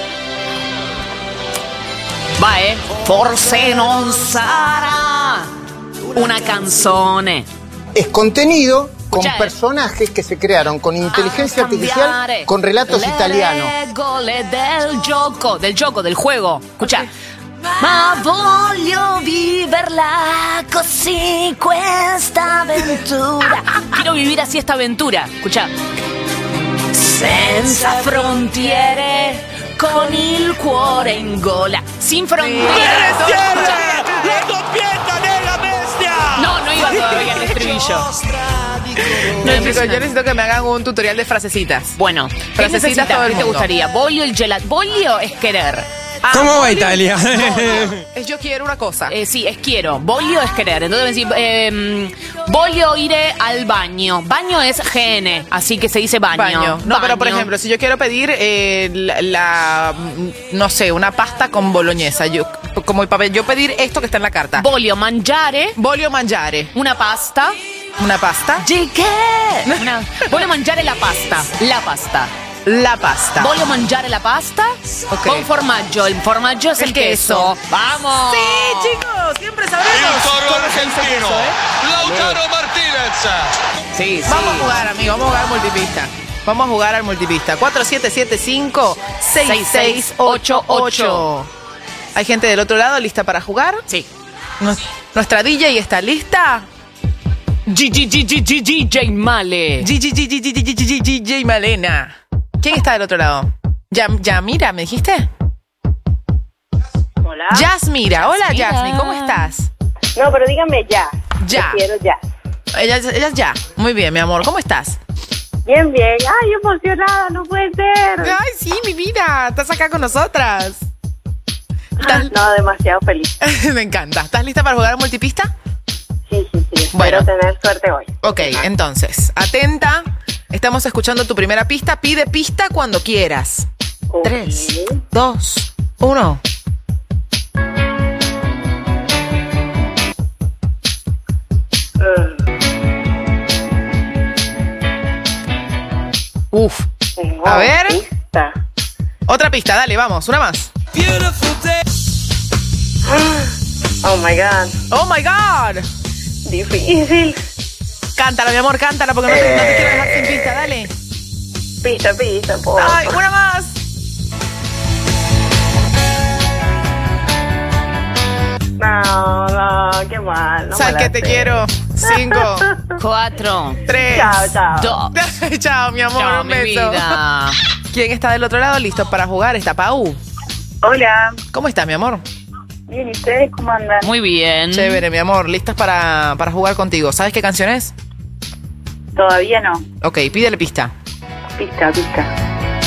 Va, eh. Forse non sarà una canzone. Es contenido con Escuchá, eh. personajes que se crearon con inteligencia A artificial cambiare con relatos le italianos. regole del gioco, del gioco, del juego. Escucha. Ma voglio viverla così questa avventura. Quiero vivir así esta aventura. Escucha. Senza frontiere, con il cuore in gola. Sin fronteras. ¡La doppietta della bestia! No, no iba todavía el estribillo. No, chicos, yo necesito que me hagan un tutorial de frasecitas. Bueno, frasecitas necesitas? todo el ¿Qué te mundo. gustaría? Voglio el gelato. Voglio es querer. Ah, ¿Cómo va voglio- Italia? No, no, es yo quiero una cosa. Eh, sí, es quiero. Voglio es querer. Entonces decir, eh, voglio ir al baño. Baño es G N, así que se dice baño. Baño. No, pero por Baño. ejemplo, si yo quiero pedir eh, la, la, no sé, una pasta con boloñesa, yo como el papel, yo pedir esto que está en la carta. Voglio mangiare. Voglio mangiare. Una pasta. Una pasta. ¿De qué? Una, voglio mangiare la pasta. La pasta. La pasta. Voglio mangiare la pasta Ok. con formaggio. El formaggio es el, El queso. queso. ¡Vamos! Sí, chicos, siempre sabremos. Il toro cómo se dice argentino, eso, ¿eh? Lautaro Martínez. Sí, sí. Vamos a jugar, amigo, vamos a jugar multipista. Vamos a jugar al multipista. cuatro siete siete cinco seis seis ocho ocho. ¿Hay gente del otro lado lista para jugar? Sí. Nues- ¿Nuestra D J está lista? G G G G G G J Male. G G G G G G G G J Malena. ¿Quién está del otro lado? Ya, Yamira, ¿me dijiste? Hola. Yasmira. Hola, Yasmira. Yasmi, ¿cómo estás? No, pero dígame ya. Ya. Quiero ya. Ella, ella ya. Muy bien, mi amor. ¿Cómo estás? Bien, bien. Ay, emocionada, no puede ser. Ay, sí, mi vida. Estás acá con nosotras. ¿Estás- No, demasiado feliz. Me encanta. ¿Estás lista para jugar al multipista? Sí, sí, sí. Bueno. Espero tener suerte hoy. Ok, entonces, atenta. Estamos escuchando tu primera pista. Pide pista cuando quieras. Ok. Tres, dos, uno. Uf. Tengo A ver. pista. Otra pista, dale, vamos, una más. Oh my God. Oh my God. Difícil. Cántala, mi amor, cántala porque no te, no te quiero dejar sin pista, dale. Pista, pista, por Ay, una más. No, no, qué mal. No ¿Sabes me la que te sé. quiero? Cinco, Cuatro. tres. Chao, chao. Dos. Chao, mi amor, Chao, un mi beso. vida. ¿Quién está del otro lado listo para jugar? Está Pau. Hola. ¿Cómo está, mi amor? Bien, ¿y ustedes cómo andan? Muy bien. Chévere, mi amor. Listas para, para jugar contigo. ¿Sabes qué canción es? Todavía no. Ok, pídele pista. Pista, pista.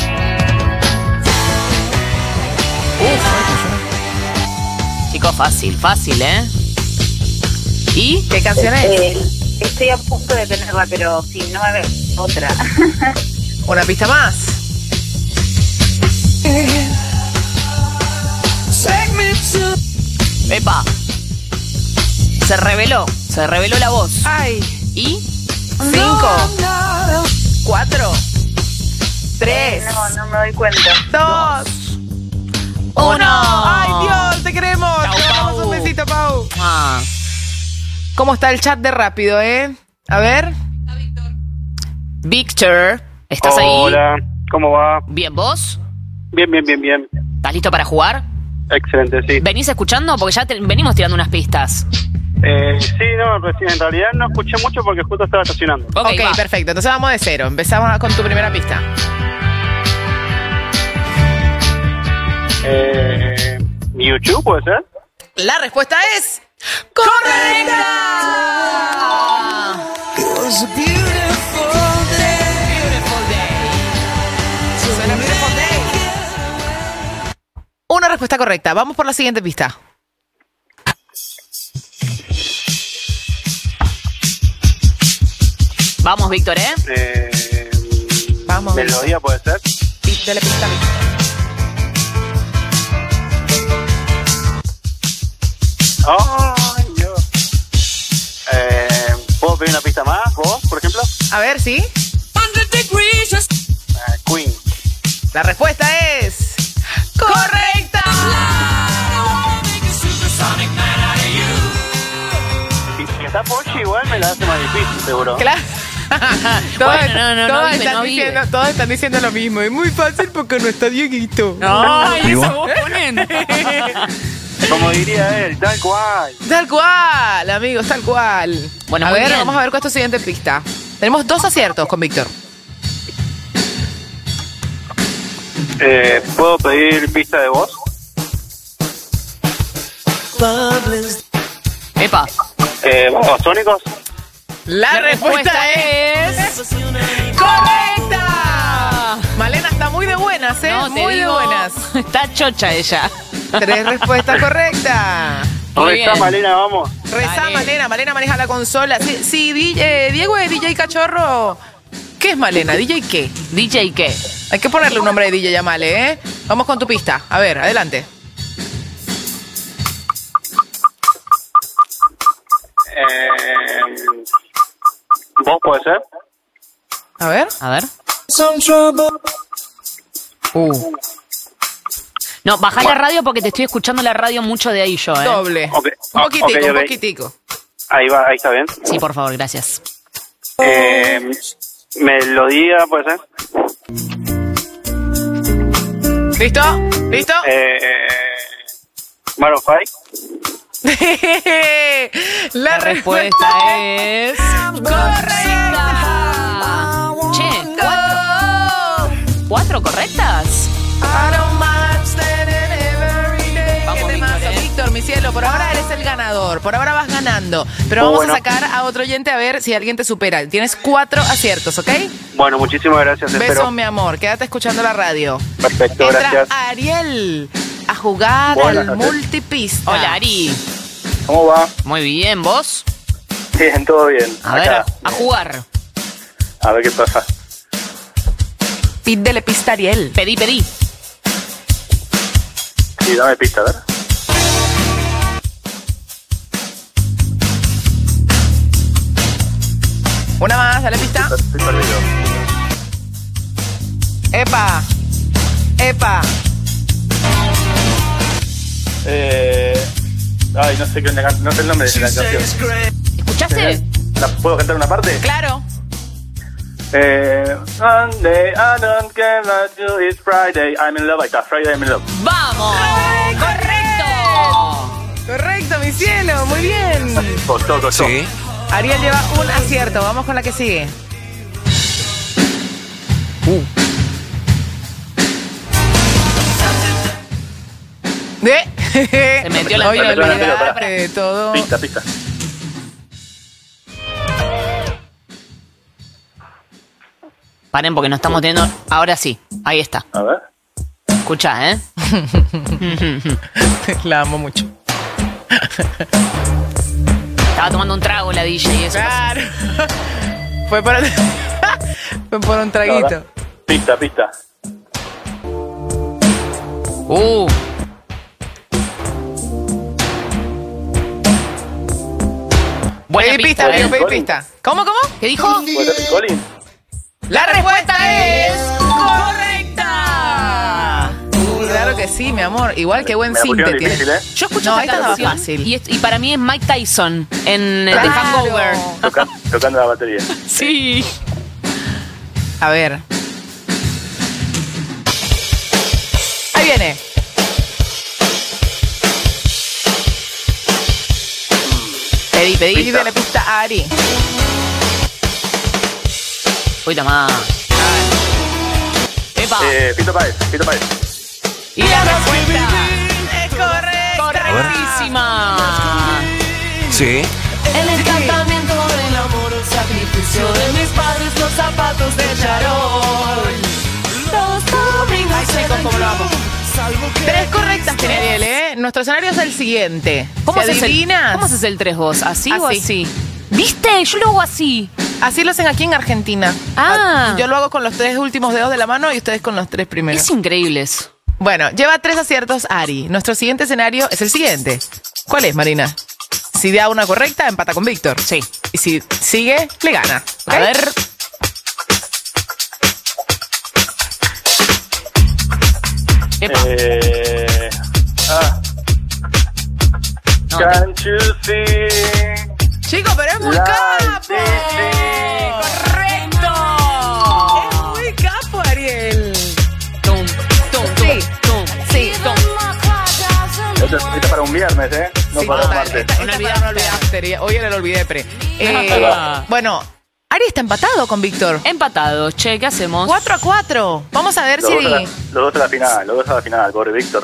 Chico, fácil, fácil, ¿eh? ¿Y qué canción es? Eh, estoy a punto de tenerla, pero si no me ve otra. Una pista más. Epa. Se reveló. Se reveló la voz. Ay. ¿Y? Cinco, cuatro, tres, No, no me doy cuenta. dos, Uno. ¡Ay, Dios! ¡Te queremos! Chau, Te damos Pau. un besito, Pau. Ah. ¿Cómo está el chat de rápido, eh? A ver. Víctor, ¿estás Hola, ahí? ¿cómo va? Bien, ¿vos? Bien, bien, bien, bien. ¿Estás listo para jugar? Excelente, sí. ¿Venís escuchando? Porque ya te- venimos tirando unas pistas. Eh, sí, no, recién en realidad no escuché mucho porque justo estaba estacionando. Ok, Ok, va. perfecto. Entonces vamos de cero. Empezamos con tu primera pista. Eh, ¿YouTube puede ser? La respuesta es... ¡correcta! Suena beautiful day. Una respuesta correcta. Vamos por la siguiente pista. Vamos, Víctor, ¿eh? Eh, Vamos. ¿Melodía puede ser? Pi- Dale pista a mí. ¡Ay, Dios! Eh, ¿Puedo pedir una pista más, vos, por ejemplo? A ver, ¿sí? Eh, Queen. La respuesta es... ¡correcta! Si, si está Pochi igual me la hace más difícil, seguro. Claro. todos, Bueno, no, no, todos no vive, están no diciendo, vive. todos están diciendo lo mismo. Es muy fácil porque no está Dieguito. Ay, eso vos ponen. Como diría él, tal cual. Tal cual, amigos, tal cual. Bueno, a muy ver, bien. vamos a ver con esta siguiente pista. Tenemos dos aciertos con Víctor. Eh, ¿Puedo pedir pista de voz? Epa. Eh, ¿Babasónicos? La, La respuesta, respuesta es... ¡correcta! Malena está muy de buenas, ¿eh? No, te muy digo, de buenas. Está chocha ella. Tres respuestas correctas. ¿Dónde Muy está bien. Malena? Vamos. Reza Dale. Malena, Malena maneja la consola. Sí, sí D J, eh, Diego es D J Cachorro. ¿Qué es Malena? ¿D J qué? D J qué. Hay que ponerle un nombre de D J a Male, ¿eh? Vamos con tu pista. A ver, adelante. Eh, ¿Vos puede ser? A ver. A ver. Uh. No, bajá la radio porque te estoy escuchando la radio mucho de ahí yo, ¿eh? Doble. Ok, Un poquitico, ok, ok. un poquitico. Ahí va, ahí está bien. Sí, por favor, gracias. Eh, melodía, ¿puede ser? ¿Listo? ¿Listo? Eh, Maroon five. La, La respuesta es... correcta. Che, ¿cuatro? ¿Cuatro correctas? Vamos, Qué temazo, Víctor, ¿eh? Víctor, mi cielo, por ahora eres el ganador, por ahora vas ganando, pero Muy vamos bueno. a sacar a otro oyente a ver si alguien te supera. Tienes cuatro aciertos, ¿ok? Bueno, muchísimas gracias. Beso, Espero. mi amor, quédate escuchando la radio. Perfecto, Entra gracias. Ariel a jugar Buenas al noches. multipista. Hola, Ari. ¿Cómo va? Muy bien, ¿vos? Bien, todo bien. A ver, Acá. a jugar. A ver qué pasa. Pídele pista a Ariel. Pedí, pedí. Sí, dame pista, a ver. Una más, dale pista. Estoy perdido. Epa. Epa. Eh, ay, no sé qué no sé el nombre de la canción. ¿Escuchaste? ¿La puedo cantar una parte? Claro. Eh, Sunday, I don't care what you, it's Friday, I'm in love, ahí está, Friday, I'm in love. ¡Vamos! ¡Correcto! Correcto, mi cielo, muy bien. Costó, costó. Sí. Ariel lleva un acierto, vamos con la que sigue. Uh. ¿De? Se metió la Oye, anterior, la anterior, olvidate pará. de todo. Pista, pista. Paren porque no estamos teniendo... Ahora sí, ahí está. A ver. Escuchá, ¿eh? La amo mucho. Estaba tomando un trago la D J y eso. Claro. Fue por, fue por un traguito. Pista, pista. Uh. Buena Pedí pista, pista, amigo, ¿eh? pedí pista. ¿Cómo, cómo? ¿Qué dijo? ¿Puede ser Phil Collins? La respuesta es correcta. Claro que sí, mi amor. Igual que buen Me la cinte pusieron tiene. difícil, ¿eh? Yo escucho No, esta esta estaba canción fácil. y, es- y para mí es Mike Tyson en eh, The Claro. Hangover. Toca- tocando la batería. Sí. A ver. Ahí viene. Pedí, pedí. Pista. Pídele pista a Ari. Uy, toma. Epa. Eh, Pito Páez, Pito Páez. Y la respuesta es correcta. Correctísima. Sí. El encantamiento del amor, el sacrificio de mis padres, los zapatos de charol. Los domingos. Ay, chicos, cómo lo amo. Tres correctas tiene Ariel, ¿eh? Nuestro escenario es el siguiente. ¿Cómo ¿Se haces el, adivinas? ¿Cómo haces el tres vos? ¿Así, o Así. así? ¿Viste? Yo lo hago así. Así lo hacen aquí en Argentina. Ah. Yo lo hago con los tres últimos dedos de la mano y ustedes con los tres primeros. Es increíble eso. Bueno, lleva tres aciertos Ari. Nuestro siguiente escenario es el siguiente. ¿Cuál es, Marina? Si da una correcta, empata con Víctor. Sí. Y si sigue, le gana. ¿Ok? A ver. Epa. Eh, ah. No, Can't you see? Chico, pero es muy Like capo. this. Correcto. Esto es, esto es para un viernes, ¿eh? No Sí, para un total, martes. esta- esta para no olvidarte. Hoy era el olvidé pre. Eh, bueno, Ari está empatado con Víctor. Empatados, che, ¿qué hacemos? cuatro a cuatro. Vamos a ver Los si... dos, a la, los dos a la final, los dos a la final, pobre Víctor.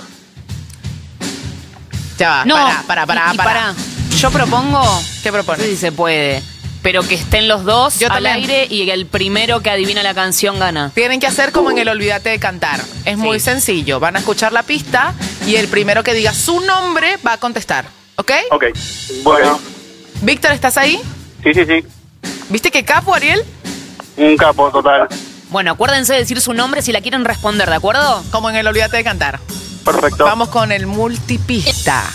Ya va, No, pará, pará, pará, y- y pará. pará. Yo propongo, ¿Qué propones? no sé si se puede, pero que estén los dos Yo al también. aire y el primero que adivina la canción gana. Tienen que hacer como en el Olvídate de Cantar. Es muy sencillo. Van a escuchar la pista y el primero que diga su nombre va a contestar. ¿Ok? Ok, bueno. Víctor, ¿estás ahí? Sí, sí, sí. ¿Viste qué capo, Ariel? Un capo total. Bueno, acuérdense de decir su nombre si la quieren responder, ¿de acuerdo? Como en el Olvídate de Cantar. Perfecto. Vamos con el multipista.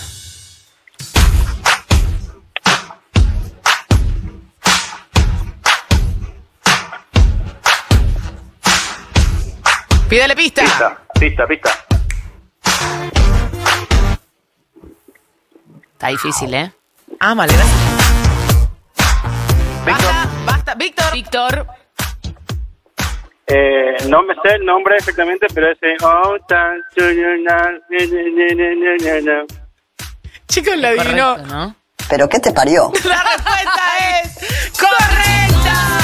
Pídele pista. Pista, pista, pista. Está difícil, ¿eh? Ah, Malena. Basta, basta. Víctor. Víctor. Eh, no me sé el nombre exactamente, pero ese... Oh, tan, na, na, na, na, na, na. Chicos, la adivinó. Correcto, ¿no? ¿Pero qué te parió? La respuesta es correcta.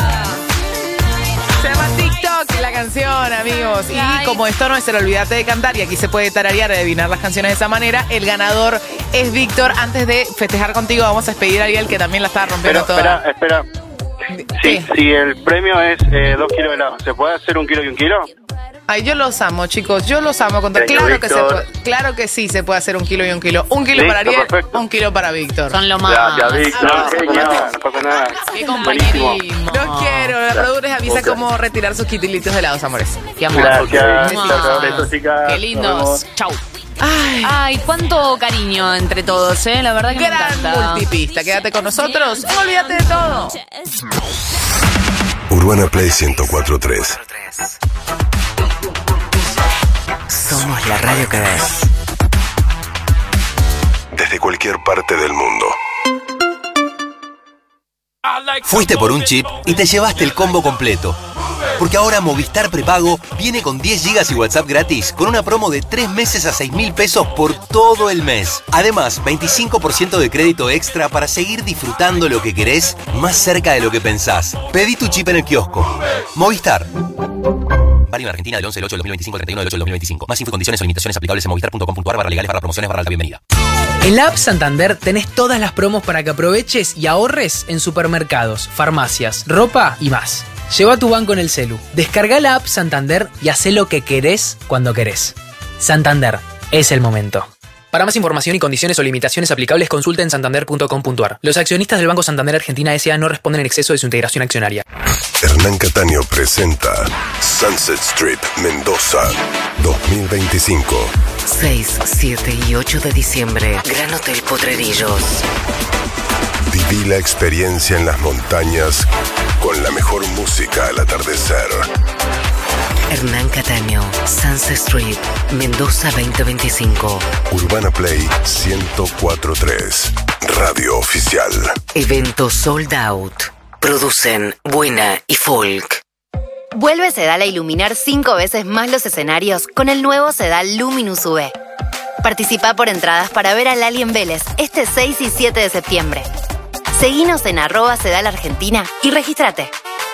Se llama TikTok la canción, amigos. Y Ay. como esto no es el Olvídate de Cantar y aquí se puede tararear y adivinar las canciones de esa manera, el ganador es Víctor. Antes de festejar contigo, vamos a despedir a Ariel, que también la estaba rompiendo Pero, toda. espera, espera. Sí, si el premio es eh, dos kilos de helado, ¿se puede hacer un kilo y un kilo? Ay, yo los amo, chicos. Yo los amo. Con todo. Señor Claro que se Víctor. puede. Claro que sí se puede hacer un kilo y un kilo. Un kilo Listo, para Ariel, perfecto. un kilo para Víctor. Son lo más. Gracias, Víctor. Ah, Genio. No pasa nada. Qué Buenísimo. compañerismo. Los quiero. La productora avisa Gracias. cómo retirar sus kitilitos de helados, amores. Qué amor. Gracias. Mua. Besos, chicas. Qué Nos lindos. vemos. Chau. Ay, Ay, cuánto cariño entre todos, ¿eh? La verdad que me gran encanta. multipista. Quédate con nosotros. No olvídate de todo. Urbana Play ciento cuatro punto tres. Somos la radio que ves. Desde cualquier parte del mundo. Fuiste por un chip y te llevaste el combo completo. Porque ahora Movistar Prepago viene con diez gigas y WhatsApp gratis con una promo de tres meses a seis mil pesos por todo el mes. Además, veinticinco por ciento de crédito extra para seguir disfrutando lo que querés más cerca de lo que pensás. Pedí tu chip en el kiosco. Movistar. Válido en Argentina del once del ocho del dos mil veinticinco al treinta y uno del ocho del dos mil veinticinco. Más info y condiciones o limitaciones aplicables en movistar punto com punto ar barra legales barra promociones barra alta bienvenida. En la app Santander tenés todas las promos para que aproveches y ahorres en supermercados, farmacias, ropa y más. Lleva tu banco en el celu, descarga la app Santander y hacé lo que querés cuando querés. Santander, es el momento. Para más información y condiciones o limitaciones aplicables, consulta en santander punto com punto ar. Los accionistas del Banco Santander Argentina S A no responden en exceso de su integración accionaria. Hernán Cataño presenta Sunset Strip Mendoza dos mil veinticinco. seis, siete y ocho de diciembre. Gran Hotel Potrerillos. Viví la experiencia en las montañas con la mejor música al atardecer. Hernán Cataño. Sunset Street. Mendoza veinte veinticinco. Urbana Play ciento cuatro punto tres. Radio oficial. Evento Sold Out. Producen Buena y Folk. Vuelve Sedal a iluminar cinco veces más los escenarios con el nuevo Sedal Luminous U V. Participa por entradas para ver a Lali en Vélez este seis y siete de septiembre. Seguinos en arroba Sedal Argentina y regístrate.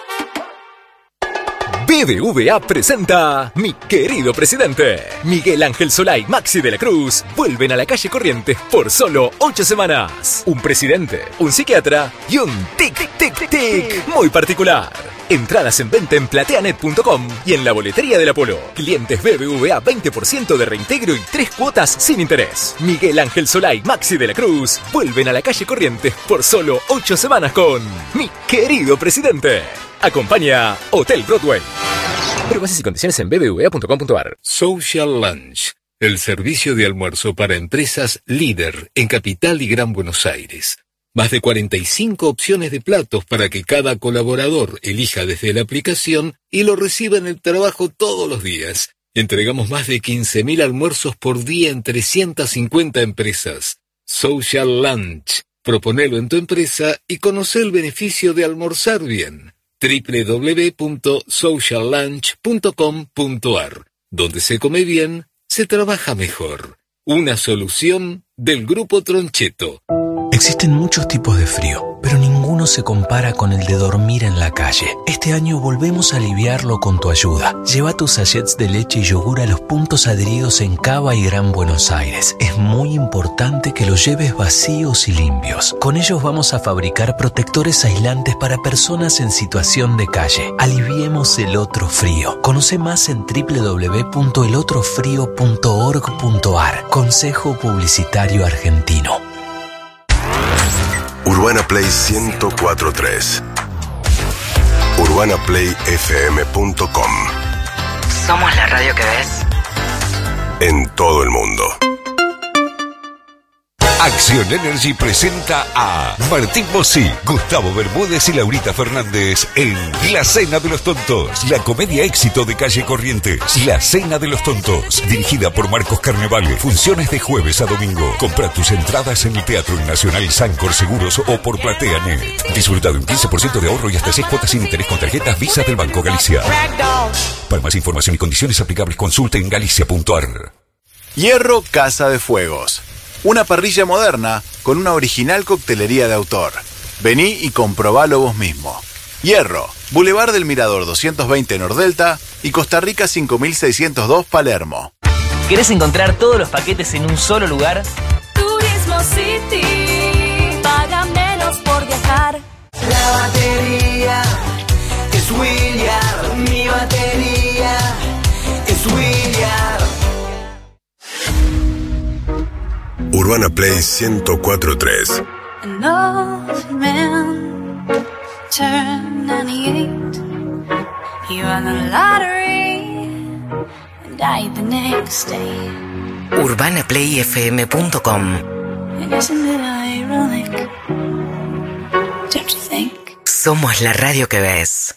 B B V A presenta Mi querido presidente. Miguel Ángel Solá y Maxi de la Cruz vuelven a la calle Corrientes por solo ocho semanas. Un presidente, un psiquiatra y un tic, tic, tic, tic muy particular. Entradas en venta en plateanet punto com y en la boletería del Apolo. Clientes B B V A veinte por ciento de reintegro y tres cuotas sin interés. Miguel Ángel Solá y Maxi de la Cruz vuelven a la calle Corrientes por solo ocho semanas con Mi querido presidente. Acompaña Hotel Broadway. Pero bases y condiciones en b b v a punto com punto ar. Social Lunch, el servicio de almuerzo para empresas líder en Capital y Gran Buenos Aires. Más de cuarenta y cinco opciones de platos para que cada colaborador elija desde la aplicación y lo reciba en el trabajo todos los días. Entregamos más de quince mil almuerzos por día en trescientas cincuenta empresas. Social Lunch. Proponelo en tu empresa y conoce el beneficio de almorzar bien. doble u doble u doble u punto social lunch punto com punto ar. Donde se come bien, se trabaja mejor. una solución del Grupo Troncheto. Existen muchos tipos de frío, pero ninguno se compara con el de dormir en la calle. Este año volvemos a aliviarlo con tu ayuda. Lleva tus sachets de leche y yogur a los puntos adheridos en Cava y Gran Buenos Aires. Es muy importante que los lleves vacíos y limpios. Con ellos vamos a fabricar protectores aislantes para personas en situación de calle. Aliviemos el otro frío. Conoce más en doble u doble u doble u punto el otro frío punto org punto a r. Consejo Publicitario Argentino. Urbana Play ciento cuatro punto tres. urbana play f m punto com. Somos la radio que ves. En todo el mundo. Acción Energy presenta a Martín Bossi, Gustavo Bermúdez y Laurita Fernández en La Cena de los Tontos, la comedia éxito de Calle Corrientes. La Cena de los Tontos, dirigida por Marcos Carnevale. Funciones de jueves a domingo. Compra tus entradas en el Teatro Nacional Sancor Seguros o por PlateaNet. Disfruta de un quince por ciento de ahorro y hasta seis cuotas sin interés con tarjetas Visa del Banco Galicia. Para más información y condiciones aplicables, consulta en galicia punto a r. Hierro Casa de Fuegos. Una parrilla moderna con una original coctelería de autor. Vení y comprobalo vos mismo. Hierro, Boulevard del Mirador doscientos veinte Nordelta y Costa Rica cinco mil seiscientos dos Palermo. ¿Querés encontrar todos los paquetes en un solo lugar? Turismo City, paga menos por viajar. La batería es William, mi batería es William. Urbana Play ciento cuatro punto tres. An old man turned ninety-eight. He won the lottery and died the next day. urbana play f m punto com. And isn't it ironic? Don't you think? Somos la radio que ves.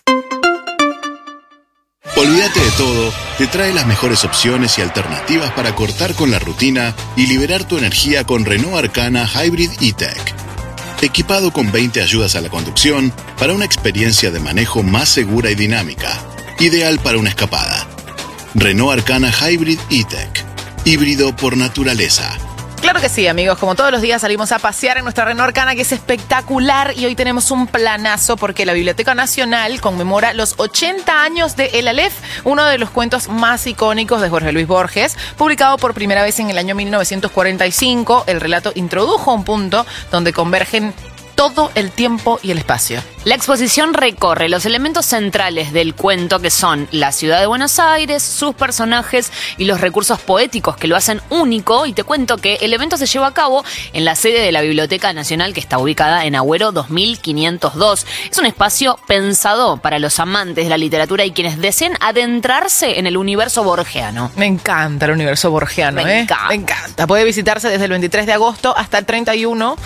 Olvídate de todo, te trae las mejores opciones y alternativas para cortar con la rutina y liberar tu energía con Renault Arcana Hybrid E-Tech. Equipado con veinte ayudas a la conducción para una experiencia de manejo más segura y dinámica, ideal para una escapada. Renault Arcana Hybrid E-Tech, híbrido por naturaleza. Claro que sí, amigos. Como todos los días salimos a pasear en nuestra Renault Arcana, que es espectacular, y hoy tenemos un planazo porque la Biblioteca Nacional conmemora los ochenta años de El Aleph, uno de los cuentos más icónicos de Jorge Luis Borges. Publicado por primera vez en el año mil novecientos cuarenta y cinco, el relato introdujo un punto donde convergen todo el tiempo y el espacio. La exposición recorre los elementos centrales del cuento, que son la ciudad de Buenos Aires, sus personajes y los recursos poéticos que lo hacen único. Y te cuento que el evento se lleva a cabo en la sede de la Biblioteca Nacional, que está ubicada en Agüero dos mil quinientos dos. Es un espacio pensado para los amantes de la literatura y quienes deseen adentrarse en el universo borgiano. Me encanta el universo borgiano, Me ¿eh? encanta. Me encanta. Puede visitarse desde el veintitrés de agosto hasta el treinta y uno.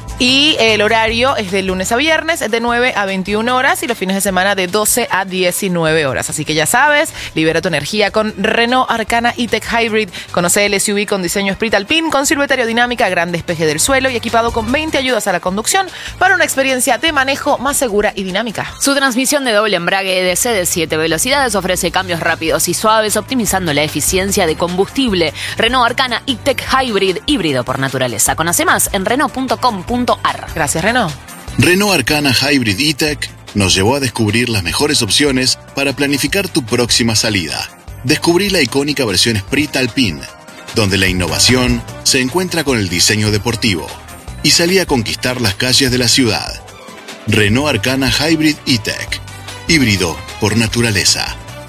Y el horario es de lunes a viernes, de nueve a veintiuna horas, y los fines de semana de doce a diecinueve horas. Así que ya sabes, libera tu energía con Renault Arcana E-Tech Hybrid. Conoce el S U V con diseño Sprit Alpine, con sirve aerodinámica, gran despeje del suelo y equipado con veinte ayudas a la conducción para una experiencia de manejo más segura y dinámica. Su transmisión de doble embrague E D C de siete velocidades ofrece cambios rápidos y suaves, optimizando la eficiencia de combustible. Renault Arcana E-Tech Hybrid, híbrido por naturaleza. Conoce más en renault punto com punto a r. Gracias, Renault. Renault Arcana Hybrid E-Tech nos llevó a descubrir las mejores opciones para planificar tu próxima salida. Descubrí la icónica versión Sprit Alpine, donde la innovación se encuentra con el diseño deportivo, y salí a conquistar las calles de la ciudad. Renault Arcana Hybrid E-Tech, híbrido por naturaleza.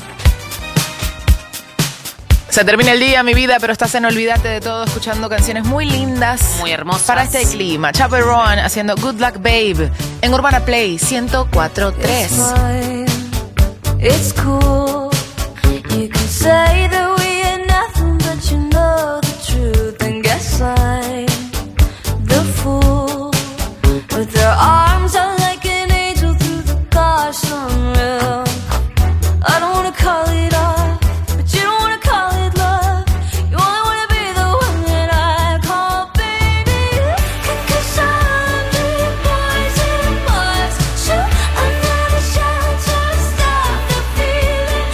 Se termina el día, mi vida, pero estás en Olvídate de Todo, escuchando canciones muy lindas. Muy hermosas. Para este clima. Chappell Rowan haciendo Good Luck Babe en Urbana Play ciento cuatro punto tres. It's cool. You can say that we ain't nothing, but you know the truth. And guess I'm the fool. With their arms out like an angel through the gosh unreal. I don't wanna call it off, but you don't wanna call it love. You only wanna be the one that I call baby. Cause I'm the boys and boys. Shoot another shot to stop the feeling.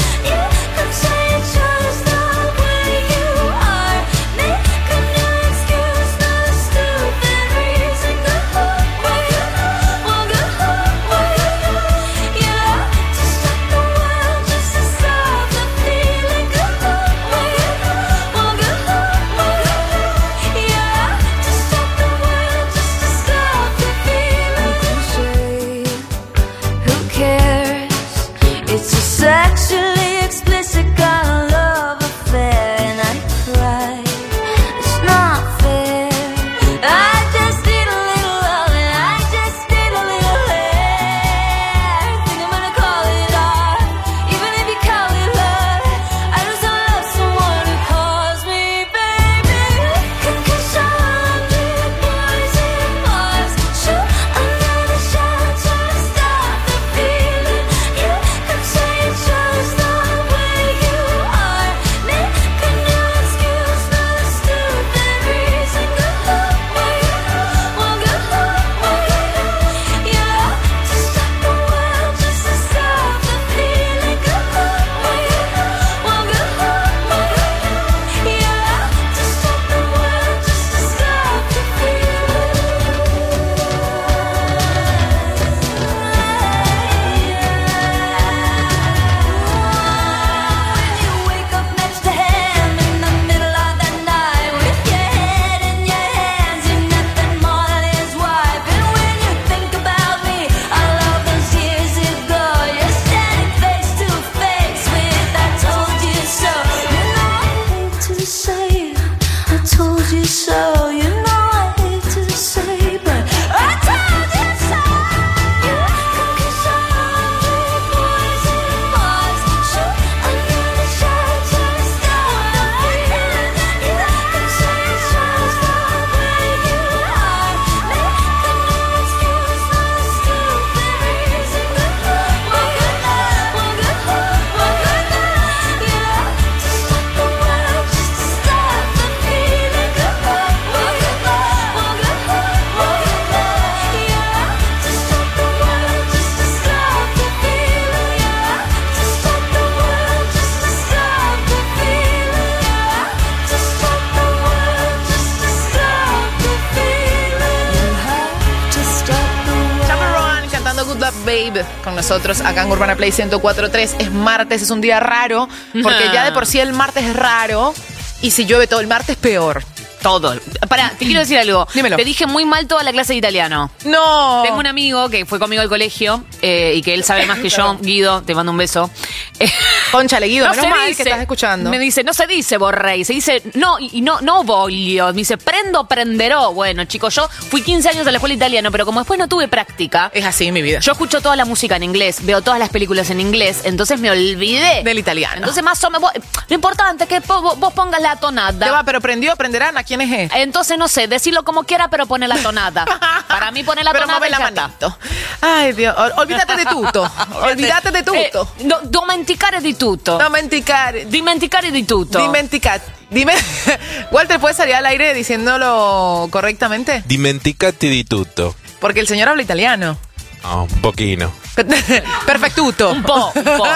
Babe con nosotros acá en Urbana Play ciento cuatro punto tres. Es martes, es un día raro, porque ya de por sí el martes es raro, y si llueve todo el martes, peor. Todo. Pará, te quiero decir algo. Dímelo. Te dije muy mal toda la clase de italiano. No. Tengo un amigo que fue conmigo al colegio eh, y que él sabe más que yo. Guido, te mando un beso. Eh, Conchale, Guido, no menos se mal dice- que estás escuchando. Me dice, no se dice vorrei, se dice, no, y no, no voglio. Me dice, prendo, prenderò. Bueno, chicos, yo fui quince años a la escuela italiana, pero como después no tuve práctica. Es así mi vida. Yo escucho toda la música en inglés, veo todas las películas en inglés, entonces me olvidé Del italiano. Entonces más o menos, lo importante es que po- vos pongas la tonada. Ya va, pero prendió, aprenderán. ¿A quién es? Entonces, no sé, decirlo como quiera, pero pone la tonada. Para mí pone la Pero tonada mueve y la ya está. manito. Ay, Dios. Ol- Olvídate de tutto. Olvídate de tutto. Eh, no, dimenticare di tutto. Dimenticare. Dimenticare di tutto. Dimenticare. Dime. Walter, ¿puedes salir al aire diciéndolo correctamente? Dimenticati di tutto. Porque el señor habla italiano. No, un poquino. Perfectuto. Un po', un po'.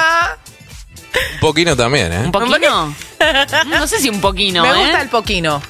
Un poquino también, ¿eh? ¿Un poquino? No sé si un poquino, Me ¿eh? gusta el poquino.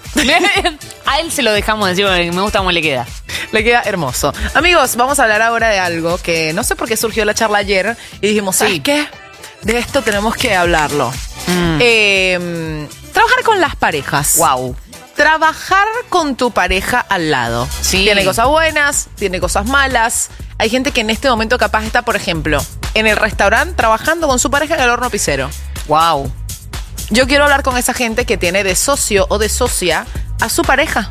A él se lo dejamos decir, porque me gusta cómo le queda. Le queda hermoso. Amigos, vamos a hablar ahora de algo que no sé por qué surgió la charla ayer y dijimos, ¿sabes Sí. qué? De esto tenemos que hablarlo. Mm. Eh, trabajar con las parejas. Wow. Trabajar con tu pareja al lado. Sí. Tiene cosas buenas, tiene cosas malas. Hay gente que en este momento capaz está, por ejemplo, en el restaurante trabajando con su pareja en el horno pisero. Wow. Yo quiero hablar con esa gente que tiene de socio o de socia a su pareja.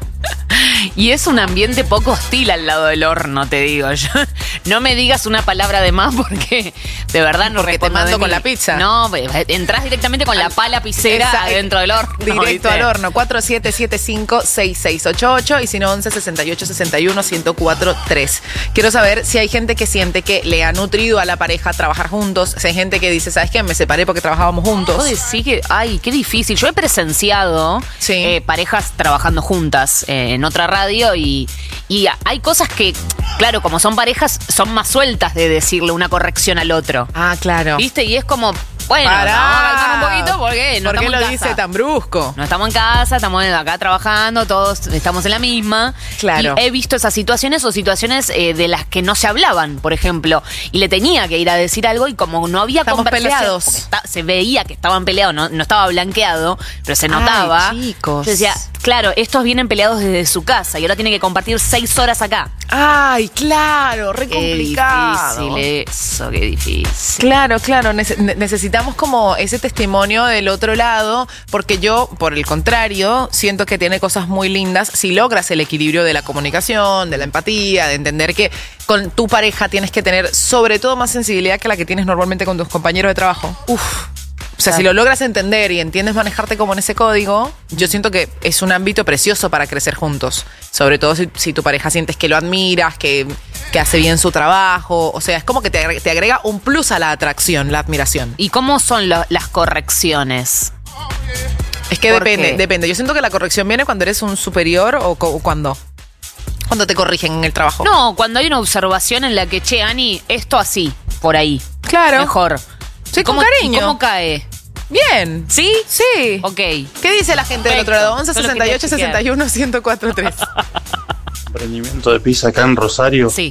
Y es un ambiente poco hostil al lado del horno, te digo yo. No me digas una palabra de más porque de verdad no Porque te respondo mando de con mí. la pizza. No, entras directamente con la pala pizzera Esa- adentro del horno. Directo ¿viste? al horno. cuatro siete siete cinco seis seis ocho ocho y si no, once sesenta y ocho sesenta y uno ciento cuatro tres. Quiero saber si hay gente que siente que le ha nutrido a la pareja trabajar juntos. Si hay gente que dice, ¿sabes qué? Me separé porque trabajábamos juntos. Vos decís que, ay, qué difícil. Yo he presenciado Sí. eh, parejas trabajando juntas eh, en otra radio y, y hay cosas que, claro, como son parejas, son más sueltas de decirle una corrección al otro. Ah, claro. ¿Viste? Y es como, bueno, Pará. vamos a calmar un poquito porque no ¿Por qué estamos lo en dice casa. tan brusco? No estamos en casa, estamos acá trabajando, todos estamos en la misma. Claro. Y he visto esas situaciones o situaciones eh, de las que no se hablaban, por ejemplo. Y le tenía que ir a decir algo y como no había Estamos conversación, peleados. porque está- se veía que estaban peleados, no, no estaba blanqueado, pero se notaba. Ay, chicos. Yo decía, claro, estos vienen peleados desde su casa y ahora tienen que compartir seis horas acá. Ay, claro, re Qué complicado. difícil eso, qué difícil. Claro, claro, nece- ne- necesitamos como ese testimonio del otro lado, porque yo, por el contrario, siento que tiene cosas muy lindas si logras el equilibrio de la comunicación, de la empatía, de entender que con tu pareja tienes que tener sobre todo más sensibilidad que la que tienes normalmente con tus compañeros de trabajo. Uf. O sea, si lo logras entender y entiendes manejarte como en ese código, yo siento que es un ámbito precioso para crecer juntos. Sobre todo si, si tu pareja sientes que lo admiras, que, que hace bien su trabajo. O sea, es como que te agrega, te agrega un plus a la atracción, la admiración. ¿Y cómo son lo- las correcciones? Es que ¿Por depende, qué? depende. Yo siento que la corrección viene cuando eres un superior o, co- o cuando. Cuando te corrigen en el trabajo. No, cuando hay una observación en la que, che, Ani, esto así, por ahí. Claro. Mejor. Sí, con ¿Cómo, cariño. ¿Y cómo cae? Bien. ¿Sí? Sí. Ok. ¿Qué dice la gente del otro lado? once sesenta y ocho sesenta y uno ciento cuatro tres. Emprendimiento de pizza acá en Rosario. Sí.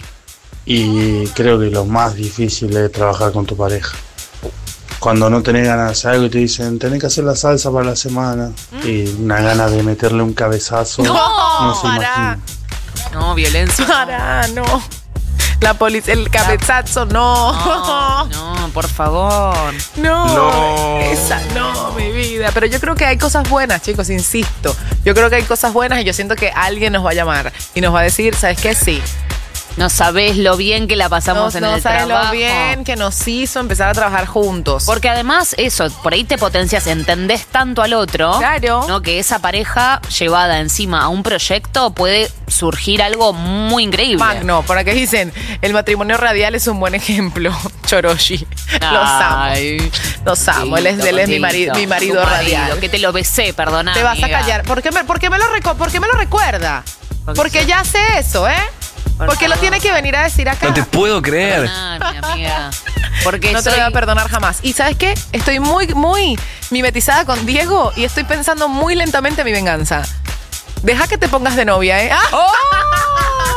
Y creo que lo más difícil es trabajar con tu pareja. Cuando no tenés ganas de hacer algo y te dicen, tenés que hacer la salsa para la semana. Y una gana de meterle un cabezazo. No, se pará. imagina. No, violencia. Para, no. La policía, el cabezazo, no. No, no, por favor. No, No. esa no, mi vida. Pero yo creo que hay cosas buenas, chicos, insisto. Yo creo que hay cosas buenas y yo siento que alguien nos va a llamar y nos va a decir, ¿sabes qué? Sí. No sabés lo bien que la pasamos No, en no el sabes trabajo. lo bien que nos hizo empezar a trabajar juntos. Porque además, eso, por ahí te potencias, entendés tanto al otro. Claro. ¿No? Que esa pareja llevada encima a un proyecto puede surgir algo muy increíble. Magno, por acá dicen, el matrimonio radial es un buen ejemplo. Choroshi. Los amo. Ay, Los amo. Él es, él es mi marido, mi marido Tu radial. Que te lo besé, perdona. Te vas a amiga. callar. ¿Por qué me, por qué me, lo, reco- por qué me lo recuerda? Porque ya sé eso, ¿eh? Por Porque lo favor. tiene que venir a decir acá. No te puedo creer. Perdoná, mi amiga. Porque No te lo soy- voy a perdonar jamás. ¿Y sabes qué? Estoy muy, muy mimetizada con Diego y estoy pensando muy lentamente mi venganza. Deja que te pongas de novia, ¿eh? ¡Ah!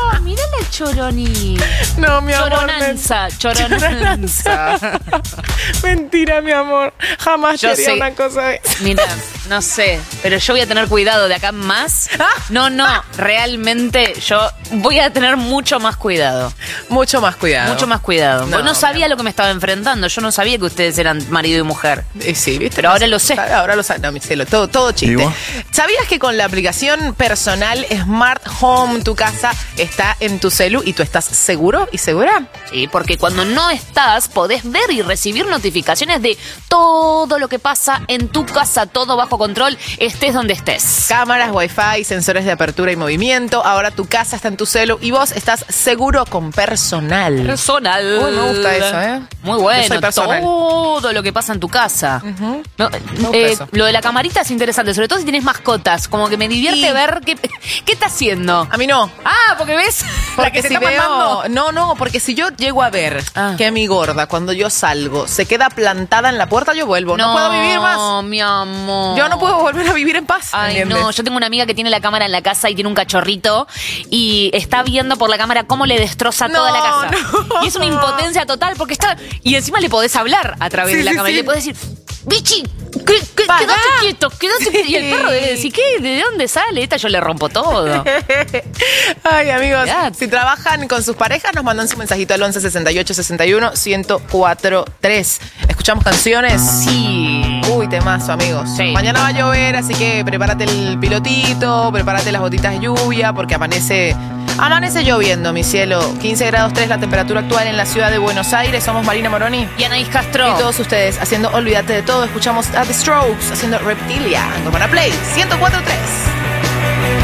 No, mirá la choroni. No, mi amor. Choronanza, choronanza. Mentira, mi amor. Jamás Yo te haría sé. una cosa de esa. Mira, no sé, pero yo voy a tener cuidado de acá en más. No, no, realmente yo voy a tener mucho más cuidado. Mucho más cuidado. Mucho más cuidado. No, No, no sabía lo que me estaba enfrentando. Yo no sabía que ustedes eran marido y mujer. Eh, sí, ¿viste? Pero ahora lo sé. Ahora lo sé. No, mi cielo, todo, todo chiste. ¿Digo? ¿Sabías que con la aplicación personal Smart Home tu casa está en tu celu y tú estás seguro y segura? Sí, porque cuando no estás, podés ver y recibir notificaciones de todo lo que pasa en tu casa, todo bajo control, estés donde estés. Cámaras, wifi, sensores de apertura y movimiento. Ahora tu casa está en tu celu y vos estás seguro con personal. Personal. Uy, me gusta eso, ¿eh? Muy Yo bueno. soy personal. Todo lo que pasa en tu casa. No, gusta eh, eso. lo de la camarita es interesante, sobre todo si tienes mascotas. Como que me divierte Y- ver qué, qué está haciendo. A mí no. Ah, porque ves la Porque que se si está veo... mandando. No, no, porque si yo llego a ver Ah. que mi gorda, cuando yo salgo, se queda plantada en la puerta, yo vuelvo. No, puedo vivir más. No, mi amor. Yo no puedo volver a vivir en paz. Ay, ¿entiendes? no, yo tengo una amiga que tiene la cámara en la casa y tiene un cachorrito y está viendo por la cámara cómo le destroza No, toda la casa. no. Y es una impotencia total porque está... Y encima le podés hablar a través Sí, de la sí, cámara. sí. Y le podés decir, bichi, ¿qué, qué, Pará. quédate quieto, quédate Sí. quieto. Y el perro debe decir, ¿qué? ¿De dónde sale? Esta yo le rompo todo. Ay, amigos, Ya. si trabajan con sus parejas, nos mandan su mensajito al once sesenta y ocho sesenta y uno ciento cuatro tres. ¿Escuchamos canciones? Sí. Uy, temazo, amigos. Sí. Mañana va a llover, así que prepárate el pilotito, prepárate las botitas de lluvia, porque amanece... Amanece lloviendo, mi cielo. quince grados tres la temperatura actual en la ciudad de Buenos Aires. Somos Marina Moroni. Y Anaís Castro. Y todos ustedes haciendo Olvídate de Todo. Escuchamos a The Strokes haciendo Reptilia en Urbana Play ciento cuatro punto tres.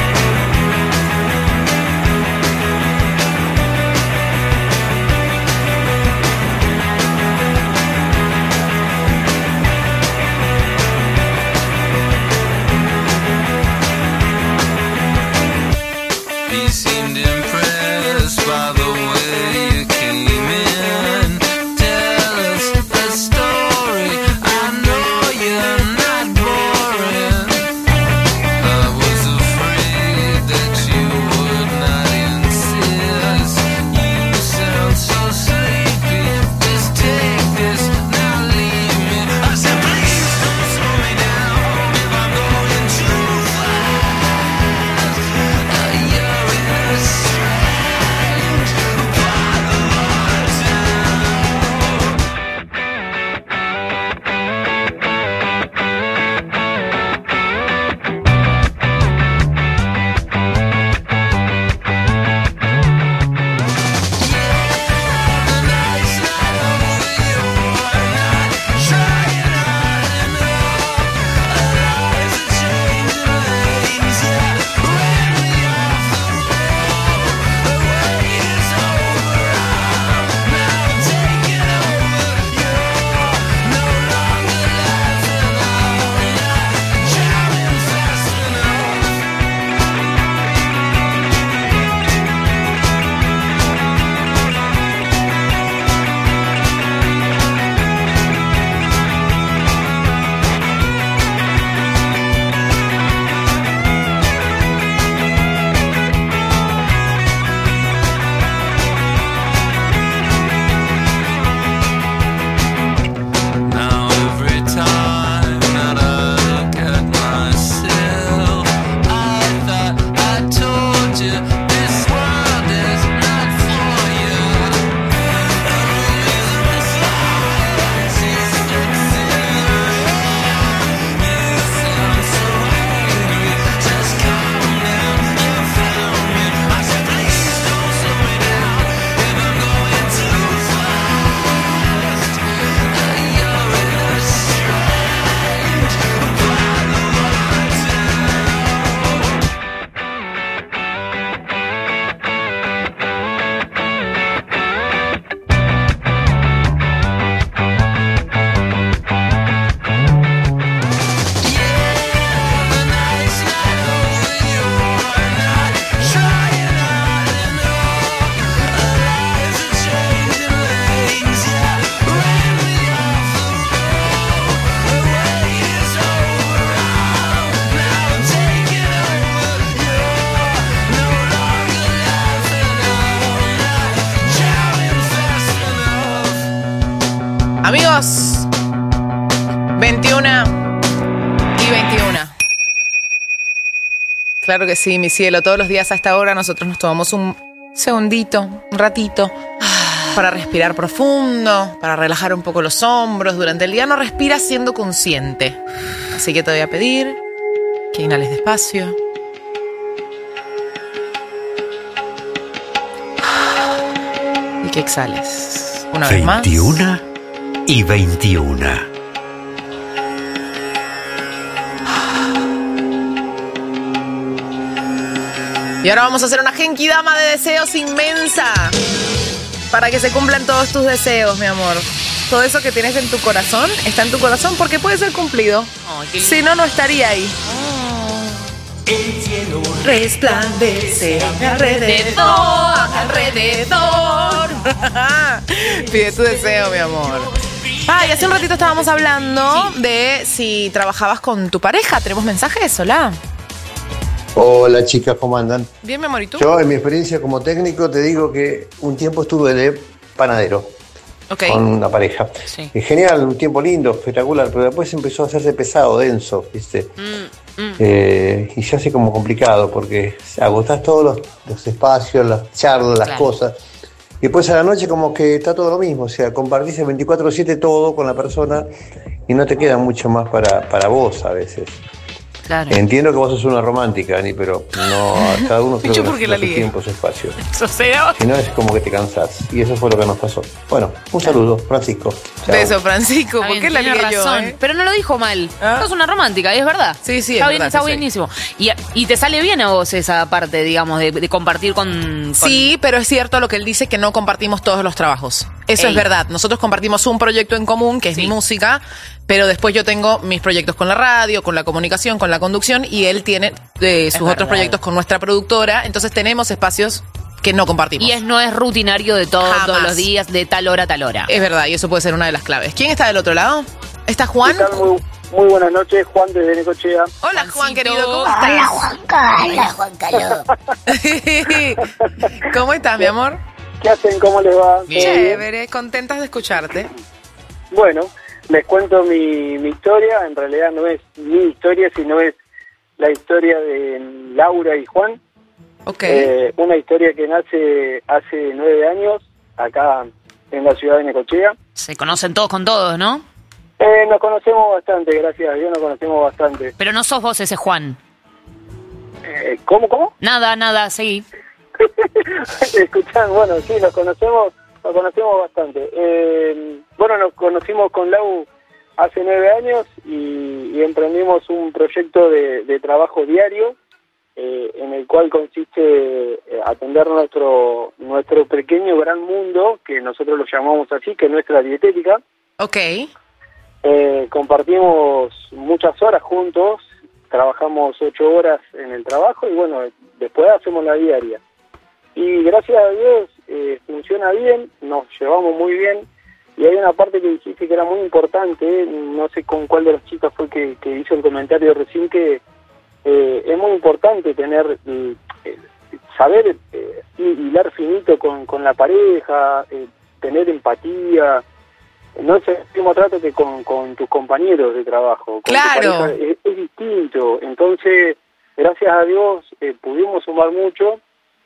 He seemed impressed by the way you came in. Tell us a story. I know you're not boring. I was Chicos, veintiuna y veintiuna. Claro que sí, mi cielo. Todos los días a esta hora nosotros nos tomamos un segundito, un ratito, para respirar profundo, para relajar un poco los hombros. Durante el día no respiras siendo consciente. Así que te voy a pedir que inhales despacio. Y que exhales. Una vez más. veintiuna y veintiuna. Y ahora vamos a hacer una genkidama de deseos inmensa para que se cumplan todos tus deseos, mi amor. Todo eso que tienes en tu corazón está en tu corazón porque puede ser cumplido. Oh, si no, no estaría ahí. El cielo resplandece alrededor, alrededor. Pide tu deseo, mi amor. Ah, y hace un ratito estábamos hablando sí. de si trabajabas con tu pareja. ¿Tenemos mensajes? Hola. Hola chicas, ¿cómo andan? Bien, mi amor, ¿y tú? Yo en mi experiencia como técnico te digo que un tiempo estuve de panadero okay. con una pareja. Sí. Y genial, un tiempo lindo, espectacular, pero después empezó a hacerse pesado, denso, ¿viste? Mm, mm. Eh, y se hace como complicado porque agotás todos los, los espacios, las charlas, las claro. cosas. Y después a la noche como que está todo lo mismo, o sea, compartís el veinticuatro siete todo con la persona y no te queda mucho más para, para vos a veces. Claro. Entiendo que vos sos una romántica, Ani, pero no, cada uno creo que necesita su tiempo, su espacio. O sea, si no es como que te cansás. Y eso fue lo que nos pasó. Bueno, un saludo, Francisco. Chao. Beso, Francisco. ¿Por qué la tiene ligué yo, razón, eh? pero no lo dijo mal. ¿Ah? Sos una romántica, y es verdad. Sí, sí, está es bien, verdad, está sí, buenísimo. Y, y te sale bien a vos esa parte, digamos, de, de compartir con, con... Sí, pero es cierto lo que él dice, que no compartimos todos los trabajos. Eso Ey. es verdad. Nosotros compartimos un proyecto en común, que es Sí. mi música, pero después yo tengo mis proyectos con la radio, con la comunicación, con la conducción, y él tiene eh, sus Es otros verdad. proyectos con nuestra productora. Entonces tenemos espacios que no compartimos. Y es, no es rutinario de todo, Jamás. todos los días, de tal hora a tal hora. Es verdad, y eso puede ser una de las claves. ¿Quién está del otro lado? ¿Está Juan? ¿Qué tal? Muy, muy buenas noches, Juan desde Necochea. Hola, Juan, querido, ¿cómo Hola, estás? Juan Hola, Juan ¿Cómo estás, mi amor? ¿Qué hacen? ¿Cómo les va? ¿Todo bien? Chévere, contentas de escucharte. Bueno, les cuento mi, mi historia. En realidad no es mi historia, sino es la historia de Laura y Juan. Okay. Eh, una historia que nace hace nueve años, acá en la ciudad de Necochea. Se conocen todos con todos, ¿no? Eh, nos conocemos bastante, gracias a Dios nos conocemos bastante. Pero no sos vos ese Juan. Eh, ¿Cómo, cómo? Nada, nada, seguí. Escuchan, bueno, sí, nos conocemos, nos conocemos bastante. Eh, bueno, nos conocimos con Lau hace nueve años y, y emprendimos un proyecto de, de trabajo diario eh, en el cual consiste eh, atender nuestro nuestro pequeño gran mundo, que nosotros lo llamamos así, que es nuestra dietética. Ok. Eh, compartimos muchas horas juntos, trabajamos ocho horas en el trabajo y bueno, después hacemos la diaria. Y gracias a Dios eh, funciona bien, nos llevamos muy bien. Y hay una parte que dijiste que era muy importante, eh, no sé con cuál de las chicas fue que, que hizo el comentario recién, que eh, es muy importante tener, eh, saber eh, hilar finito con, con la pareja, eh, tener empatía. No es el mismo trato que con, con tus compañeros de trabajo. Con claro. tu pareja es, es distinto. Entonces, gracias a Dios eh, pudimos sumar mucho.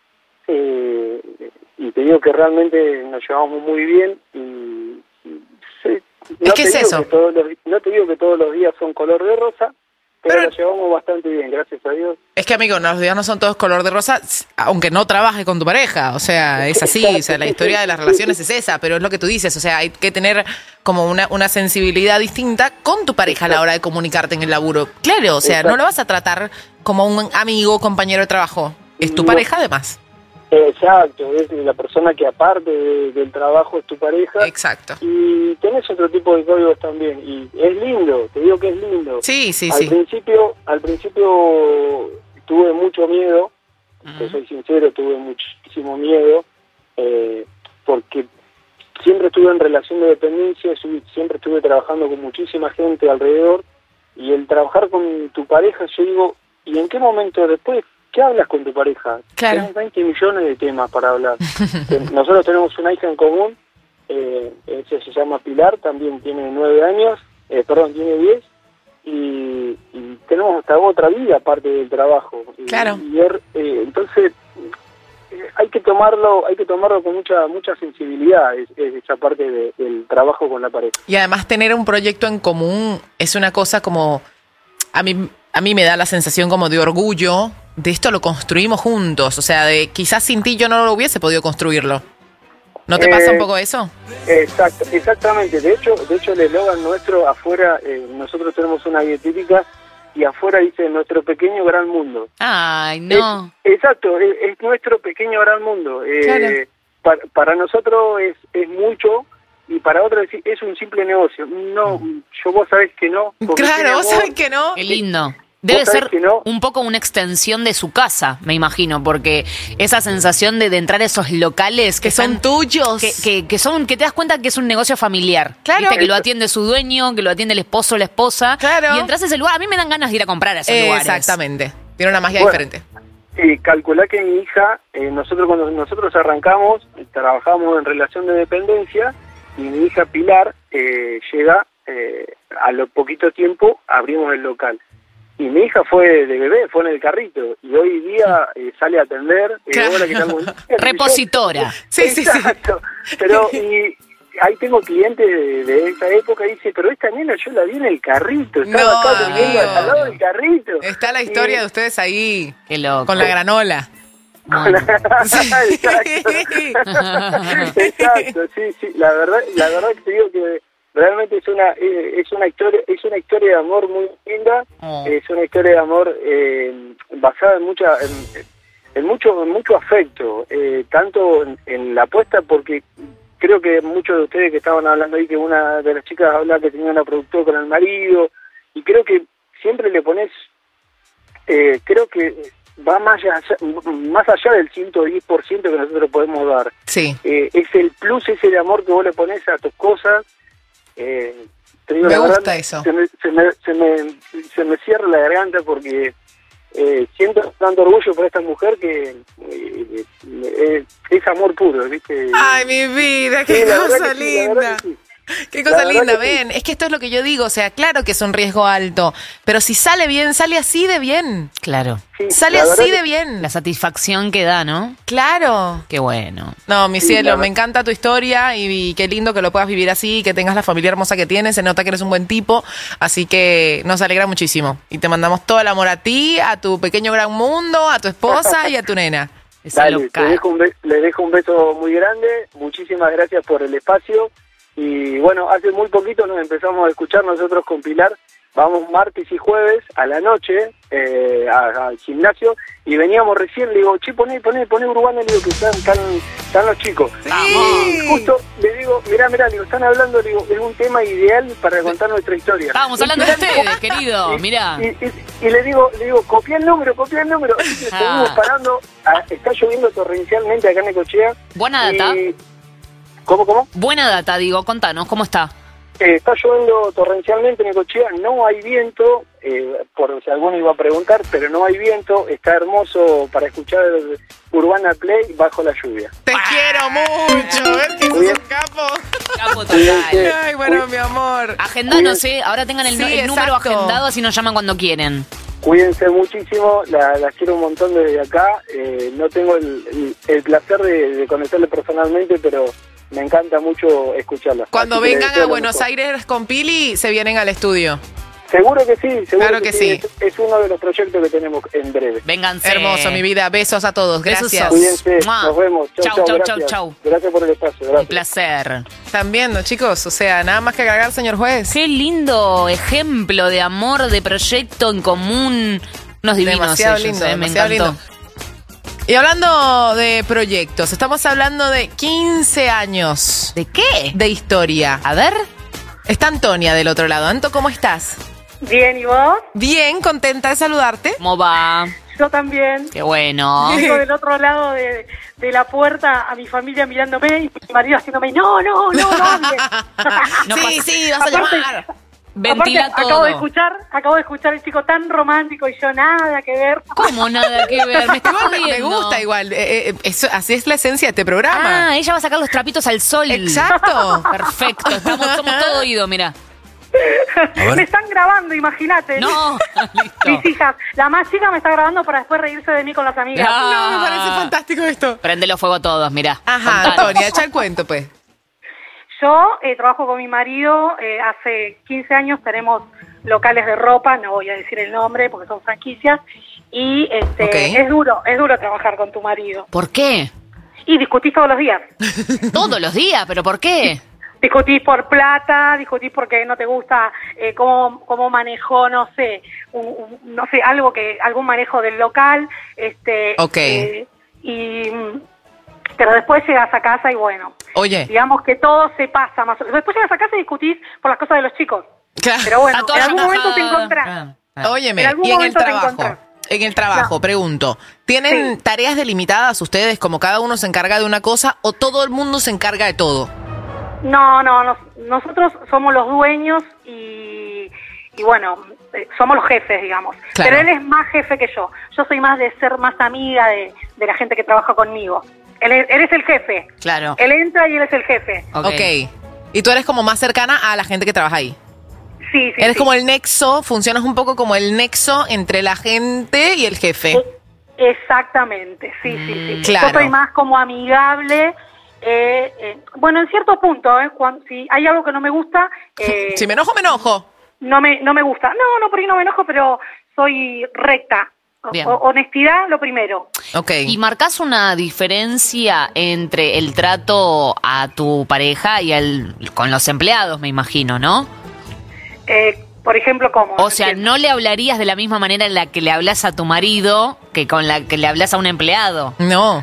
Eh, y te digo que realmente nos llevamos muy bien y, y sí, no es que te es digo eso. que todos los, no te digo que todos los días son color de rosa, pero, Pero- nos llevamos bastante bien, gracias a Dios. Es que, amigo, los días no son todos color de rosa, aunque no trabajes con tu pareja. O sea, es así. O sea, la historia de las relaciones es esa, pero es lo que tú dices. O sea, hay que tener como una, una sensibilidad distinta con tu pareja a la hora de comunicarte en el laburo. Claro, o sea, Exacto. no lo vas a tratar como un amigo, compañero de trabajo. Es tu No. pareja, además. Exacto, es la persona que aparte de- del trabajo es tu pareja. Exacto. Y tenés otro tipo de códigos también. Y es lindo, te digo que es lindo. Sí, sí, al sí. Principio, al principio tuve mucho miedo, te soy sincero, tuve muchísimo miedo, eh, porque siempre estuve en relación de dependencia, su- siempre estuve trabajando con muchísima gente alrededor, y el trabajar con tu pareja, yo digo, ¿y en qué momento después? ¿Qué hablas con tu pareja? Claro. Tenés veinte millones de temas para hablar. Nosotros tenemos una hija en común eh, ese se llama Pilar, también tiene nueve años, eh, perdón, tiene diez, y, y tenemos hasta otra vida aparte del trabajo. Claro. Y, y er, eh, entonces eh, hay que tomarlo, hay que tomarlo con mucha mucha sensibilidad, es, es esa parte de, del trabajo con la pareja. Y además tener un proyecto en común es una cosa como, a mí, a mí me da la sensación como de orgullo, de esto lo construimos juntos, o sea, de quizás sin ti yo no lo hubiese podido construirlo. ¿No te Eh, pasa un poco eso? Exacto, exactamente. De hecho, de hecho el eslogan nuestro afuera, eh, nosotros tenemos una dietética y afuera dice nuestro pequeño gran mundo. Ay, no. Es, exacto, es, es nuestro pequeño gran mundo. Eh, Claro. para, para nosotros es, es mucho y para otros es, es un simple negocio. No, yo vos sabés que no. porque tiene Claro, vos amor. sabés que no. Qué lindo. Debe sabés ser que no. un poco una extensión de su casa, me imagino, porque esa sensación de, de entrar a esos locales que, son están- tuyos. que, que, que son, que te das cuenta que es un negocio familiar. Claro. ¿Viste? Que lo atiende su dueño, que lo atiende el esposo o la esposa. Claro. Y entras a ese lugar, a mí me dan ganas de ir a comprar a esos lugares. Exactamente. Tiene una magia Bueno, diferente. Y calculá que mi hija, eh, nosotros cuando nosotros arrancamos, eh, trabajamos en relación de dependencia, y mi hija Pilar eh, llega, eh, a lo poquito tiempo abrimos el local. Y mi hija fue de bebé, fue en el carrito, y hoy día eh, sale a atender, eh, Claro. hola, ¿qué tal? Buen día. Repositora. Sí, sí, sí. Exacto. Pero y ahí tengo clientes de, de esa época y dice, pero esta nena yo la vi en el carrito, estaba No, acá durmiendo amigo. al lado del carrito. Está la historia Y- de ustedes ahí. Qué loco. Con la granola. Exacto. Exacto, sí, sí. La verdad, la verdad que te digo que realmente es una eh, es una historia es una historia de amor muy linda. Oh. Es una historia de amor eh, basada en mucha en, en mucho en mucho afecto, eh, tanto en, en la apuesta, porque creo que muchos de ustedes que estaban hablando ahí, que una de las chicas hablaba que tenía una productora con el marido, y creo que siempre le pones, eh, creo que va más allá, más allá del ciento diez por ciento que nosotros podemos dar. Sí. Eh, es el plus ese de amor que vos le pones a tus cosas. Eh, te digo, Me la gusta verdad, eso. Se me, se, me, se, me, se me cierra la garganta porque eh, siento tanto orgullo por esta mujer que eh, eh, es amor puro, ¿viste? Ay, mi vida, qué Sí, la verdad cosa que sí, la verdad linda. que sí. Qué cosa La verdad linda, que sí. ven. Es que esto es lo que yo digo, o sea, claro que es un riesgo alto, pero si sale bien, sale así de bien. Claro. Sí, Sale la así verdad de que- bien. La satisfacción que da, ¿no? Claro. Qué bueno. No, mi Sí, cielo, la me verdad. encanta tu historia y, y qué lindo que lo puedas vivir así, que tengas la familia hermosa que tienes, se nota que eres un buen tipo, así que nos alegra muchísimo. Y te mandamos todo el amor a ti, a tu pequeño gran mundo, a tu esposa y a tu nena. Esa Dale, loca. te dejo un be- les dejo un beso muy grande, muchísimas gracias por el espacio, y bueno, hace muy poquito nos empezamos a escuchar nosotros con Pilar, vamos martes y jueves a la noche eh, a- al gimnasio, y veníamos recién, le digo, che, poné, poné, poné Urbana, le digo que están, están, están los chicos. Y justo le digo, mirá, mirá, le digo, están hablando, le digo, es un tema ideal para contar nuestra historia. Estábamos Y hablando de Pilar- ustedes, querido. y- Mirá. Y, y- y le digo, le digo, copia el número, copia el número. Y seguimos Ah. parando, a- está lloviendo torrencialmente acá en Necochea. Buena y- data. ¿Cómo, cómo? Buena data, digo. Contanos, ¿cómo está? Eh, está lloviendo torrencialmente en Necochea, no hay viento, eh, por si alguno iba a preguntar, pero no hay viento, está hermoso para escuchar Urbana Play bajo la lluvia. Te quiero mucho, ver que sos Bien. un capo. Capo Sí, total. sí. Ay, bueno, mi amor. Agendanos, ¿eh? Ahora tengan el, Sí, el número exacto. agendado, así nos llaman cuando quieren. Cuídense muchísimo, la, la quiero un montón desde acá, eh, no tengo el, el, el placer de, de conocerle personalmente, pero me encanta mucho escucharla. Cuando Así que les vengan deseo a lo Buenos mejor. Aires con Pili, se vienen al estudio. Seguro que sí, seguro Claro que sí. Es, es uno de los proyectos que tenemos en breve. Vénganse. Hermoso, mi vida. Besos a todos. Besos. Gracias. Cuídense, Mua. nos vemos. Chau, Chau, chau, chau, gracias. chau, chau. Gracias por el espacio, Un gracias. placer. Están viendo, chicos. O sea, nada más que agregar, señor juez. Qué lindo ejemplo de amor, de proyecto en común. Unos divinos Demasiado ellos, lindo, eh, me demasiado encantó. lindo. Y hablando de proyectos, estamos hablando de quince años. ¿De qué? De historia. A ver. Está Antonia del otro lado. Anto, ¿cómo estás? Bien, ¿y vos? Bien, contenta de saludarte. ¿Cómo va? Yo también. Qué bueno. Tengo del otro lado de, de la puerta a mi familia mirándome y mi marido haciéndome, no, no, no, no. No sí, pasa- sí, vas a Aparte, llamar. Ventila Aparte, todo. acabo de escuchar, acabo de escuchar el chico tan romántico y yo nada que ver. ¿Cómo nada que ver? Me está Igual me, me jodiendo. gusta igual. Eh, eh, eso, así es la esencia de este programa. Ah, ella va a sacar los trapitos al sol. Exacto. Perfecto, estamos, somos todo oído, mira. Me están grabando, imagínate. No, listo. Mis hijas. La más chica me está grabando para después reírse de mí con las amigas. Ah. No, me parece fantástico esto. Prendelo fuego a todos, mira. Ajá, Contanos. Antonia, echa el cuento, pues. Yo eh, trabajo con mi marido, eh, hace quince años tenemos locales de ropa, no voy a decir el nombre porque son franquicias, y este Ok. es duro, es duro trabajar con tu marido. ¿Por qué? Y discutís todos los días. Todos los días, ¿pero por qué? Discutís por plata, discutís porque no te gusta eh, cómo, cómo manejó, no sé, un, un- no sé, algo que, algún manejo del local, este, Ok. eh, y pero después llegas a casa y bueno, Oye. digamos que todo se pasa más. Después llegas a casa y discutís por las cosas de los chicos. Claro. Pero bueno, Está toda en algún enojada. momento te encontrás. Óyeme, En algún y en el momento te trabajo. encontrás. En el trabajo, pregunto, ¿tienen tareas delimitadas ustedes como cada uno se encarga de una cosa o todo el mundo se encarga de todo? No, no, nos- nosotros somos los dueños y, y bueno, eh, somos los jefes, digamos. Claro. Pero él es más jefe que yo. Yo soy más de ser más amiga de, de la gente que trabaja conmigo. Él es, él es el jefe. Claro. Él entra y él es el jefe. Ok. Y tú eres como más cercana a la gente que trabaja ahí. Sí, sí. Eres sí. como el nexo, funcionas un poco como el nexo entre la gente y el jefe. Exactamente, sí, sí, sí. claro. Yo soy más como amigable. eh, eh, bueno, en cierto punto, eh, cuando, si hay algo que no me gusta... Eh, Si me enojo, me enojo. No me, no me gusta. No, no, porque no me enojo, pero soy recta. O- Bien. o- honestidad, lo primero. Ok. ¿Y marcás una diferencia entre el trato a tu pareja y el con los empleados, me imagino, ¿no? Eh, por ejemplo, ¿cómo? O sea, no le hablarías de la misma manera en la que le hablas a tu marido que con la que le hablas a un empleado. No.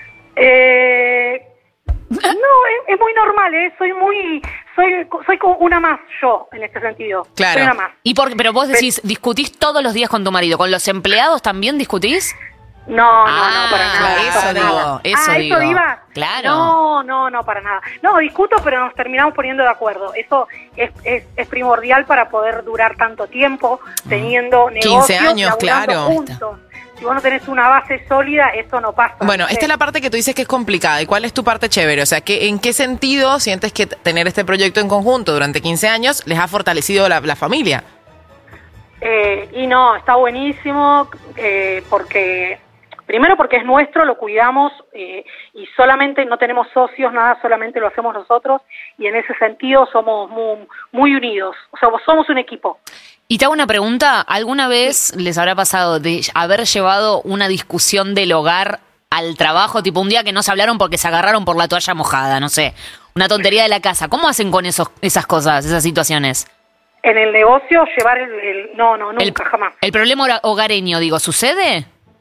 Eh, no, es, es muy normal, ¿eh? Soy muy... Soy, soy como una más yo, en este sentido. Soy una más. ¿Y por, pero vos decís, discutís todos los días con tu marido. ¿Con los empleados también discutís? No, no, Ah, no, para nada. eso para digo, nada. eso ah, digo. ¿eso iba? Claro. No, no, no, para nada. No, discuto, pero nos terminamos poniendo de acuerdo. Eso es, es, es primordial para poder durar tanto tiempo teniendo negocios, quince años, laburando claro. juntos. Si vos no tenés una base sólida, eso no pasa. Bueno, ¿viste? esta es la parte que tú dices que es complicada. ¿Y cuál es tu parte chévere? O sea, ¿qué, ¿en qué sentido sientes que t- tener este proyecto en conjunto durante quince años les ha fortalecido la, la familia? Eh, y no, está buenísimo, eh, porque primero porque es nuestro, lo cuidamos eh, y solamente no tenemos socios, nada, solamente lo hacemos nosotros y en ese sentido somos muy, muy unidos, o sea, somos un equipo. Y te hago una pregunta, ¿alguna vez les habrá pasado de haber llevado una discusión del hogar al trabajo, tipo un día que no se hablaron porque se agarraron por la toalla mojada, no sé, una tontería de la casa? ¿Cómo hacen con esos, esas cosas, esas situaciones? En el negocio llevar el... el- no, no, nunca, El, jamás. el problema hora- hogareño, digo, ¿sucede?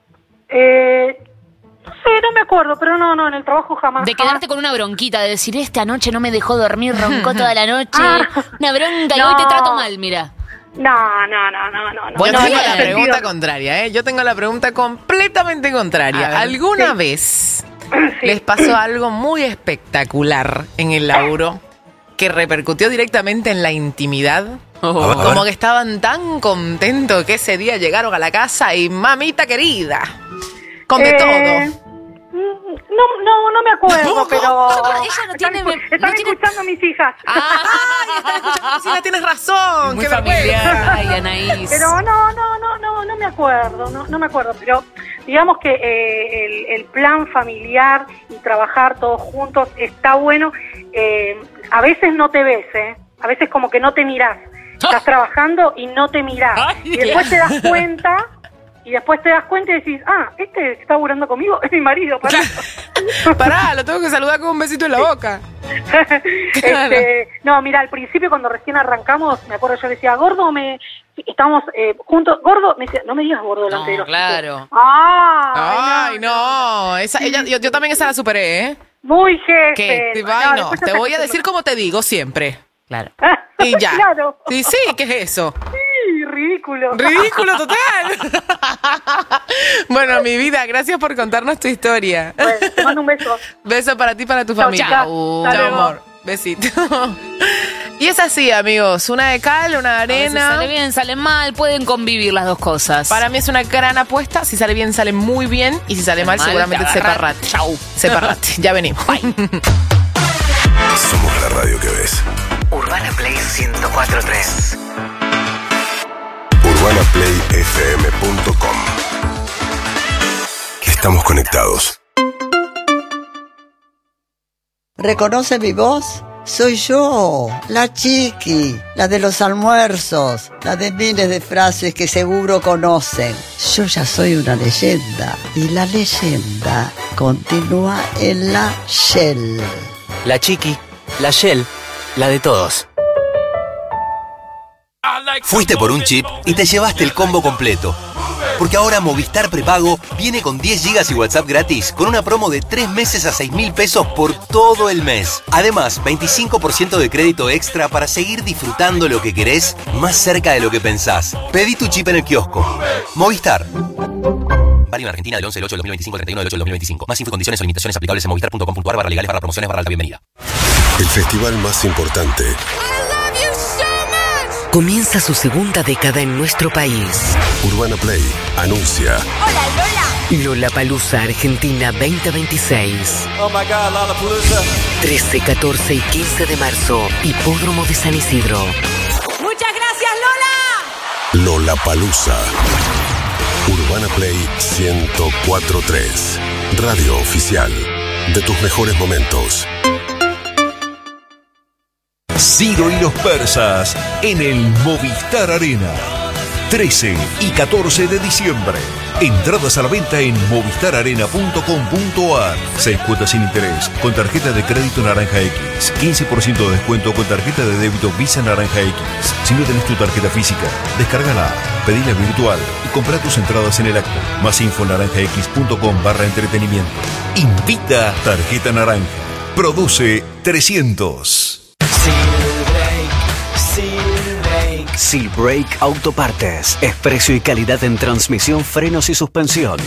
Eh, no sé, no me acuerdo, pero no, no, en el trabajo jamás. De quedarte con una bronquita, de decir, esta noche no me dejó dormir, roncó toda la noche, Ah. una bronca y No. hoy te trato mal, mira. No, no, no, no, no. no. Bueno, no, yo tengo no, la no, pregunta sentido. contraria, ¿eh? Yo tengo la pregunta completamente A contraria. ver. ¿Alguna Sí. vez les pasó algo muy espectacular en el laburo que repercutió directamente en la intimidad? A ver, a Como ver. que estaban tan contentos que ese día llegaron a la casa y mamita querida, con de Eh, todo. No, no, no me acuerdo, pero... Ella no tiene- Están, escu- están no tiene- escuchando mis hijas. ¡Ay, están escuchando! Sí, tienes razón. Muy qué familiar, vergüenza. ay, Anaís. Pero no, no, no, no, no me acuerdo, no, no me acuerdo, pero digamos que eh, el, el plan familiar y trabajar todos juntos está bueno. Eh, a veces no te ves, ¿eh? A veces como que no te mirás. Estás trabajando y no te mirás. Ay, Y después te das cuenta, y después te das cuenta y decís, ah, este que está laburando conmigo es mi marido. Pará. Pará, lo tengo que saludar con un besito en la boca. Este, no, mira, al principio cuando recién arrancamos, me acuerdo, yo le decía, gordo, me estamos eh, juntos, gordo, me decía, no me digas gordo delante de No, los claro. chicos. Ah, Ay, no. Esa, ella, yo, yo también esa la superé, ¿eh? muy jefe. ¿Qué? No, Ay, no, después te ya voy a se decir como te digo siempre. Claro. Y ya. Claro. Sí, sí, ¿qué es eso? Sí, ridículo. Ridículo total. Bueno, mi vida, gracias por contarnos tu historia. Bueno, te mando un beso. Beso para ti y para tu Chau, familia. chicas. Chao, Hasta luego. amor. Besito. Y es así, amigos, una de cal, una de arena. Sale bien, sale mal, pueden convivir las dos cosas. Para mí es una gran apuesta. Si sale bien, sale muy bien. Y si sale mal, mal, seguramente separate. Chau. Separate. Ya venimos. Bye. Somos la radio que ves. Urbana Play ciento cuatro punto tres. urbana play f m punto com. Estamos conectados. ¿Reconoce mi voz? Soy yo, la Chiqui, la de los almuerzos, la de miles de frases que seguro conocen. Yo ya soy una leyenda y la leyenda continúa en la Shell. La Chiqui, la Shell, la de todos. Fuiste por un chip y te llevaste el combo completo. Porque ahora Movistar Prepago viene con diez gigas y WhatsApp gratis con una promo de tres meses a seis mil pesos por todo el mes. Además, veinticinco por ciento de crédito extra para seguir disfrutando lo que querés más cerca de lo que pensás. Pedí tu chip en el kiosco. Movistar. Válido en Argentina del once del ocho del dos mil veinticinco al treinta y uno del ocho del dos mil veinticinco. Más info y condiciones o limitaciones aplicables en movistar punto com punto a r barra legales barra promociones barra alta bienvenida. El festival más importante comienza su segunda década en nuestro país. Urbana Play anuncia ¡Hola, Lola! Lollapalooza Argentina veinte veintiséis. Oh my God, Lollapalooza. trece, catorce y quince de marzo, Hipódromo de San Isidro. Muchas gracias, Lola. Lollapalooza. Urbana Play ciento cuatro punto tres. Radio oficial de tus mejores momentos. Ciro y los persas en el Movistar Arena. trece y catorce de diciembre. Entradas a la venta en movistar arena punto com punto a r. Seis cuotas sin interés con tarjeta de crédito Naranja X. quince por ciento de descuento con tarjeta de débito Visa Naranja X. Si no tenés tu tarjeta física, descárgala, pedila virtual y comprá tus entradas en el acto. Más info en naranja x punto com barra entretenimiento. Invita Tarjeta Naranja. Produce trescientos. Seal Brake Autopartes. Es precio y calidad en transmisión, frenos y suspensión.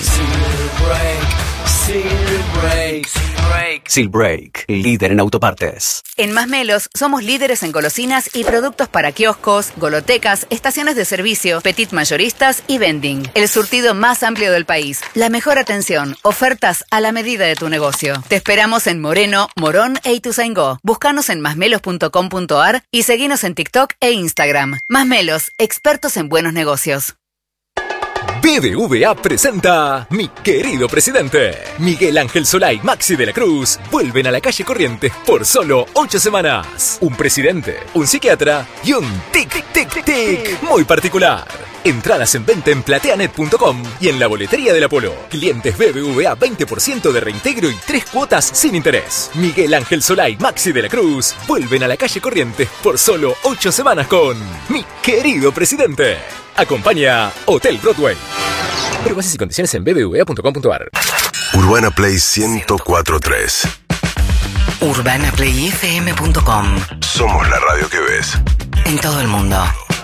Seal Brake, líder en autopartes. En Masmelos somos líderes en golosinas y productos para kioscos, golotecas, estaciones de servicio, petit mayoristas y vending. El surtido más amplio del país. La mejor atención, ofertas a la medida de tu negocio. Te esperamos en Moreno, Morón e Ituzaingó. Búscanos en masmelos punto com punto a r y seguinos en TikTok e Instagram. Masmelos, expertos en buenos negocios. B B V A presenta Mi Querido Presidente. Miguel Ángel Solá y Maxi de la Cruz vuelven a la calle Corrientes por solo ocho semanas. Un presidente, un psiquiatra y un tic, tic, tic muy particular. Entradas en venta en plateanet punto com y en la boletería del Apolo. Clientes B B V A veinte por ciento de reintegro y tres cuotas sin interés. Miguel Ángel Solá y Maxi de la Cruz vuelven a la calle Corrientes por solo ocho semanas con Mi Querido Presidente. Acompaña Hotel Broadway. Pero bases y condiciones en b b v a punto com punto a r. Urbana Play ciento cuatro punto tres. urbana play f m punto com. Somos la radio que ves. En todo el mundo.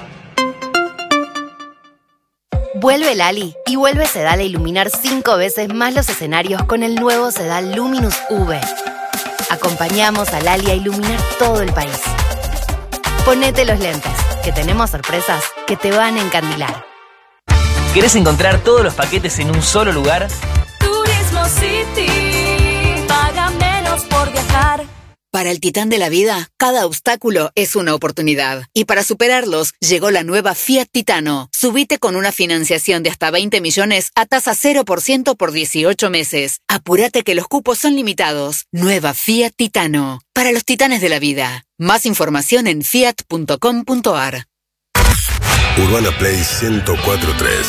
Vuelve Lali y vuelve Sedal a iluminar cinco veces más los escenarios con el nuevo Sedal Luminous V. Acompañamos a Lali a iluminar todo el país. Ponete los lentes, que tenemos sorpresas que te van a encandilar. ¿Querés encontrar todos los paquetes en un solo lugar? Turismo City. Paga menos por viajar. Para el titán de la vida, cada obstáculo es una oportunidad. Y para superarlos, llegó la nueva Fiat Titano. Subite con una financiación de hasta veinte millones a tasa cero por ciento por dieciocho meses. Apúrate que los cupos son limitados. Nueva Fiat Titano. Para los titanes de la vida. Más información en fiat punto com punto a r. Urbana Play ciento cuatro punto tres.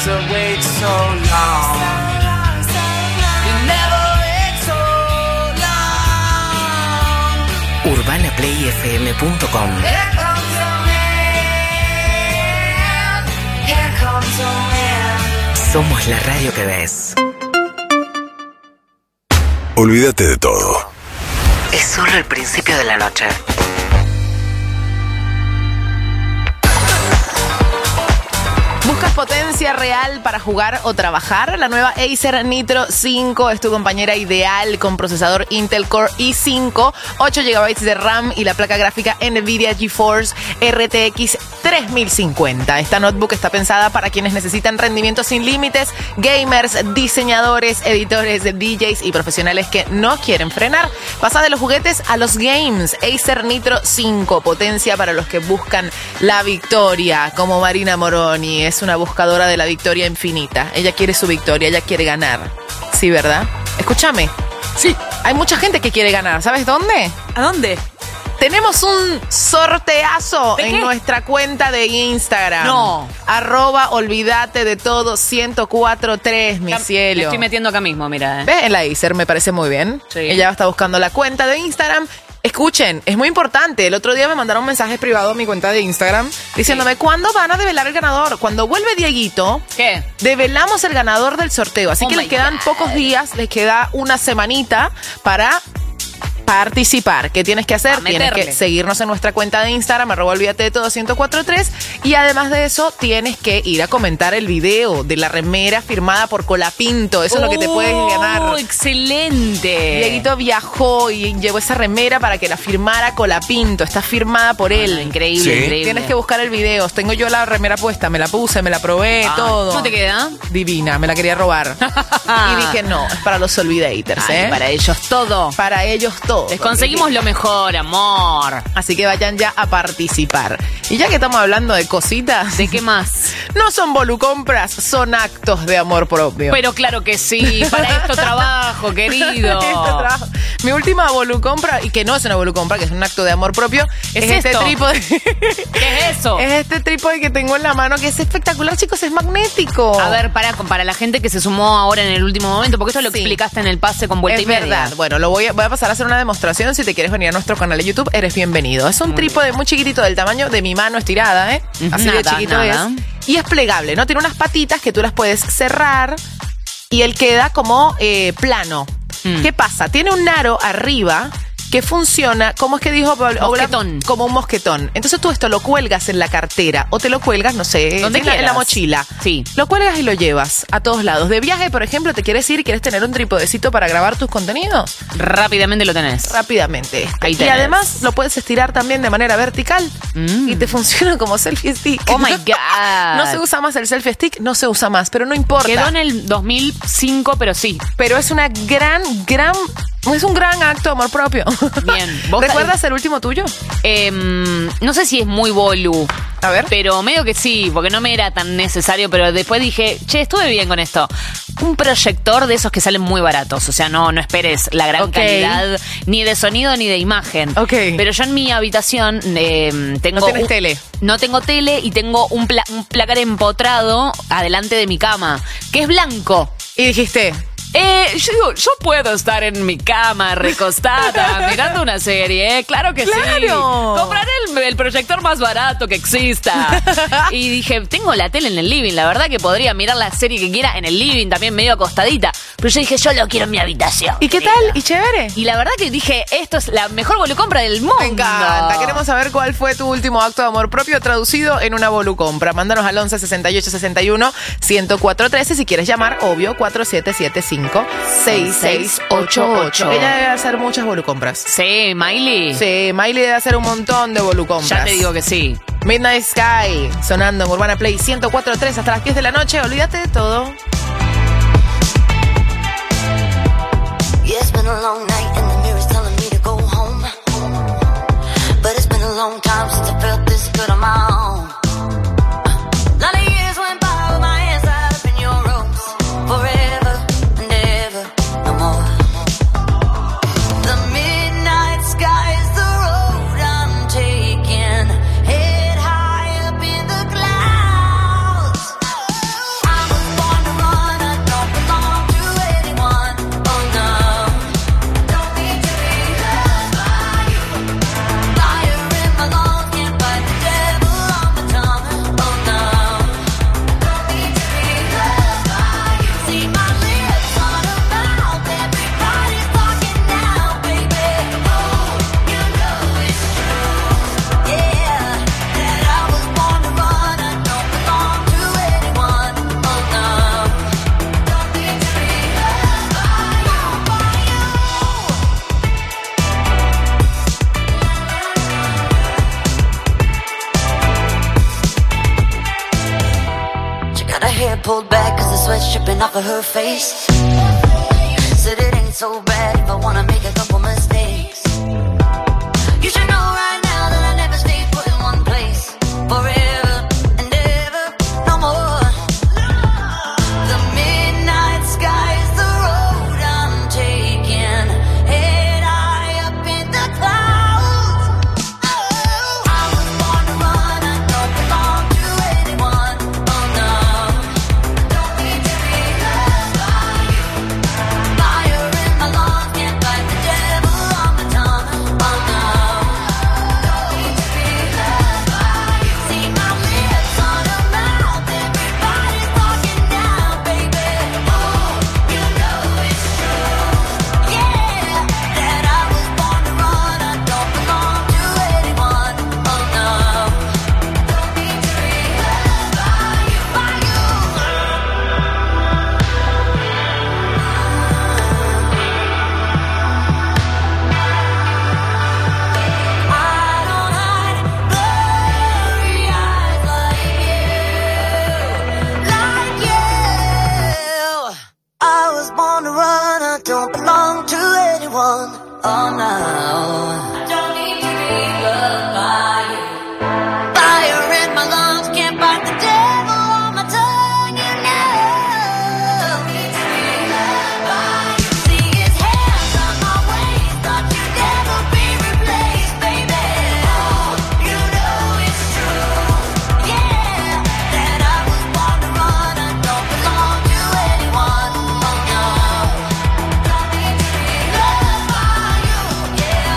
urbana play f m punto com. Somos la radio que ves. Olvídate de todo. Es solo el principio de la noche. ¿Buscas potencia real para jugar o trabajar? La nueva Acer Nitro cinco es tu compañera ideal con procesador Intel Core i cinco, ocho gigabytes de RAM y la placa gráfica NVIDIA GeForce R T X tres mil cincuenta. Esta notebook está pensada para quienes necesitan rendimiento sin límites, gamers, diseñadores, editores, D Js y profesionales que no quieren frenar. Pasa de los juguetes a los games. Acer Nitro cinco, potencia para los que buscan la victoria, como Marina Moroni. Es una buscadora de la victoria infinita. Ella quiere su victoria, ella quiere ganar. Sí, ¿verdad? Escúchame. Sí. Hay mucha gente que quiere ganar. ¿Sabes dónde? ¿A dónde? Tenemos un sorteazo ¿De en qué? nuestra cuenta de Instagram. No. Arroba olvídate de todo ciento cuatro punto tres, mi cielo. Me estoy metiendo acá mismo, mira. Eh. ¿Ves? En la Acer me parece muy bien. Sí. Ella está buscando la cuenta de Instagram. Escuchen, es muy importante. El otro día me mandaron un mensaje privado a mi cuenta de Instagram diciéndome, ¿cuándo van a develar el ganador? Cuando vuelve Dieguito, ¿qué? Develamos el ganador del sorteo. Así Oh que my les quedan God. pocos días, les queda una semanita para participar. ¿Qué tienes que hacer? A Tienes meterle. que seguirnos en nuestra cuenta de Instagram, arroba olvídate de todo ciento cuatro punto tres, y además de eso tienes que ir a comentar el video de la remera firmada por Colapinto. Eso es lo que te puedes ganar. ¡Oh, excelente! Dieguito viajó y llevó esa remera para que la firmara Colapinto. Está firmada por él. increíble, Sí. increíble. Tienes que buscar el video. Tengo yo la remera puesta, me la puse, me la probé, Ay, todo. ¿cómo te queda? Divina, me la quería robar. Y dije, no, es para los Olvidators, Ay, ¿eh? para ellos todo. Para ellos todo. Les conseguimos lo mejor, amor. Así que vayan ya a participar. Y ya que estamos hablando de cositas, ¿De qué más? no son volucompras, son actos de amor propio. Pero claro que sí, para esto trabajo, querido. Esto trabajo. Mi última volucompra, y que no es una volucompra, que es un acto de amor propio, ¿Es es, este esto? trípode. ¿Qué es eso? Es este trípode que tengo en la mano, que es espectacular, chicos, es magnético. A ver, para, para la gente que se sumó ahora en el último momento, porque esto lo Sí. explicaste en el pase con vuelta Es y media. verdad. Bueno, lo voy a, voy a pasar a hacer una demostración. Si te quieres venir a nuestro canal de YouTube, eres bienvenido. Es un Muy trípode muy chiquitito, del tamaño de mi mano estirada, ¿eh? Ujú, Así de nada, chiquito nada. es. Y es plegable, ¿no? Tiene unas patitas que tú las puedes cerrar y él queda como eh, plano. Mm. ¿Qué pasa? Tiene un aro arriba que funciona, ¿cómo es que dijo Pablo? Mosquetón. Como un mosquetón. Entonces tú esto lo cuelgas en la cartera o te lo cuelgas, no sé, Donde en la, en la quieras. mochila. Sí. Lo cuelgas y lo llevas a todos lados. De viaje, por ejemplo, te quieres ir y quieres tener un trípodecito para grabar tus contenidos. Rápidamente lo tenés. Rápidamente. Ahí y tenés. además lo puedes estirar también de manera vertical Mm. y te funciona como selfie stick. Oh my God. No se usa más el selfie stick, no se usa más, pero no importa. Quedó en el dos mil cinco, pero sí. Pero es una gran, gran, es un gran acto de amor propio. Bien. ¿Vos ¿Recuerdas el último tuyo? Em, no sé si es muy bolu. A ver. Pero medio que sí, porque no me era tan necesario, pero después dije, che, estuve bien con esto. Un proyector de esos que salen muy baratos, o sea, no, no esperes la gran Ok. calidad ni de sonido ni de imagen. Ok. Pero yo en mi habitación eh, tengo... No tienes un- tele. No tengo tele y tengo un, pla- un placar empotrado adelante de mi cama, que es blanco. Y dijiste, Eh, yo digo, yo puedo estar en mi cama recostada mirando una serie, ¿eh? Claro que sí. ¡Claro! Compraré el, el proyector más barato que exista. Y dije, tengo la tele en el living, la verdad que podría mirar la serie que quiera en el living, también medio acostadita. Pero yo dije, yo lo quiero en mi habitación. ¿y qué querida. tal? ¿Y chévere? Y la verdad que dije, esto es la mejor volucompra del mundo. Me encanta. Queremos saber cuál fue tu último acto de amor propio traducido en una volucompra. Mándanos al once sesenta y ocho sesenta y uno ciento cuatro trece. Si quieres llamar, obvio, cuatro siete siete cinco seis seis ocho ocho. Ella debe hacer muchas volucompras. Sí, Miley. Sí, Miley debe hacer un montón de volucompras. Ya te digo que sí. Midnight Sky, sonando en Urbana Play ciento cuatro punto tres hasta las diez de la noche. Olvídate de todo. Yeah, it's been a long night and the mirror's telling me to go home. But it's been a long time since I felt this good on my own. Lot of years went by with my hands tied up in your ropes. Forever and ever, no more. The midnight sky is the road I'm taking. Head high up in the clouds. I was born to run, I don't belong to anyone. Oh no. Don't need to be loved by you. Fire in my lungs. hair pulled back cause the sweat's dripping off of her face. Said it ain't so bad if I wanna make a couple mistakes. You should know right now that I never stay put in one place forever and ever, no more. The midnight sky is the road I'm taking, head high up in the clouds. Oh, I was born to run, I don't belong to anyone. Oh no, don't need to be loved by you. Fire in my lungs, can't fight the devil on my tongue. Oh no, don't need to be loved by you. See my lips on a mouth, everybody's talking now, baby. Oh, you know it's true, yeah, that I was born to run, I don't belong to anyone. Oh no, don't need to be loved by you, by you. I don't hide blurry eyes like you, like you. I was born to run, I don't belong to anyone. Oh no, I don't need to be loved by you. Fire in my lungs, can't fight the devil on my tongue. You know, don't need to be loved by you. See his hands on my waist, thought you'd never be replaced, baby. Oh, you know it's true, yeah, that I was born to run, I don't belong to anyone. Oh no, don't need to be loved by you, yeah.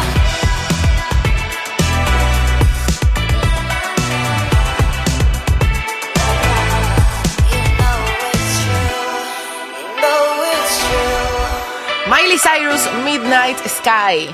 You know it's true. Miley Cyrus, Midnight Sky.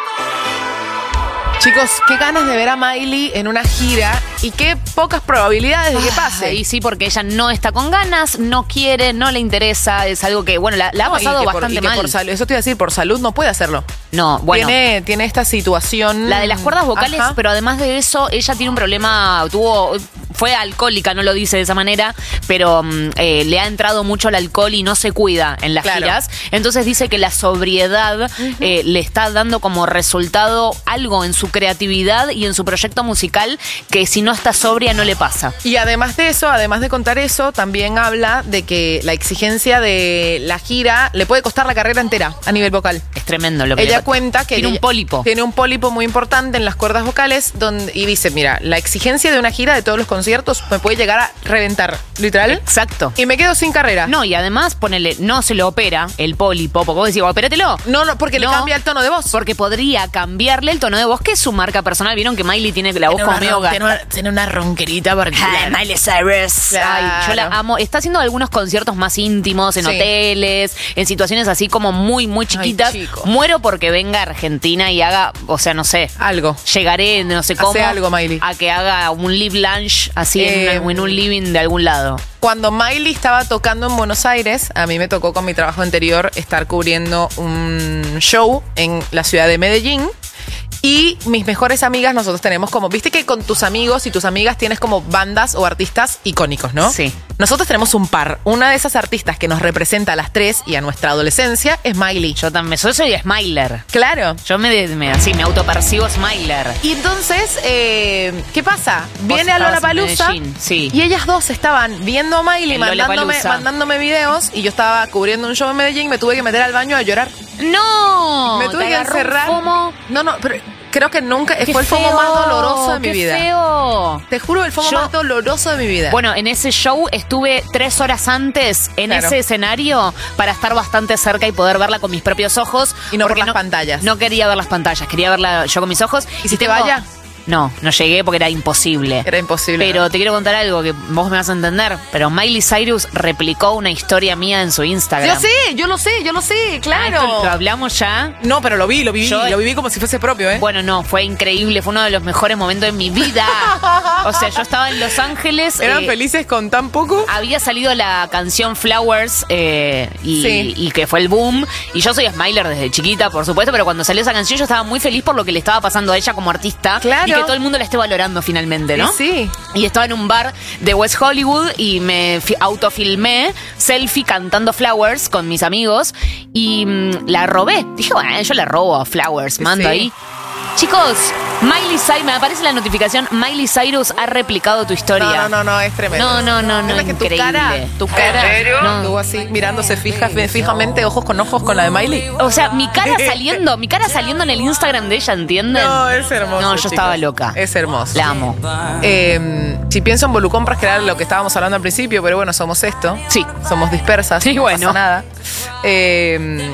Chicos, qué ganas de ver a Miley en una gira y qué pocas probabilidades de que pase. Y sí, porque ella no está con ganas, no quiere, no le interesa. Es algo que, bueno, la, la ha No, y pasado que por- bastante y que mal. por salud- eso te iba a decir, por salud no puede hacerlo. No, bueno. Tiene, tiene esta situación. La de las cuerdas vocales, Ajá. pero además de eso, ella tiene un problema, tuvo, fue alcohólica, no lo dice de esa manera, pero mm, eh, le ha entrado mucho el alcohol y no se cuida en las Claro. giras. Entonces dice que la sobriedad eh, le está dando como resultado algo en su creatividad y en su proyecto musical que si no está sobria no le pasa. Y además de eso, además de contar eso, también habla de que la exigencia de la gira le puede costar la carrera entera a nivel vocal. Es tremendo lo que Ella le- cuenta que tiene un ella- pólipo. Tiene un pólipo muy importante en las cuerdas vocales donde, y dice, mira, la exigencia de una gira de todos los conciertos me puede llegar a reventar, literal. Exacto. Y me quedo sin carrera. No, y además, ponele, no se lo opera el pólipo, porque vos decís, opératelo. No, no, porque le cambia el tono de voz. Porque podría cambiarle el tono de voz, que es su marca personal. Vieron que Miley tiene la voz como medio ron- tiene, una, tiene una ronquerita particular. Ay, Miley Cyrus. Claro. Ay, yo la amo. Está haciendo algunos conciertos más íntimos en Sí. hoteles, en situaciones así como muy, muy chiquitas. chico. Muero porque venga a Argentina y haga, o sea, no sé. Algo. Llegaré, no sé cómo. Hace algo, Miley. A que haga un live lunch así Eh, en, una- en un living de algún lado. Cuando Miley estaba tocando en Buenos Aires, a mí me tocó con mi trabajo anterior estar cubriendo un show en la ciudad de Medellín. Y mis mejores amigas, nosotros tenemos como, viste que con tus amigos y tus amigas tienes como bandas o artistas icónicos, ¿no? Sí. Nosotros tenemos un par. Una de esas artistas que nos representa a las tres y a nuestra adolescencia es Miley. Yo también, yo soy Smiler. Claro. Yo me, me así me autopercibo Smiler. Y entonces, eh, ¿qué pasa? Vos Viene a estabas en Lollapalooza Medellín, sí. y ellas dos estaban viendo a Miley, En mandándome, Lollapalooza. mandándome videos y yo estaba cubriendo un show en Medellín, me tuve que meter al baño a llorar. ¡No! Me tuve ¿Te que agarró un encerrar. FOMO? No, no, pero creo que nunca, Qué fue el FOMO feo, más doloroso de mi qué vida. feo. Te juro, el FOMO Yo- más doloroso de mi vida. Bueno, en ese show estuve tres horas antes en Claro. ese escenario para estar bastante cerca y poder verla con mis propios ojos. Y no por porque las pantallas. No quería ver las pantallas, quería verla yo con mis ojos. ¿Y si te tengo- vaya? No, no llegué porque era imposible. Era imposible. Pero te quiero contar algo que vos me vas a entender. Pero Miley Cyrus replicó una historia mía en su Instagram. Yo sé, yo lo sé, yo lo sé, claro. Ah, ¿Lo hablamos ya? No, pero lo vi, lo viví, Yo- lo viví como si fuese propio, ¿eh? Bueno, no, fue increíble, fue uno de los mejores momentos de mi vida. O sea, yo estaba en Los Ángeles. ¿Eran eh, felices con tan poco? Había salido la canción Flowers eh, y, Sí. y que fue el boom. Y yo soy Smiler desde chiquita, por supuesto, pero cuando salió esa canción yo estaba muy feliz por lo que le estaba pasando a ella como artista. Claro. Y que todo el mundo la esté valorando finalmente, ¿no? Y sí. Y estaba en un bar de West Hollywood y me fi- autofilmé selfie cantando Flowers con mis amigos y mmm, la robé. Dije, bueno, yo la robo a Flowers, mando Sí. ahí. Chicos, Miley Cyrus, me aparece la notificación, Miley Cyrus ha replicado tu historia. No, no, no, no, es tremendo. No, no, no, no, Es que tu increíble. cara, tu cara, ¿En serio? no. Estuvo así mirándose fija, fijamente, ojos con ojos con la de Miley. O sea, mi cara saliendo, mi cara saliendo en el Instagram de ella, ¿entienden? No, es hermoso. No, yo chicos. estaba loca. Es hermoso. La amo. Eh, si pienso en Volucompras, que era lo que estábamos hablando al principio, pero bueno, somos esto. Sí. Somos dispersas. Sí, no bueno. pasa nada. Eh,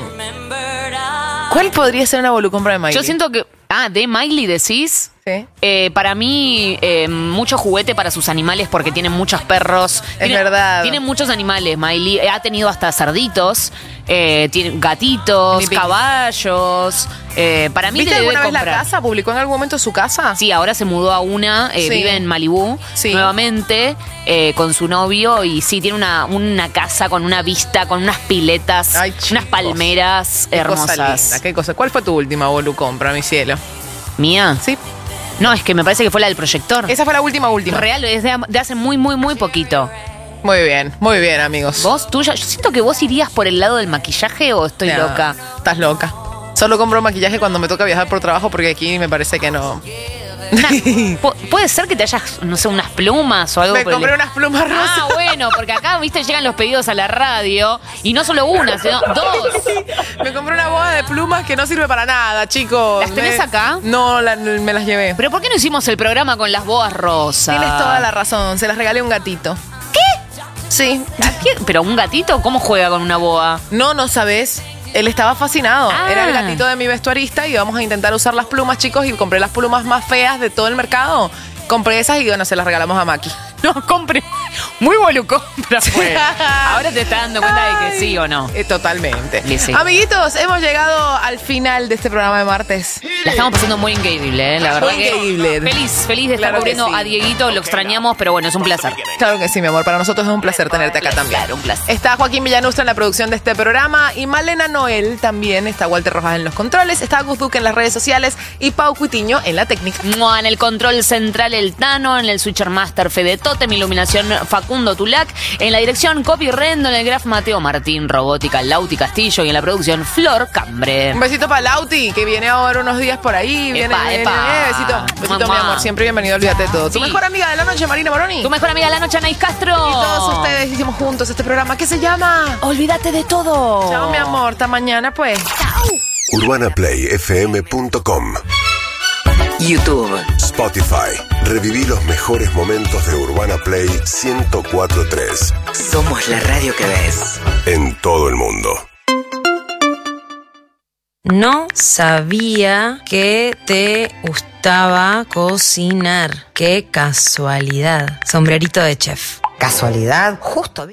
¿Cuál podría ser una Volucompra de Miley? Yo siento que. Ah, de Miley decís. Sí. Eh, para mí, eh, mucho juguete para sus animales porque tienen muchos perros. Es Tiene- verdad. Tienen muchos animales, Miley. Eh, ha tenido hasta cerditos, eh, tiene gatitos, Mini pigs. caballos. Eh, para mí ¿Viste le debe alguna vez la comprar. casa? ¿Publicó en algún momento su casa? Sí, ahora se mudó a una, eh, Sí. vive en Malibú Sí. nuevamente eh, con su novio y sí, tiene una, una casa con una vista, con unas piletas, Ay, unas chicos. palmeras Qué cosa hermosas. linda, qué cosa. ¿Cuál fue tu última Volucompra, mi cielo? ¿Mía? Sí. No, es que me parece que fue la del proyector. Esa fue la última, última. Real, es de, de hace muy, muy, muy poquito. Muy bien, muy bien, amigos. ¿Vos, tuya? Yo siento que vos irías por el lado del maquillaje o estoy No, loca. Estás loca. Solo compro maquillaje cuando me toca viajar por trabajo porque aquí me parece que no. Una- pu- puede ser que te hayas, no sé, unas plumas o algo Me por el- compré unas plumas rosas. Ah, bueno, porque acá, viste, llegan los pedidos a la radio y no solo una, sino dos. Me compré una boda de plumas que no sirve para nada, chicos. ¿Las tenés Me- acá? No, la- me las llevé. Pero ¿por qué no hicimos el programa con las boas rosas? Tienes toda la razón, se las regalé a un gatito. ¿Qué? Sí. ¿A quién? ¿Pero un gatito? ¿Cómo juega con una boa? No, no sabes. Él estaba fascinado. Ah. Era el gatito de mi vestuarista y íbamos a intentar usar las plumas, chicos, y compré las plumas más feas de todo el mercado. Compré esas y bueno, se las regalamos a Maki. No, compre. Muy volucompra fue. Ahora te estás dando cuenta de que sí o no. Eh, totalmente. Sí, sí. Amiguitos, hemos llegado al final de este programa de martes. La estamos pasando muy increíble, ¿eh? La verdad Muy que increíble. Feliz, feliz de estar Claro que cubriendo sí. a Dieguito, lo extrañamos, pero bueno, es un placer. Claro que sí, mi amor. Para nosotros es un placer tenerte acá también. Claro, un placer. Está Joaquín Villanustra en la producción de este programa y Malena Noel también. Está Walter Rojas en los controles. Está Gus Duque en las redes sociales y Pau Cuitiño en la técnica. Mua, En el control central el Tano, en el Switcher Master Fede Totem, iluminación Facundo Tulac, en la dirección Copy Rendo, en el Graf Mateo Martín, robótica Lauti Castillo y en la producción Flor Cambre. Un besito para Lauti, que viene ahora unos días por ahí. Viene, Epa, viene, epa. viene. Besito, besito, Mua, mi mua. amor. Siempre bienvenido, olvídate de todo. Tu Sí. mejor amiga de la noche, Marina Moroni. Tu mejor amiga de la noche, Anaís Castro. Y todos ustedes hicimos juntos este programa que se llama Olvídate de todo. Chao, mi amor. Hasta mañana, pues. urbana play f m punto com YouTube. Spotify. Reviví los mejores momentos de Urbana Play ciento cuatro punto tres Somos la radio que ves. en todo el mundo. No sabía que te gustaba cocinar. Qué casualidad. Sombrerito de chef. Casualidad, justo.